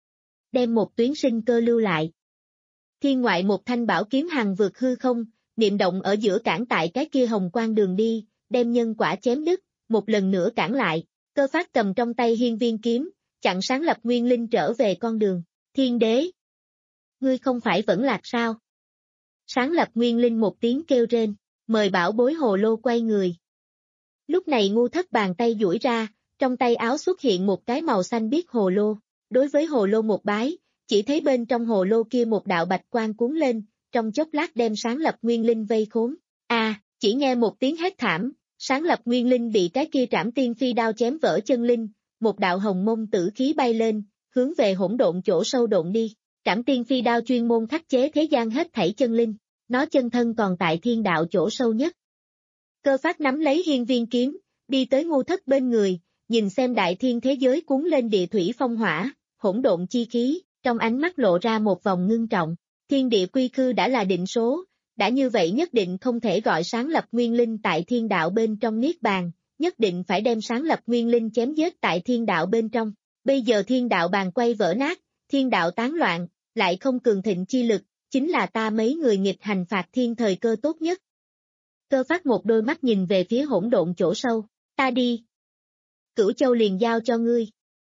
Đem một tuyến sinh cơ lưu lại. Thiên ngoại một thanh bảo kiếm hằng vượt hư không, niệm động ở giữa cản tại cái kia hồng quang đường đi, đem nhân quả chém đứt, một lần nữa cản lại. Cơ phát cầm trong tay hiên viên kiếm, chặn sáng lập nguyên linh trở về con đường. Thiên đế! Ngươi không phải vẫn lạc sao? Sáng lập nguyên linh một tiếng kêu rên, mời bảo bối hồ lô quay người. Lúc này ngu thất bàn tay duỗi ra, trong tay áo xuất hiện một cái màu xanh biếc hồ lô. Đối với hồ lô một bái, chỉ thấy bên trong hồ lô kia một đạo bạch quang cuốn lên, trong chốc lát đem sáng lập nguyên linh vây khốn. A, à, chỉ nghe một tiếng hét thảm. Sáng lập nguyên linh bị cái kia trảm tiên phi đao chém vỡ chân linh, một đạo hồng mông tử khí bay lên, hướng về hỗn độn chỗ sâu độn đi. Trảm tiên phi đao chuyên môn khắc chế thế gian hết thảy chân linh, nó chân thân còn tại thiên đạo chỗ sâu nhất. Cơ phát nắm lấy hiên viên kiếm, đi tới ngu thất bên người, nhìn xem đại thiên thế giới cuốn lên địa thủy phong hỏa, hỗn độn chi khí, trong ánh mắt lộ ra một vòng ngưng trọng. Thiên địa quy khư đã là định số. Đã như vậy nhất định không thể gọi sáng lập nguyên linh tại thiên đạo bên trong niết bàn, nhất định phải đem sáng lập nguyên linh chém giết tại thiên đạo bên trong. Bây giờ thiên đạo bàn quay vỡ nát, thiên đạo tán loạn, lại không cường thịnh chi lực, chính là ta mấy người nghịch hành phạt thiên thời cơ tốt nhất. Cơ phát một đôi mắt nhìn về phía hỗn độn chỗ sâu, ta đi. Cửu châu liền giao cho ngươi.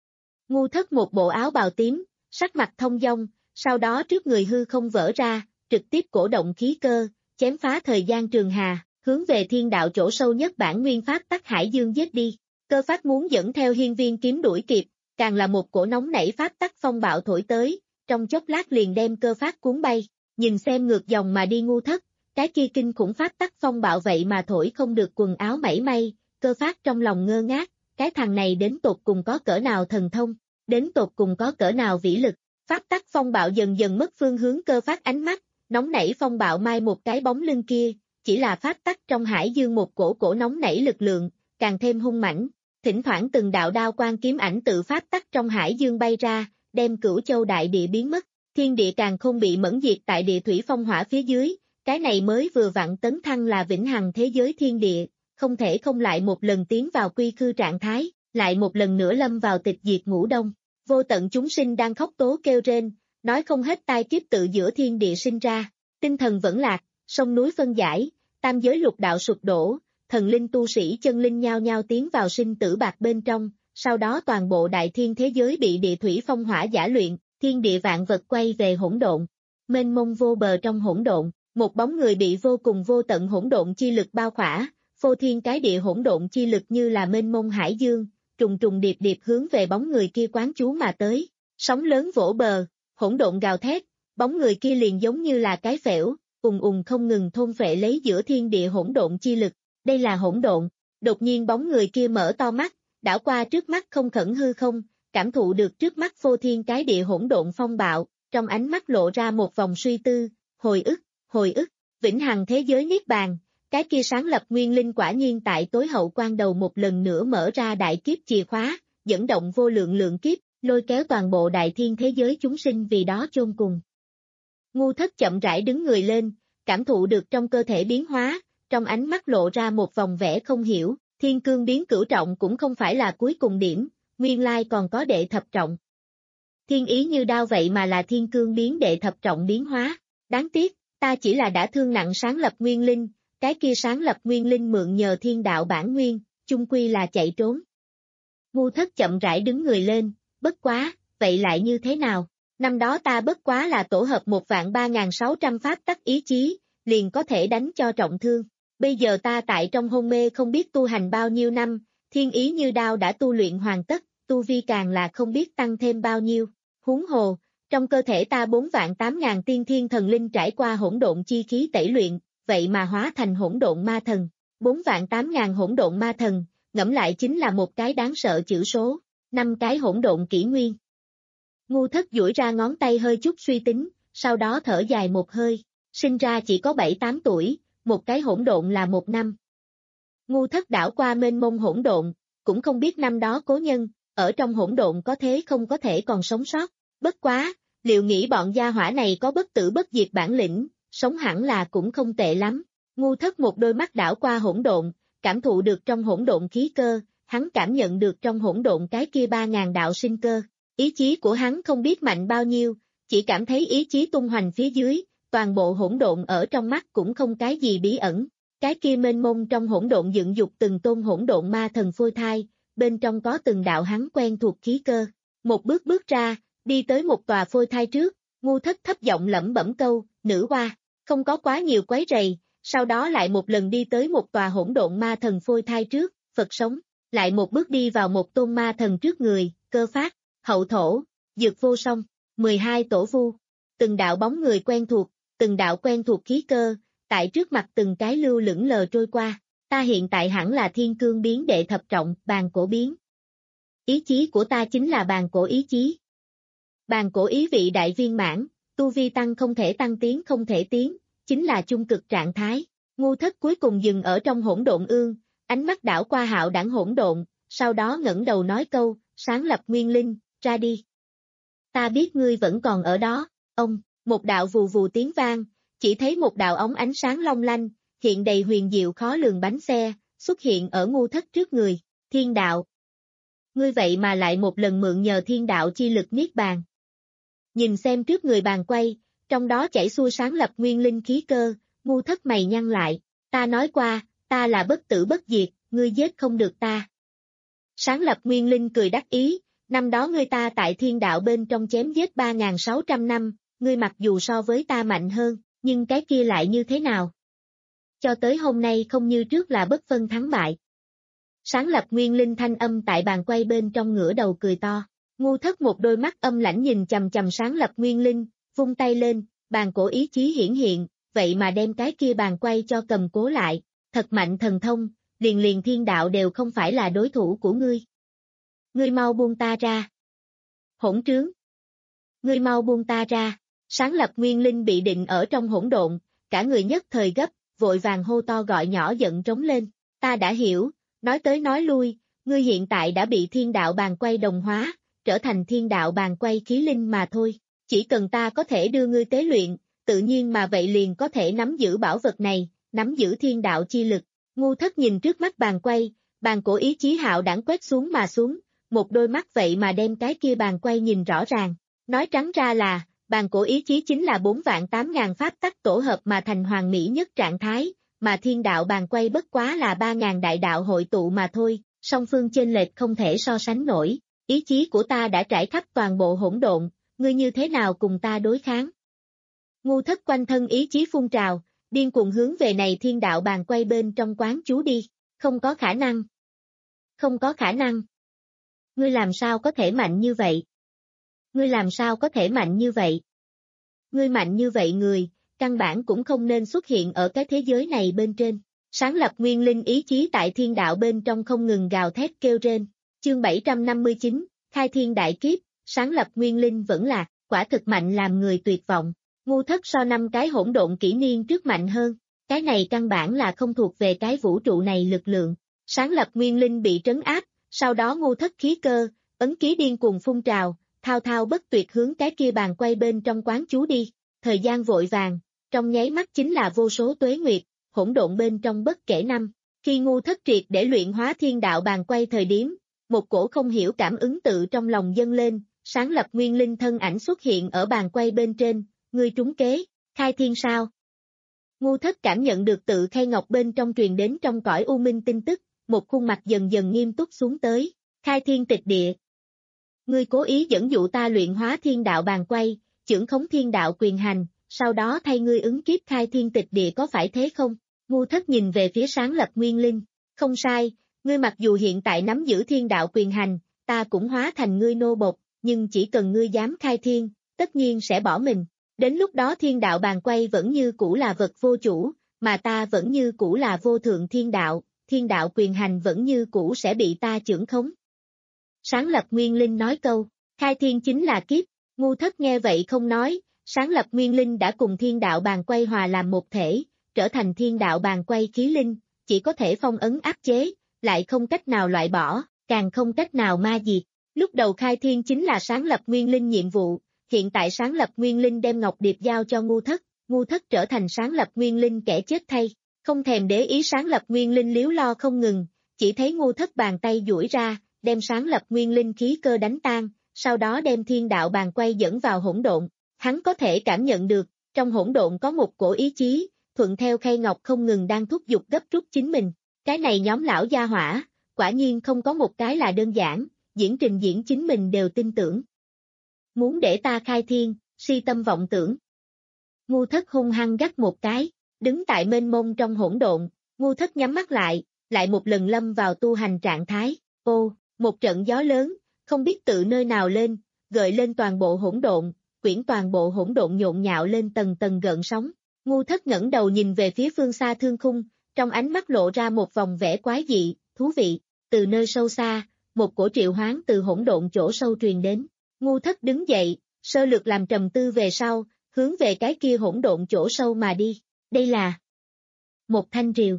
Ngu thất một bộ áo bào tím, sắc mặt thông dong, sau đó trước người hư không vỡ ra, trực tiếp cổ động khí cơ, chém phá thời gian trường hà, hướng về thiên đạo chỗ sâu nhất bản nguyên pháp tắc hải dương giết đi. Cơ phát muốn dẫn theo hiên viên kiếm đuổi kịp, càng là một cổ nóng nảy pháp tắc phong bạo thổi tới, trong chốc lát liền đem cơ phát cuốn bay, nhìn xem ngược dòng mà đi ngu thất, cái kia kinh khủng pháp tắc phong bạo vậy mà thổi không được quần áo mảy may, cơ phát trong lòng ngơ ngác, cái thằng này đến tột cùng có cỡ nào thần thông, đến tột cùng có cỡ nào vĩ lực. Pháp tắc phong bạo dần dần mất phương hướng cơ phát ánh mắt, nóng nảy phong bạo mai một cái bóng lưng kia, chỉ là pháp tắc trong hải dương một cổ cổ nóng nảy lực lượng, càng thêm hung mãnh, thỉnh thoảng từng đạo đao quang kiếm ảnh tự pháp tắc trong hải dương bay ra, đem cửu châu đại địa biến mất, thiên địa càng không bị mẫn diệt tại địa thủy phong hỏa phía dưới, cái này mới vừa vặn tấn thăng là vĩnh hằng thế giới thiên địa, không thể không lại một lần tiến vào quy khư trạng thái, lại một lần nữa lâm vào tịch diệt ngũ đông. vô tận chúng sinh đang khóc tố kêu rên, nói không hết tai kiếp tự giữa thiên địa sinh ra, tinh thần vẫn lạc, sông núi phân giải, tam giới lục đạo sụp đổ, thần linh tu sĩ chân linh nhao nhao tiến vào sinh tử bạc bên trong, sau đó toàn bộ đại thiên thế giới bị địa thủy phong hỏa giả luyện, thiên địa vạn vật quay về hỗn độn, mênh mông vô bờ trong hỗn độn, một bóng người bị vô cùng vô tận hỗn độn chi lực bao khỏa, phô thiên cái địa hỗn độn chi lực như là mênh mông hải dương, trùng trùng điệp điệp hướng về bóng người kia quán chú mà tới, sóng lớn vỗ bờ, hỗn độn gào thét, bóng người kia liền giống như là cái phễu, ùng ùng không ngừng thôn phệ lấy giữa thiên địa hỗn độn chi lực, đây là hỗn độn, đột nhiên bóng người kia mở to mắt, đảo qua trước mắt không khẩn hư không, cảm thụ được trước mắt phô thiên cái địa hỗn độn phong bạo, trong ánh mắt lộ ra một vòng suy tư, hồi ức, hồi ức, vĩnh hằng thế giới niết bàn, cái kia sáng lập nguyên linh quả nhiên tại tối hậu quan đầu một lần nữa mở ra đại kiếp chìa khóa, dẫn động vô lượng lượng kiếp, lôi kéo toàn bộ đại thiên thế giới chúng sinh vì đó chôn cùng. Ngu Thất chậm rãi đứng người lên, cảm thụ được trong cơ thể biến hóa, trong ánh mắt lộ ra một vòng vẻ không hiểu, thiên cương biến cửu trọng cũng không phải là cuối cùng điểm, nguyên lai còn có đệ thập trọng. Thiên ý như đao vậy mà là thiên cương biến đệ thập trọng biến hóa, đáng tiếc, ta chỉ là đã thương nặng sáng lập nguyên linh, cái kia sáng lập nguyên linh mượn nhờ thiên đạo bản nguyên, chung quy là chạy trốn. Ngu Thất chậm rãi đứng người lên, bất quá, vậy lại như thế nào? Năm đó ta bất quá là tổ hợp một vạn ba ngàn sáu trăm pháp tắc ý chí, liền có thể đánh cho trọng thương. Bây giờ ta tại trong hôn mê không biết tu hành bao nhiêu năm, thiên ý như đao đã tu luyện hoàn tất, tu vi càng là không biết tăng thêm bao nhiêu. Huống hồ, trong cơ thể ta bốn vạn tám ngàn tiên thiên thần linh trải qua hỗn độn chi khí tẩy luyện, vậy mà hóa thành hỗn độn ma thần. Bốn vạn tám ngàn hỗn độn ma thần, ngẫm lại chính là một cái đáng sợ chữ số, năm cái hỗn độn kỷ nguyên. Ngu Thất duỗi ra ngón tay hơi chút suy tính, sau đó thở dài một hơi, sinh ra chỉ có bảy tám tuổi, một cái hỗn độn là một năm. Ngu Thất đảo qua mênh mông hỗn độn, cũng không biết năm đó cố nhân, ở trong hỗn độn có thế không có thể còn sống sót, bất quá, liệu nghĩ bọn gia hỏa này có bất tử bất diệt bản lĩnh, sống hẳn là cũng không tệ lắm. Ngu Thất một đôi mắt đảo qua hỗn độn, cảm thụ được trong hỗn độn khí cơ, hắn cảm nhận được trong hỗn độn cái kia ba ngàn đạo sinh cơ, ý chí của hắn không biết mạnh bao nhiêu, chỉ cảm thấy ý chí tung hoành phía dưới, toàn bộ hỗn độn ở trong mắt cũng không cái gì bí ẩn, cái kia mênh mông trong hỗn độn dựng dục từng tôn hỗn độn ma thần phôi thai, bên trong có từng đạo hắn quen thuộc khí cơ, một bước bước ra, đi tới một tòa phôi thai trước, Ngu Thất thấp giọng lẩm bẩm câu, nữ hoa, không có quá nhiều quấy rầy, sau đó lại một lần đi tới một tòa hỗn độn ma thần phôi thai trước, Phật sống, lại một bước đi vào một tôn ma thần trước người, Cơ Phát, Hậu Thổ, Dược Vô Song, mười hai tổ vu, từng đạo bóng người quen thuộc, từng đạo quen thuộc khí cơ, tại trước mặt từng cái lưu lững lờ trôi qua, ta hiện tại hẳn là thiên cương biến đệ thập trọng, bàn cổ biến. Ý chí của ta chính là bàn cổ ý chí. Bàn cổ ý vị đại viên mãn, tu vi tăng không thể tăng tiến không thể tiến, chính là chung cực trạng thái. Ngu Thất cuối cùng dừng ở trong hỗn độn ương, ánh mắt đảo qua hạo đẳng hỗn độn, sau đó ngẩng đầu nói câu, sáng lập nguyên linh, ra đi. Ta biết ngươi vẫn còn ở đó, ông, một đạo vù vù tiếng vang, chỉ thấy một đạo ống ánh sáng long lanh, hiện đầy huyền diệu khó lường bánh xe, xuất hiện ở Ngu Thất trước người, thiên đạo. Ngươi vậy mà lại một lần mượn nhờ thiên đạo chi lực niết bàn. Nhìn xem trước người bàn quay, trong đó chảy xuôi sáng lập nguyên linh khí cơ, Ngu Thất mày nhăn lại, ta nói qua, ta là bất tử bất diệt, ngươi giết không được ta. Sáng lập nguyên linh cười đắc ý, năm đó ngươi ta tại thiên đạo bên trong chém giết ba ngàn sáu trăm năm, ngươi mặc dù so với ta mạnh hơn, nhưng cái kia lại như thế nào? Cho tới hôm nay không như trước là bất phân thắng bại. Sáng lập nguyên linh thanh âm tại bàn quay bên trong ngửa đầu cười to, Ngu Thất một đôi mắt âm lãnh nhìn chằm chằm sáng lập nguyên linh, vung tay lên, bàn cổ ý chí hiển hiện, vậy mà đem cái kia bàn quay cho cầm cố lại, thật mạnh thần thông, liền liền thiên đạo đều không phải là đối thủ của ngươi. Ngươi mau buông ta ra. Hỗn trướng. Ngươi mau buông ta ra. Sáng lập nguyên linh bị định ở trong hỗn độn, cả người nhất thời gấp, vội vàng hô to gọi nhỏ giận trống lên. Ta đã hiểu, nói tới nói lui, ngươi hiện tại đã bị thiên đạo bàn quay đồng hóa, trở thành thiên đạo bàn quay khí linh mà thôi. Chỉ cần ta có thể đưa ngươi tế luyện, tự nhiên mà vậy liền có thể nắm giữ bảo vật này, nắm giữ thiên đạo chi lực. Ngu Thất nhìn trước mắt bàn quay, bàn cổ ý chí hạo đẳng quét xuống mà xuống, một đôi mắt vậy mà đem cái kia bàn quay nhìn rõ ràng. Nói trắng ra là, bàn cổ ý chí chính là bốn vạn tám ngàn pháp tắc tổ hợp mà thành hoàn mỹ nhất trạng thái, mà thiên đạo bàn quay bất quá là ba ngàn đại đạo hội tụ mà thôi, song phương chênh lệch không thể so sánh nổi. Ý chí của ta đã trải khắp toàn bộ hỗn độn, ngươi như thế nào cùng ta đối kháng? Ngu Thất quanh thân ý chí phun trào, điên cuồng hướng về này thiên đạo bàn quay bên trong quán chú đi. Không có khả năng. Không có khả năng. Ngươi làm sao có thể mạnh như vậy? Ngươi làm sao có thể mạnh như vậy? Ngươi mạnh như vậy người, căn bản cũng không nên xuất hiện ở cái thế giới này bên trên. Sáng lập nguyên linh ý chí tại thiên đạo bên trong không ngừng gào thét kêu rên. Chương bảy trăm năm mươi chín, khai thiên đại kiếp, sáng lập nguyên linh vẫn là, quả thực mạnh làm người tuyệt vọng. Ngu Thất so năm cái hỗn độn kỷ niên trước mạnh hơn, cái này căn bản là không thuộc về cái vũ trụ này lực lượng. Sáng lập nguyên linh bị trấn áp, sau đó Ngu Thất khí cơ, ấn ký điên cuồng phun trào, thao thao bất tuyệt hướng cái kia bàn quay bên trong quán chú đi. Thời gian vội vàng, trong nháy mắt chính là vô số tuế nguyệt, hỗn độn bên trong bất kể năm. Khi Ngu Thất triệt để luyện hóa thiên đạo bàn quay thời điểm, một cổ không hiểu cảm ứng tự trong lòng dâng lên, sáng lập nguyên linh thân ảnh xuất hiện ở bàn quay bên trên, ngươi trúng kế, khai thiên sao? Ngu Thất cảm nhận được tự khay ngọc bên trong truyền đến trong cõi u minh tin tức, một khuôn mặt dần dần nghiêm túc xuống tới, khai thiên tịch địa. Ngươi cố ý dẫn dụ ta luyện hóa thiên đạo bàn quay, chưởng khống thiên đạo quyền hành, sau đó thay ngươi ứng kiếp khai thiên tịch địa có phải thế không? Ngu Thất nhìn về phía sáng lập nguyên linh, không sai, ngươi mặc dù hiện tại nắm giữ thiên đạo quyền hành, ta cũng hóa thành ngươi nô bộc, nhưng chỉ cần ngươi dám khai thiên, tất nhiên sẽ bỏ mình. Đến lúc đó thiên đạo bàn quay vẫn như cũ là vật vô chủ, mà ta vẫn như cũ là vô thượng thiên đạo, thiên đạo quyền hành vẫn như cũ sẽ bị ta chưởng khống. Sáng lập nguyên linh nói câu, khai thiên chính là kiếp, Ngu Thất nghe vậy không nói, sáng lập nguyên linh đã cùng thiên đạo bàn quay hòa làm một thể, trở thành thiên đạo bàn quay khí linh, chỉ có thể phong ấn áp chế, lại không cách nào loại bỏ, càng không cách nào ma diệt. Lúc đầu khai thiên chính là sáng lập nguyên linh nhiệm vụ, hiện tại sáng lập nguyên linh đem ngọc điệp giao cho Ngu Thất, Ngu Thất trở thành sáng lập nguyên linh kẻ chết thay, không thèm để ý sáng lập nguyên linh liếu lo không ngừng, chỉ thấy Ngu Thất bàn tay duỗi ra, đem sáng lập nguyên linh khí cơ đánh tan, sau đó đem thiên đạo bàn quay dẫn vào hỗn độn. Hắn có thể cảm nhận được, trong hỗn độn có một cổ ý chí, thuận theo khay ngọc không ngừng đang thúc giục gấp rút chính mình. Cái này nhóm lão gia hỏa, quả nhiên không có một cái là đơn giản, diễn trình diễn chính mình đều tin tưởng. Muốn để ta khai thiên, si tâm vọng tưởng. Ngu Thất hung hăng gắt một cái, đứng tại mênh mông trong hỗn độn, Ngu Thất nhắm mắt lại, lại một lần lâm vào tu hành trạng thái. Ô, một trận gió lớn, không biết tự nơi nào lên, gợi lên toàn bộ hỗn độn, quyển toàn bộ hỗn độn nhộn nhạo lên tầng tầng gợn sóng. Ngu Thất ngẩng đầu nhìn về phía phương xa thương khung, trong ánh mắt lộ ra một vòng vẻ quái dị, thú vị. Từ nơi sâu xa, một cổ triệu hoán từ hỗn độn chỗ sâu truyền đến. Ngu Thất đứng dậy, sơ lược làm trầm tư về sau, hướng về cái kia hỗn độn chỗ sâu mà đi. Đây là một thanh rìu.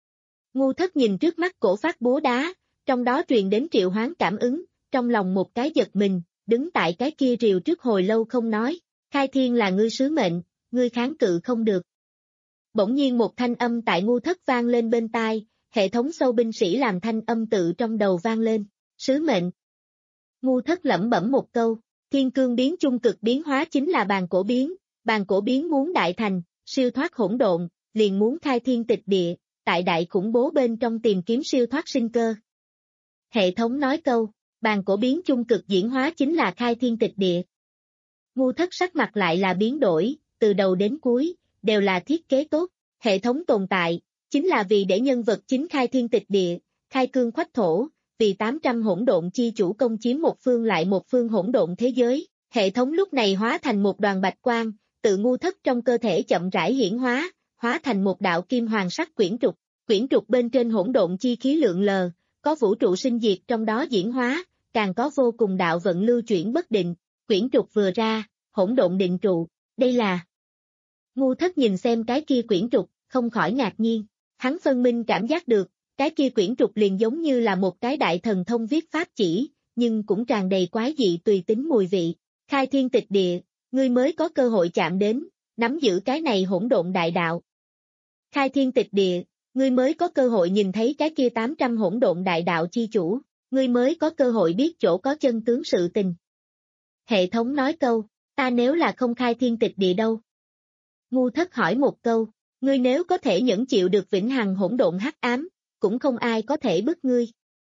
Ngu Thất nhìn trước mắt cổ phát búa đá, trong đó truyền đến triệu hoán cảm ứng, trong lòng một cái giật mình, đứng tại cái kia rìu trước hồi lâu không nói. Khai thiên là ngươi sứ mệnh, ngươi kháng cự không được. Bỗng nhiên một thanh âm tại Ngu Thất vang lên bên tai, hệ thống sâu binh sĩ làm thanh âm tự trong đầu vang lên. Sứ mệnh. Ngu Thất lẩm bẩm một câu, thiên cương biến chung cực biến hóa chính là bàn cổ biến, bàn cổ biến muốn đại thành, siêu thoát hỗn độn, liền muốn khai thiên tịch địa, tại đại khủng bố bên trong tìm kiếm siêu thoát sinh cơ. Hệ thống nói câu, bàn cổ biến chung cực diễn hóa chính là khai thiên tịch địa. Ngu Thất sắc mặt lại là biến đổi, từ đầu đến cuối, đều là thiết kế tốt, hệ thống tồn tại, chính là vì để nhân vật chính khai thiên tịch địa, khai cương khoách thổ, vì tám trăm hỗn độn chi chủ công chiếm một phương lại một phương hỗn độn thế giới. Hệ thống lúc này hóa thành một đoàn bạch quang, tự Ngu Thất trong cơ thể chậm rãi hiển hóa, hóa thành một đạo kim hoàng sắc quyển trục, quyển trục bên trên hỗn độn chi khí lượng lờ, có vũ trụ sinh diệt trong đó diễn hóa, càng có vô cùng đạo vận lưu chuyển bất định, quyển trục vừa ra, hỗn độn định trụ, đây là. Ngu Thất nhìn xem cái kia quyển trục, không khỏi ngạc nhiên, hắn phân minh cảm giác được, cái kia quyển trục liền giống như là một cái đại thần thông viết pháp chỉ, nhưng cũng tràn đầy quái dị tùy tính mùi vị. Khai thiên tịch địa, ngươi mới có cơ hội chạm đến, nắm giữ cái này hỗn độn đại đạo. Khai thiên tịch địa, ngươi mới có cơ hội nhìn thấy cái kia tám trăm hỗn độn đại đạo chi chủ. ngươi mới có cơ hội biết chỗ có chân tướng sự tình. Hệ thống nói câu, ta nếu là không khai thiên tịch địa đâu? Ngu thất hỏi một câu, ngươi nếu có thể nhẫn chịu được vĩnh hằng hỗn độn hắc ám, cũng không ai có thể bức ngươi.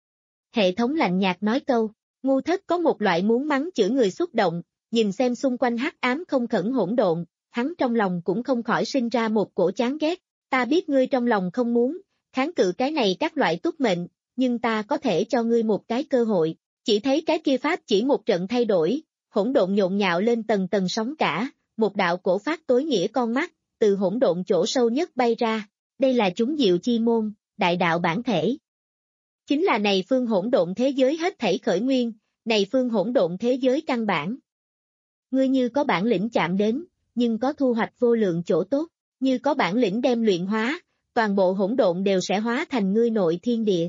Hệ thống lạnh nhạt nói câu, ngu thất có một loại muốn mắng chửi người xúc động, nhìn xem xung quanh hắc ám không khẩn hỗn độn, hắn trong lòng cũng không khỏi sinh ra một cổ chán ghét, ta biết ngươi trong lòng không muốn, kháng cự cái này các loại túc mệnh, nhưng ta có thể cho ngươi một cái cơ hội, chỉ thấy cái kia pháp chỉ một trận thay đổi, hỗn độn nhộn nhạo lên tầng tầng sóng cả, một đạo cổ phát tối nghĩa con mắt, từ hỗn độn chỗ sâu nhất bay ra, đây là chúng diệu chi môn, đại đạo bản thể. Chính là này phương hỗn độn thế giới hết thảy khởi nguyên, này phương hỗn độn thế giới căn bản. Ngươi như có bản lĩnh chạm đến, nhưng có thu hoạch vô lượng chỗ tốt, như có bản lĩnh đem luyện hóa, toàn bộ hỗn độn đều sẽ hóa thành ngươi nội thiên địa.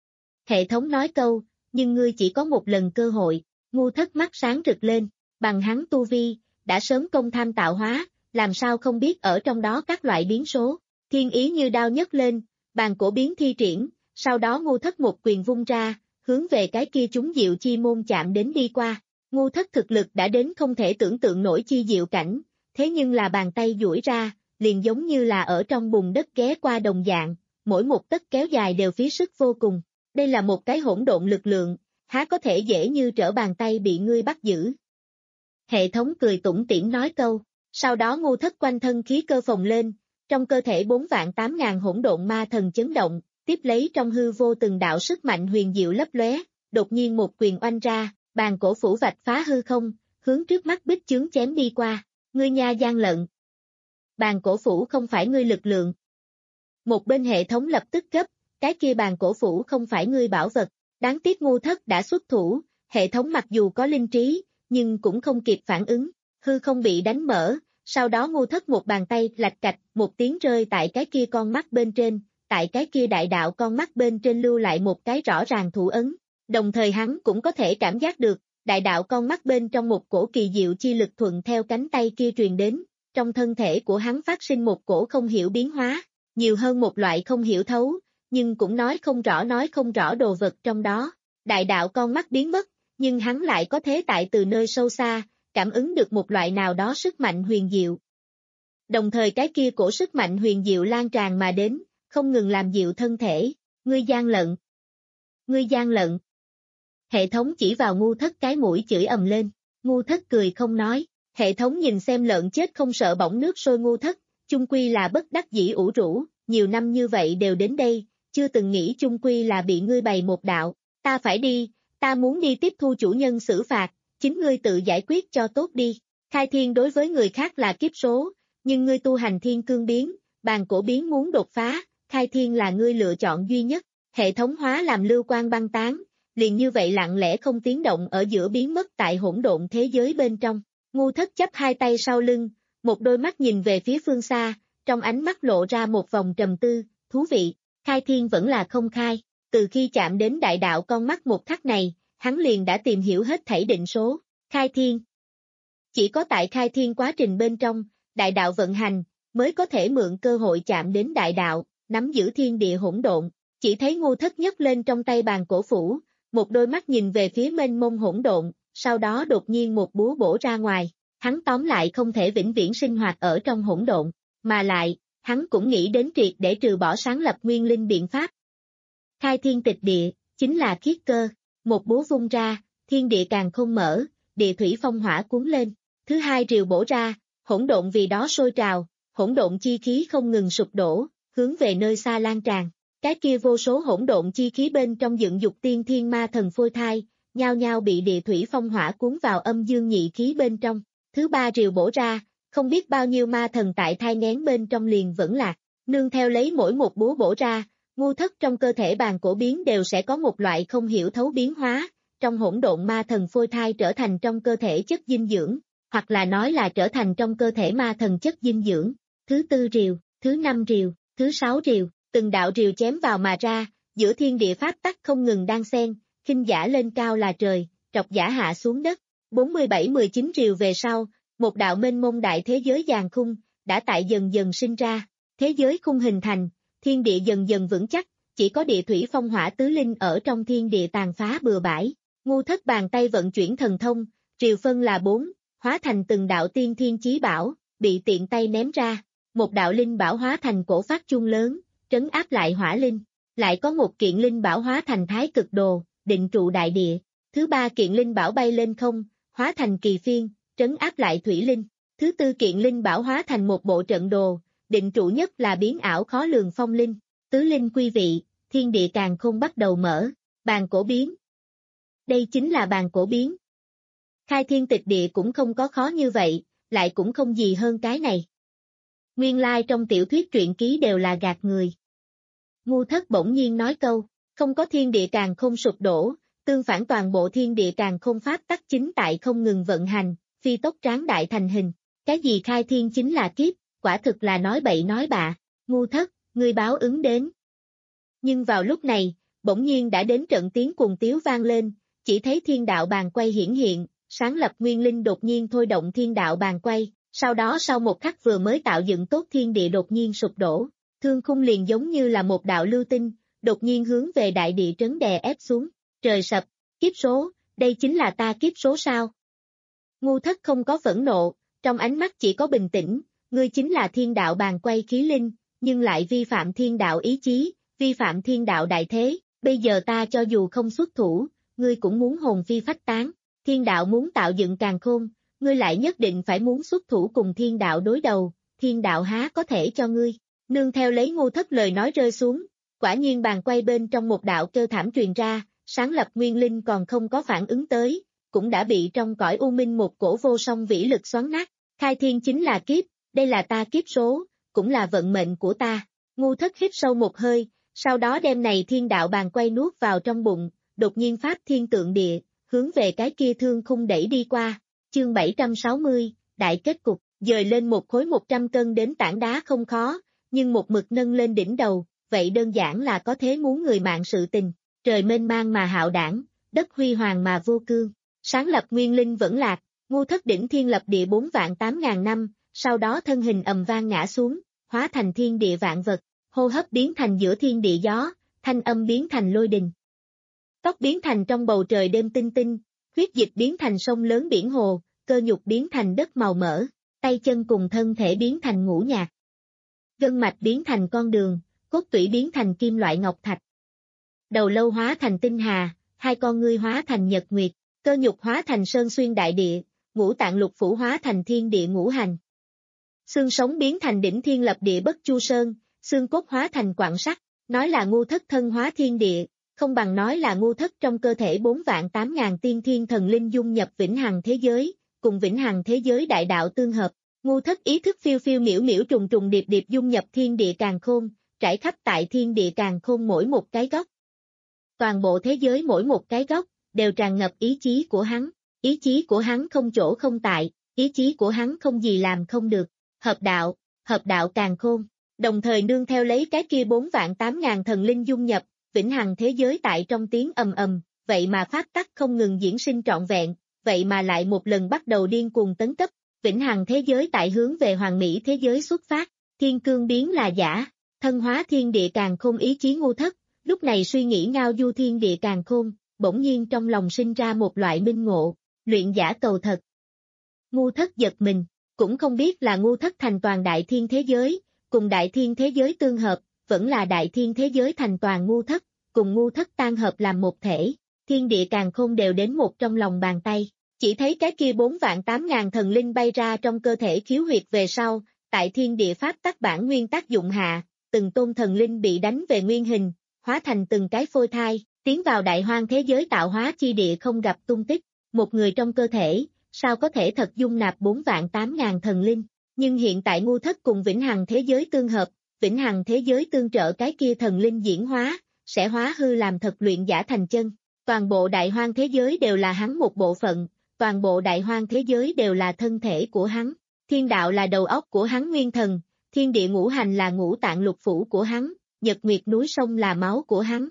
Hệ thống nói câu, nhưng ngươi chỉ có một lần cơ hội, ngu thất mắt sáng rực lên, bằng hắn tu vi, đã sớm công tham tạo hóa, làm sao không biết ở trong đó các loại biến số, thiên ý như đao nhấc lên, bàn cổ biến thi triển, sau đó ngu thất một quyền vung ra, hướng về cái kia chúng diệu chi môn chạm đến đi qua, ngu thất thực lực đã đến không thể tưởng tượng nổi chi diệu cảnh, thế nhưng là bàn tay duỗi ra, liền giống như là ở trong bùn đất ghé qua đồng dạng, mỗi một tấc kéo dài đều phí sức vô cùng, đây là một cái hỗn độn lực lượng, há có thể dễ như trở bàn tay bị ngươi bắt giữ. Hệ thống cười tủm tỉm nói câu, sau đó ngu thất quanh thân khí cơ phồng lên, trong cơ thể bốn vạn tám ngàn hỗn độn ma thần chấn động, tiếp lấy trong hư vô từng đạo sức mạnh huyền diệu lấp lóe, đột nhiên một quyền oanh ra, bàn cổ phủ vạch phá hư không, hướng trước mắt bích chướng chém đi qua, ngươi nha gian lận. Bàn cổ phủ không phải ngươi lực lượng. Một bên hệ thống lập tức gấp, cái kia bàn cổ phủ không phải ngươi bảo vật, đáng tiếc ngu thất đã xuất thủ, hệ thống mặc dù có linh trí, nhưng cũng không kịp phản ứng, hư không bị đánh mở, sau đó ngu thất một bàn tay lạch cạch, một tiếng rơi tại cái kia con mắt bên trên, tại cái kia đại đạo con mắt bên trên lưu lại một cái rõ ràng thủ ấn, đồng thời hắn cũng có thể cảm giác được, đại đạo con mắt bên trong một cổ kỳ diệu chi lực thuận theo cánh tay kia truyền đến, trong thân thể của hắn phát sinh một cổ không hiểu biến hóa, nhiều hơn một loại không hiểu thấu, nhưng cũng nói không rõ nói không rõ đồ vật trong đó, đại đạo con mắt biến mất, nhưng hắn lại có thế tại từ nơi sâu xa, cảm ứng được một loại nào đó sức mạnh huyền diệu. Đồng thời cái kia cổ sức mạnh huyền diệu lan tràn mà đến, không ngừng làm dịu thân thể, ngươi gian lận. Ngươi gian lận. Hệ thống chỉ vào ngu thất cái mũi chửi ầm lên, ngu thất cười không nói, hệ thống nhìn xem lợn chết không sợ bỏng nước sôi ngu thất, chung quy là bất đắc dĩ ủ rũ, nhiều năm như vậy đều đến đây, chưa từng nghĩ chung quy là bị ngươi bày một đạo, ta phải đi, ta muốn đi tiếp thu chủ nhân xử phạt, chính ngươi tự giải quyết cho tốt đi, khai thiên đối với người khác là kiếp số, nhưng ngươi tu hành thiên cương biến, bàn cổ biến muốn đột phá, khai thiên là ngươi lựa chọn duy nhất, hệ thống hóa làm lưu quang băng tán, liền như vậy lặng lẽ không tiếng động ở giữa biến mất tại hỗn độn thế giới bên trong, ngu thất chắp hai tay sau lưng, một đôi mắt nhìn về phía phương xa, trong ánh mắt lộ ra một vòng trầm tư, thú vị, khai thiên vẫn là không khai, từ khi chạm đến đại đạo con mắt một khắc này, hắn liền đã tìm hiểu hết thảy định số, khai thiên. Chỉ có tại khai thiên quá trình bên trong, đại đạo vận hành, mới có thể mượn cơ hội chạm đến đại đạo, nắm giữ thiên địa hỗn độn, chỉ thấy ngu thất nhấc lên trong tay bàn cổ phủ, một đôi mắt nhìn về phía mênh mông hỗn độn, sau đó đột nhiên một búa bổ ra ngoài, hắn tóm lại không thể vĩnh viễn sinh hoạt ở trong hỗn độn, mà lại, hắn cũng nghĩ đến triệt để trừ bỏ sáng lập nguyên linh biện pháp. Khai thiên tịch địa, chính là khiết cơ, một búa vung ra, thiên địa càng không mở, địa thủy phong hỏa cuốn lên, thứ hai rìu bổ ra, hỗn độn vì đó sôi trào, hỗn độn chi khí không ngừng sụp đổ, hướng về nơi xa lan tràn. Cái kia vô số hỗn độn chi khí bên trong dựng dục tiên thiên ma thần phôi thai, nhao nhao bị địa thủy phong hỏa cuốn vào âm dương nhị khí bên trong. Thứ ba rìu bổ ra, không biết bao nhiêu ma thần tại thai nghén bên trong liền vẫn lạc, nương theo lấy mỗi một búa bổ ra, ngu thất trong cơ thể bàn cổ biến đều sẽ có một loại không hiểu thấu biến hóa, trong hỗn độn ma thần phôi thai trở thành trong cơ thể chất dinh dưỡng, hoặc là nói là trở thành trong cơ thể ma thần chất dinh dưỡng. Thứ tư rìu, thứ năm rìu, thứ sáu rìu, từng đạo rìu chém vào mà ra, giữa thiên địa pháp tắc không ngừng đan xen, khinh giả lên cao là trời, trọc giả hạ xuống đất. bốn mươi bảy mười chín rìu về sau, một đạo mênh mông đại thế giới giàn khung, đã tại dần dần sinh ra, thế giới khung hình thành, thiên địa dần dần vững chắc, chỉ có địa thủy phong hỏa tứ linh ở trong thiên địa tàn phá bừa bãi. Ngu Thất bàn tay vận chuyển thần thông, triều phân là bốn, hóa thành từng đạo tiên thiên chí bảo, bị tiện tay ném ra. Một đạo linh bảo hóa thành cổ phát chuông lớn, trấn áp lại hỏa linh. Lại có một kiện linh bảo hóa thành thái cực đồ, định trụ đại địa. Thứ ba kiện linh bảo bay lên không, hóa thành kỳ phiên, trấn áp lại thủy linh. Thứ tư kiện linh bảo hóa thành một bộ trận đồ, định trụ nhất là biến ảo khó lường phong linh. Tứ linh quy vị, thiên địa càng không bắt đầu mở, bàn cổ biến. Đây chính là bàn cổ biến. Khai thiên tịch địa cũng không có khó như vậy, lại cũng không gì hơn cái này. Nguyên lai trong tiểu thuyết truyện ký đều là gạt người. Ngu Thất bỗng nhiên nói câu, không có thiên địa càng không sụp đổ, tương phản toàn bộ thiên địa càng không pháp tắc chính tại không ngừng vận hành, phi tốc tráng đại thành hình. Cái gì khai thiên chính là kiếp, quả thực là nói bậy nói bạ. Ngu Thất, ngươi báo ứng đến. Nhưng vào lúc này, bỗng nhiên đã đến trận tiếng cuồng tiếu vang lên, chỉ thấy thiên đạo bàn quay hiển hiện, sáng lập nguyên linh đột nhiên thôi động thiên đạo bàn quay, sau đó sau một khắc vừa mới tạo dựng tốt thiên địa đột nhiên sụp đổ, thương khung liền giống như là một đạo lưu tinh, đột nhiên hướng về đại địa trấn đè ép xuống, trời sập, kiếp số, đây chính là ta kiếp số sao? Ngu Thất không có phẫn nộ, trong ánh mắt chỉ có bình tĩnh, ngươi chính là thiên đạo bàn quay khí linh, nhưng lại vi phạm thiên đạo ý chí, vi phạm thiên đạo đại thế, bây giờ ta cho dù không xuất thủ, ngươi cũng muốn hồn phi phách tán, thiên đạo muốn tạo dựng càn khôn, ngươi lại nhất định phải muốn xuất thủ cùng thiên đạo đối đầu, thiên đạo há có thể cho ngươi. Nương theo lấy Ngu Thất lời nói rơi xuống, quả nhiên bàn quay bên trong một đạo kêu thảm truyền ra, sáng lập nguyên linh còn không có phản ứng tới, cũng đã bị trong cõi u minh một cổ vô song vĩ lực xoắn nát, khai thiên chính là kiếp, đây là ta kiếp số, cũng là vận mệnh của ta. Ngu Thất hít sâu một hơi, sau đó đem này thiên đạo bàn quay nuốt vào trong bụng, đột nhiên pháp thiên tượng địa, hướng về cái kia thương khung đẩy đi qua. Chương bảy trăm sáu mươi, đại kết cục, dời lên một khối một trăm cân đến tảng đá không khó, nhưng một mực nâng lên đỉnh đầu, vậy đơn giản là có thế muốn người mạng sự tình. Trời mênh mang mà hạo đảng, đất huy hoàng mà vô cương, sáng lập nguyên linh vẫn lạc, Ngu Thất đỉnh thiên lập địa bốn vạn tám ngàn năm, sau đó thân hình ầm vang ngã xuống, hóa thành thiên địa vạn vật, hô hấp biến thành giữa thiên địa gió, thanh âm biến thành lôi đình. Tóc biến thành trong bầu trời đêm tinh tinh, huyết dịch biến thành sông lớn biển hồ, cơ nhục biến thành đất màu mỡ, tay chân cùng thân thể biến thành ngũ nhạc. Gân mạch biến thành con đường, cốt tủy biến thành kim loại ngọc thạch. Đầu lâu hóa thành tinh hà, hai con ngươi hóa thành nhật nguyệt, cơ nhục hóa thành sơn xuyên đại địa, ngũ tạng lục phủ hóa thành thiên địa ngũ hành. Xương sống biến thành đỉnh thiên lập địa bất chu sơn, xương cốt hóa thành quặng sắt, nói là Ngu Thất thân hóa thiên địa, không bằng nói là Ngu Thất trong cơ thể bốn vạn tám ngàn tiên thiên thần linh dung nhập vĩnh hằng thế giới, cùng vĩnh hằng thế giới đại đạo tương hợp. Ngu Thất ý thức phiêu phiêu miểu miểu trùng trùng điệp điệp dung nhập thiên địa càn khôn, trải khắp tại thiên địa càn khôn mỗi một cái góc. Toàn bộ thế giới mỗi một cái góc, đều tràn ngập ý chí của hắn, ý chí của hắn không chỗ không tại, ý chí của hắn không gì làm không được, hợp đạo, hợp đạo càn khôn, đồng thời nương theo lấy cái kia bốn vạn tám ngàn thần linh dung nhập, vĩnh hằng thế giới tại trong tiếng ầm ầm, vậy mà pháp tắc không ngừng diễn sinh trọn vẹn, vậy mà lại một lần bắt đầu điên cuồng tấn cấp, vĩnh hằng thế giới tại hướng về hoàn mỹ thế giới xuất phát, thiên cương biến là giả, thân hóa thiên địa càn khôn ý chí Ngu Thất, lúc này suy nghĩ ngao du thiên địa càn khôn, bỗng nhiên trong lòng sinh ra một loại minh ngộ, luyện giả cầu thật. Ngu Thất giật mình, cũng không biết là Ngu Thất thành toàn đại thiên thế giới, cùng đại thiên thế giới tương hợp, vẫn là đại thiên thế giới thành toàn Ngu Thất, cùng Ngu Thất tan hợp làm một thể, thiên địa càn khôn đều đến một trong lòng bàn tay. Chỉ thấy cái kia bốn vạn tám ngàn thần linh bay ra trong cơ thể khiếu huyệt về sau, tại thiên địa pháp tắc bản nguyên tác dụng hạ, từng tôn thần linh bị đánh về nguyên hình, hóa thành từng cái phôi thai, tiến vào đại hoang thế giới tạo hóa chi địa không gặp tung tích, một người trong cơ thể, sao có thể thật dung nạp bốn vạn tám ngàn thần linh, nhưng hiện tại Ngu Thất cùng vĩnh hằng thế giới tương hợp, vĩnh hằng thế giới tương trợ cái kia thần linh diễn hóa, sẽ hóa hư làm thật luyện giả thành chân, toàn bộ đại hoang thế giới đều là hắn một bộ phận. Toàn bộ đại hoang thế giới đều là thân thể của hắn, thiên đạo là đầu óc của hắn nguyên thần, thiên địa ngũ hành là ngũ tạng lục phủ của hắn, nhật nguyệt núi sông là máu của hắn.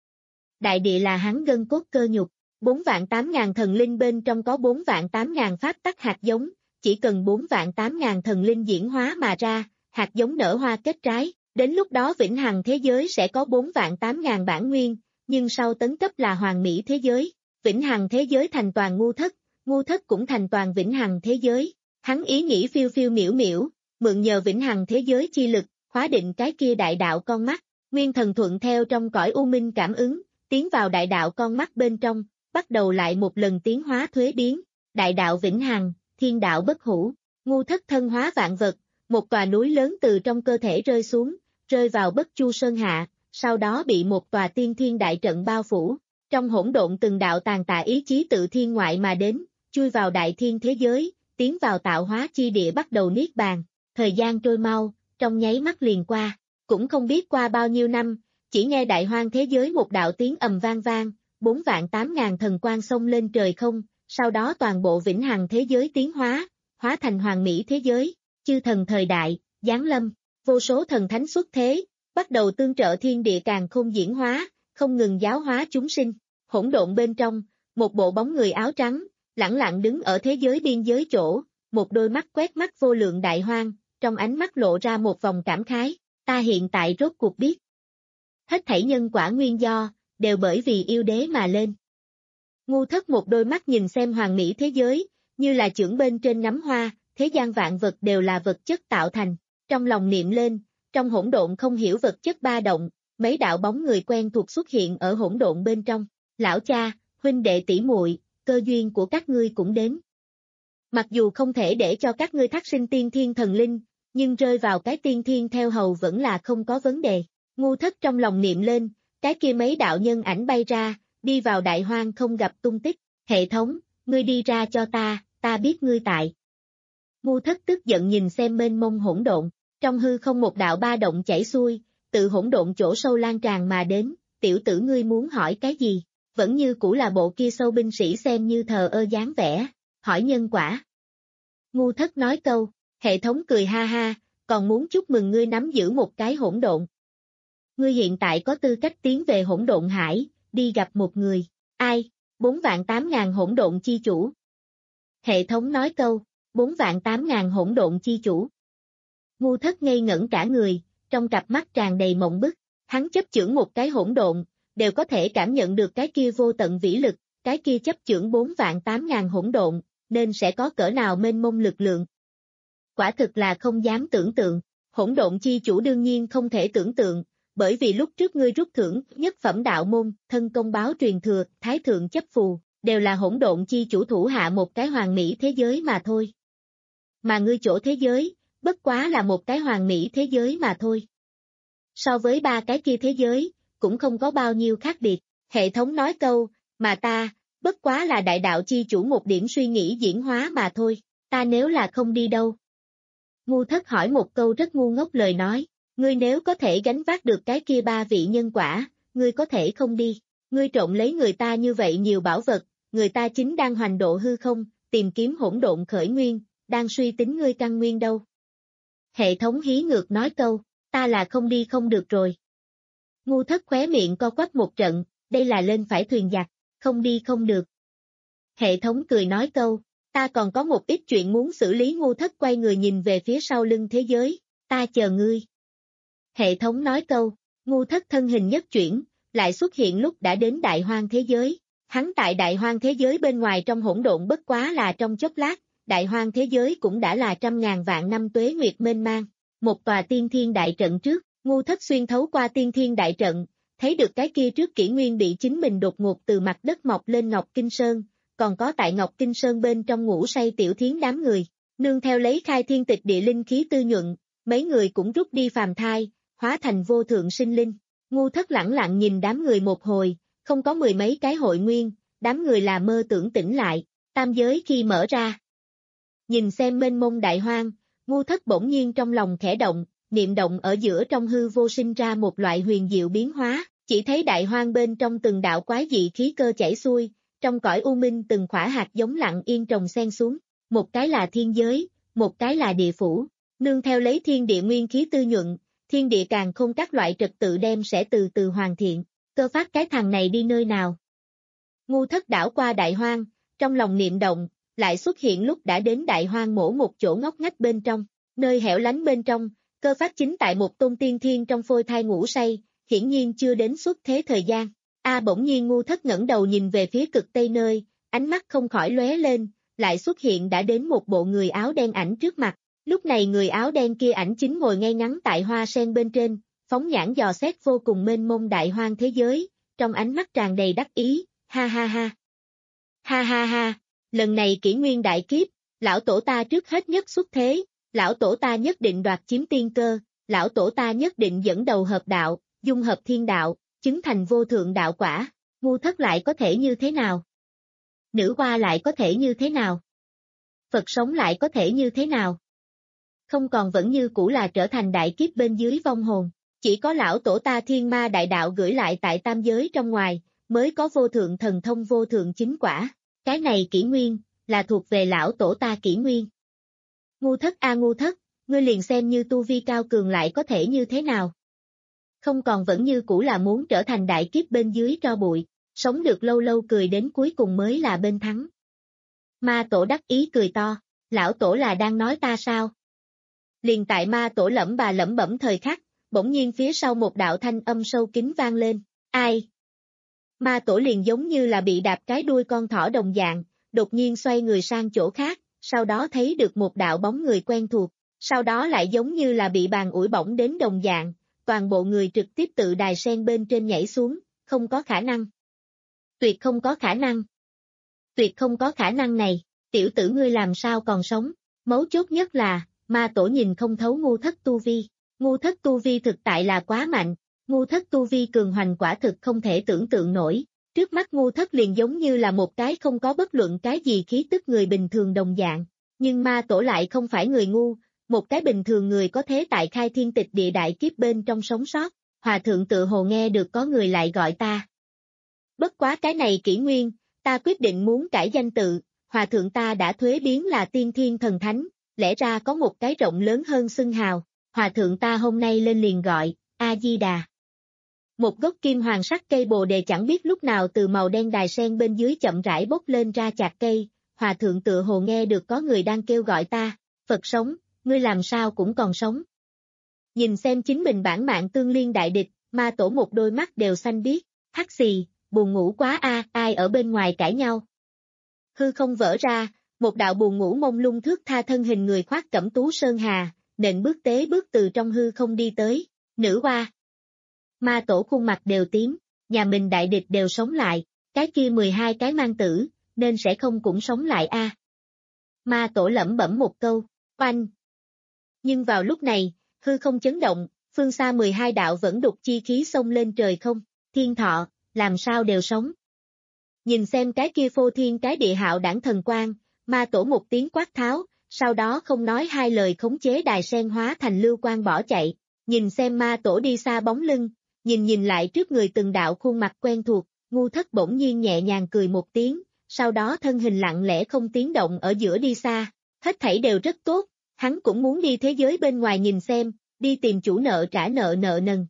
Đại địa là hắn gân cốt cơ nhục, bốn vạn tám ngàn thần linh bên trong có bốn vạn tám ngàn pháp tắc hạt giống, chỉ cần bốn vạn tám ngàn thần linh diễn hóa mà ra, hạt giống nở hoa kết trái, Đến lúc đó vĩnh hằng thế giới sẽ có bốn vạn tám ngàn bản nguyên, nhưng sau tấn cấp là hoàn mỹ thế giới. Vĩnh hằng thế giới thành toàn ngu thất, ngu thất cũng thành toàn vĩnh hằng thế giới. Hắn ý nghĩ phiêu phiêu miểu miểu, mượn nhờ vĩnh hằng thế giới chi lực, khóa định cái kia đại đạo con mắt. Nguyên thần thuận theo trong cõi u minh cảm ứng, tiến vào đại đạo con mắt bên trong, bắt đầu lại một lần tiến hóa thuế biến. Đại đạo vĩnh hằng, thiên đạo bất hủ, ngu thất thân hóa vạn vật, một tòa núi lớn từ trong cơ thể rơi xuống, rơi vào Bất Chu Sơn hạ, sau đó bị một tòa tiên thiên đại trận bao phủ. Trong hỗn độn từng đạo tàn tạ ý chí tự thiên ngoại mà đến, chui vào đại thiên thế giới, tiến vào tạo hóa chi địa bắt đầu niết bàn. Thời gian trôi mau, trong nháy mắt liền qua, cũng không biết qua bao nhiêu năm, chỉ nghe đại hoang thế giới một đạo tiếng ầm vang vang, bốn vạn tám ngàn thần quang xông lên trời không, sau đó toàn bộ vĩnh hằng thế giới tiến hóa, hóa thành hoàn mỹ thế giới, chư thần thời đại, giáng lâm, vô số thần thánh xuất thế, bắt đầu tương trợ thiên địa càn khôn diễn hóa, không ngừng giáo hóa chúng sinh. Hỗn độn bên trong, một bộ bóng người áo trắng, lẳng lặng đứng ở thế giới biên giới chỗ, một đôi mắt quét mắt vô lượng đại hoang, trong ánh mắt lộ ra một vòng cảm khái, ta hiện tại rốt cuộc biết. Hết thảy nhân quả nguyên do, đều bởi vì yêu đế mà lên. Ngu thất một đôi mắt nhìn xem hoàn mỹ thế giới, như là chưởng bên trên ngắm hoa, thế gian vạn vật đều là vật chất tạo thành, trong lòng niệm lên, trong hỗn độn không hiểu vật chất ba động, mấy đạo bóng người quen thuộc xuất hiện ở hỗn độn bên trong, lão cha, huynh đệ tỷ muội, cơ duyên của các ngươi cũng đến. Mặc dù không thể để cho các ngươi thác sinh tiên thiên thần linh, nhưng rơi vào cái tiên thiên theo hầu vẫn là không có vấn đề. Ngu thất trong lòng niệm lên, cái kia mấy đạo nhân ảnh bay ra, đi vào đại hoang không gặp tung tích. Hệ thống, ngươi đi ra cho ta, ta biết ngươi tại. Ngu thất tức giận nhìn xem mênh mông hỗn độn, trong hư không một đạo ba động chảy xuôi, tự hỗn độn chỗ sâu lan tràn mà đến, tiểu tử ngươi muốn hỏi cái gì? Vẫn như cũ là bộ kia sâu binh sĩ xem như thờ ơ dáng vẻ, hỏi nhân quả. Ngu thất nói câu, hệ thống cười ha ha, còn muốn chúc mừng ngươi nắm giữ một cái hỗn độn. Ngươi hiện tại có tư cách tiến về hỗn độn hải, đi gặp một người, ai, bốn vạn tám ngàn hỗn độn chi chủ. Hệ thống nói câu, bốn vạn tám ngàn hỗn độn chi chủ. Ngu thất ngây ngẩn cả người, trong cặp mắt tràn đầy mộng bức, hắn chấp chưởng một cái hỗn độn, đều có thể cảm nhận được cái kia vô tận vĩ lực, cái kia chấp chưởng bốn vạn tám ngàn hỗn độn, nên sẽ có cỡ nào mênh mông lực lượng. Quả thực là không dám tưởng tượng, hỗn độn chi chủ đương nhiên không thể tưởng tượng, bởi vì lúc trước ngươi rút thưởng nhất phẩm đạo môn, thân công báo truyền thừa, thái thượng chấp phù, đều là hỗn độn chi chủ thủ hạ một cái hoàn mỹ thế giới mà thôi. Mà ngươi chỗ thế giới, bất quá là một cái hoàn mỹ thế giới mà thôi. So với ba cái kia thế giới, cũng không có bao nhiêu khác biệt. Hệ thống nói câu, mà ta, bất quá là đại đạo chi chủ một điểm suy nghĩ diễn hóa mà thôi, ta nếu là không đi đâu. Ngu thất hỏi một câu rất ngu ngốc lời nói, ngươi nếu có thể gánh vác được cái kia ba vị nhân quả, ngươi có thể không đi, ngươi trộn lấy người ta như vậy nhiều bảo vật, người ta chính đang hoành độ hư không, tìm kiếm hỗn độn khởi nguyên, đang suy tính ngươi căn nguyên đâu. Hệ thống hí ngược nói câu, ta là không đi không được rồi. Ngu thất khóe miệng co quắp một trận, đây là lên phải thuyền giặc, không đi không được. Hệ thống cười nói câu, ta còn có một ít chuyện muốn xử lý. Ngu thất quay người nhìn về phía sau lưng thế giới, ta chờ ngươi. Hệ thống nói câu, ngu thất thân hình nhất chuyển, lại xuất hiện lúc đã đến đại hoang thế giới. Hắn tại đại hoang thế giới bên ngoài trong hỗn độn bất quá là trong chốc lát, đại hoang thế giới cũng đã là trăm ngàn vạn năm tuế nguyệt mênh mang. Một tòa tiên thiên đại trận trước, ngu thất xuyên thấu qua tiên thiên đại trận, thấy được cái kia trước kỷ nguyên bị chính mình đột ngột từ mặt đất mọc lên Ngọc Kinh Sơn, còn có tại Ngọc Kinh Sơn bên trong ngủ say tiểu thiến đám người, nương theo lấy khai thiên tịch địa linh khí tư nhuận, mấy người cũng rút đi phàm thai, hóa thành vô thượng sinh linh. Ngu thất lẳng lặng nhìn đám người một hồi, không có mười mấy cái hội nguyên, đám người là mơ tưởng tỉnh lại, tam giới khi mở ra. Nhìn xem mênh mông đại hoang, ngu thất bỗng nhiên trong lòng khẽ động, niệm động ở giữa trong hư vô sinh ra một loại huyền diệu biến hóa, chỉ thấy đại hoang bên trong từng đạo quái dị khí cơ chảy xuôi, trong cõi u minh từng khỏa hạt giống lặng yên trồng xen xuống, một cái là thiên giới, một cái là địa phủ, nương theo lấy thiên địa nguyên khí tư nhuận, thiên địa càng không các loại trật tự đem sẽ từ từ hoàn thiện, cơ phát cái thằng này đi nơi nào. Ngu thất đảo qua đại hoang, trong lòng niệm động, lại xuất hiện lúc đã đến đại hoang mổ một chỗ ngóc ngách bên trong, nơi hẻo lánh bên trong, Cơ phát chính tại một tôn tiên thiên trong phôi thai ngủ say, hiển nhiên chưa đến xuất thế thời gian. A bỗng nhiên ngu thất ngẩng đầu nhìn về phía cực tây nơi, ánh mắt không khỏi lóe lên, lại xuất hiện đã đến một bộ người áo đen ảnh trước mặt. Lúc này người áo đen kia ảnh chính ngồi ngay ngắn tại hoa sen bên trên, phóng nhãn dò xét vô cùng mênh mông đại hoang thế giới, trong ánh mắt tràn đầy đắc ý, ha ha ha. Ha ha ha, lần này kỷ nguyên đại kiếp, lão tổ ta trước hết nhất xuất thế, lão tổ ta nhất định đoạt chiếm tiên cơ, lão tổ ta nhất định dẫn đầu hợp đạo, dung hợp thiên đạo, chứng thành vô thượng đạo quả, ngu thất lại có thể như thế nào? Nữ hoa lại có thể như thế nào? Phật sống lại có thể như thế nào? Không còn vẫn như cũ là trở thành đại kiếp bên dưới vong hồn, chỉ có lão tổ ta thiên ma đại đạo gửi lại tại tam giới trong ngoài, mới có vô thượng thần thông vô thượng chính quả, cái này kỷ nguyên, là thuộc về lão tổ ta kỷ nguyên. Ngu thất a ngu thất, ngươi liền xem như tu vi cao cường lại có thể như thế nào? Không còn vẫn như cũ là muốn trở thành đại kiếp bên dưới tro bụi, sống được lâu lâu cười đến cuối cùng mới là bên thắng. Ma tổ đắc ý cười to, lão tổ là đang nói ta sao? Liền tại ma tổ lẩm bà lẩm bẩm thời khắc, bỗng nhiên phía sau một đạo thanh âm sâu kín vang lên, ai? Ma tổ liền giống như là bị đạp cái đuôi con thỏ đồng dạng, đột nhiên xoay người sang chỗ khác, sau đó thấy được một đạo bóng người quen thuộc, sau đó lại giống như là bị bàn ủi bỏng đến đồng dạng, toàn bộ người trực tiếp tự đài sen bên trên nhảy xuống, không có khả năng. Tuyệt không có khả năng. Tuyệt không có khả năng này, tiểu tử ngươi làm sao còn sống, mấu chốt nhất là, ma tổ nhìn không thấu ngu thất tu vi, ngu thất tu vi thực tại là quá mạnh, ngu thất tu vi cường hoành quả thực không thể tưởng tượng nổi, trước mắt ngu thất liền giống như là một cái không có bất luận cái gì khí tức người bình thường đồng dạng, nhưng ma tổ lại không phải người ngu, một cái bình thường người có thế tại khai thiên tịch địa đại kiếp bên trong sống sót, hòa thượng tự hồ nghe được có người lại gọi ta. Bất quá cái này kỷ nguyên, ta quyết định muốn cải danh tự, hòa thượng ta đã thuế biến là tiên thiên thần thánh, lẽ ra có một cái rộng lớn hơn xưng hào, hòa thượng ta hôm nay lên liền gọi, A-di-đà. Một gốc kim hoàng sắc cây bồ đề chẳng biết lúc nào từ màu đen đài sen bên dưới chậm rãi bốc lên ra chạc cây, hòa thượng tựa hồ nghe được có người đang kêu gọi ta, Phật sống, ngươi làm sao cũng còn sống. Nhìn xem chính mình bản mạng tương liên đại địch, ma tổ một đôi mắt đều xanh biếc, hắt xì, buồn ngủ quá a, ai ở bên ngoài cãi nhau. Hư không vỡ ra, một đạo buồn ngủ mông lung thước tha thân hình người khoác cẩm tú sơn hà, nện bước tế bước từ trong hư không đi tới, nữ hoa. Ma tổ khuôn mặt đều tím, nhà mình đại địch đều sống lại, cái kia mười hai cái mang tử, nên sẽ không cũng sống lại a. Ma tổ lẩm bẩm một câu, oanh. Nhưng vào lúc này, hư không chấn động, phương xa mười hai đạo vẫn đục chi khí xông lên trời không, thiên thọ, làm sao đều sống. Nhìn xem cái kia phô thiên cái địa hạo đảng thần quang, ma tổ một tiếng quát tháo, sau đó không nói hai lời khống chế đài sen hóa thành lưu quang bỏ chạy, nhìn xem ma tổ đi xa bóng lưng, nhìn nhìn lại trước người từng đạo khuôn mặt quen thuộc, ngu thất bỗng nhiên nhẹ nhàng cười một tiếng, sau đó thân hình lặng lẽ không tiếng động ở giữa đi xa, hết thảy đều rất tốt, hắn cũng muốn đi thế giới bên ngoài nhìn xem, đi tìm chủ nợ trả nợ nợ nần.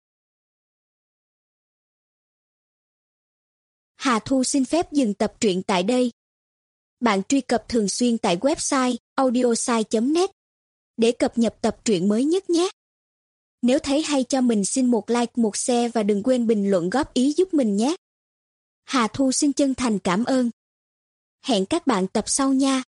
Hà Thu xin phép dừng tập truyện tại đây. Bạn truy cập thường xuyên tại website audiosai chấm net để cập nhật tập truyện mới nhất nhé. Nếu thấy hay cho mình xin một like, một share và đừng quên bình luận góp ý giúp mình nhé. Hà Thu xin chân thành cảm ơn. Hẹn các bạn tập sau nha.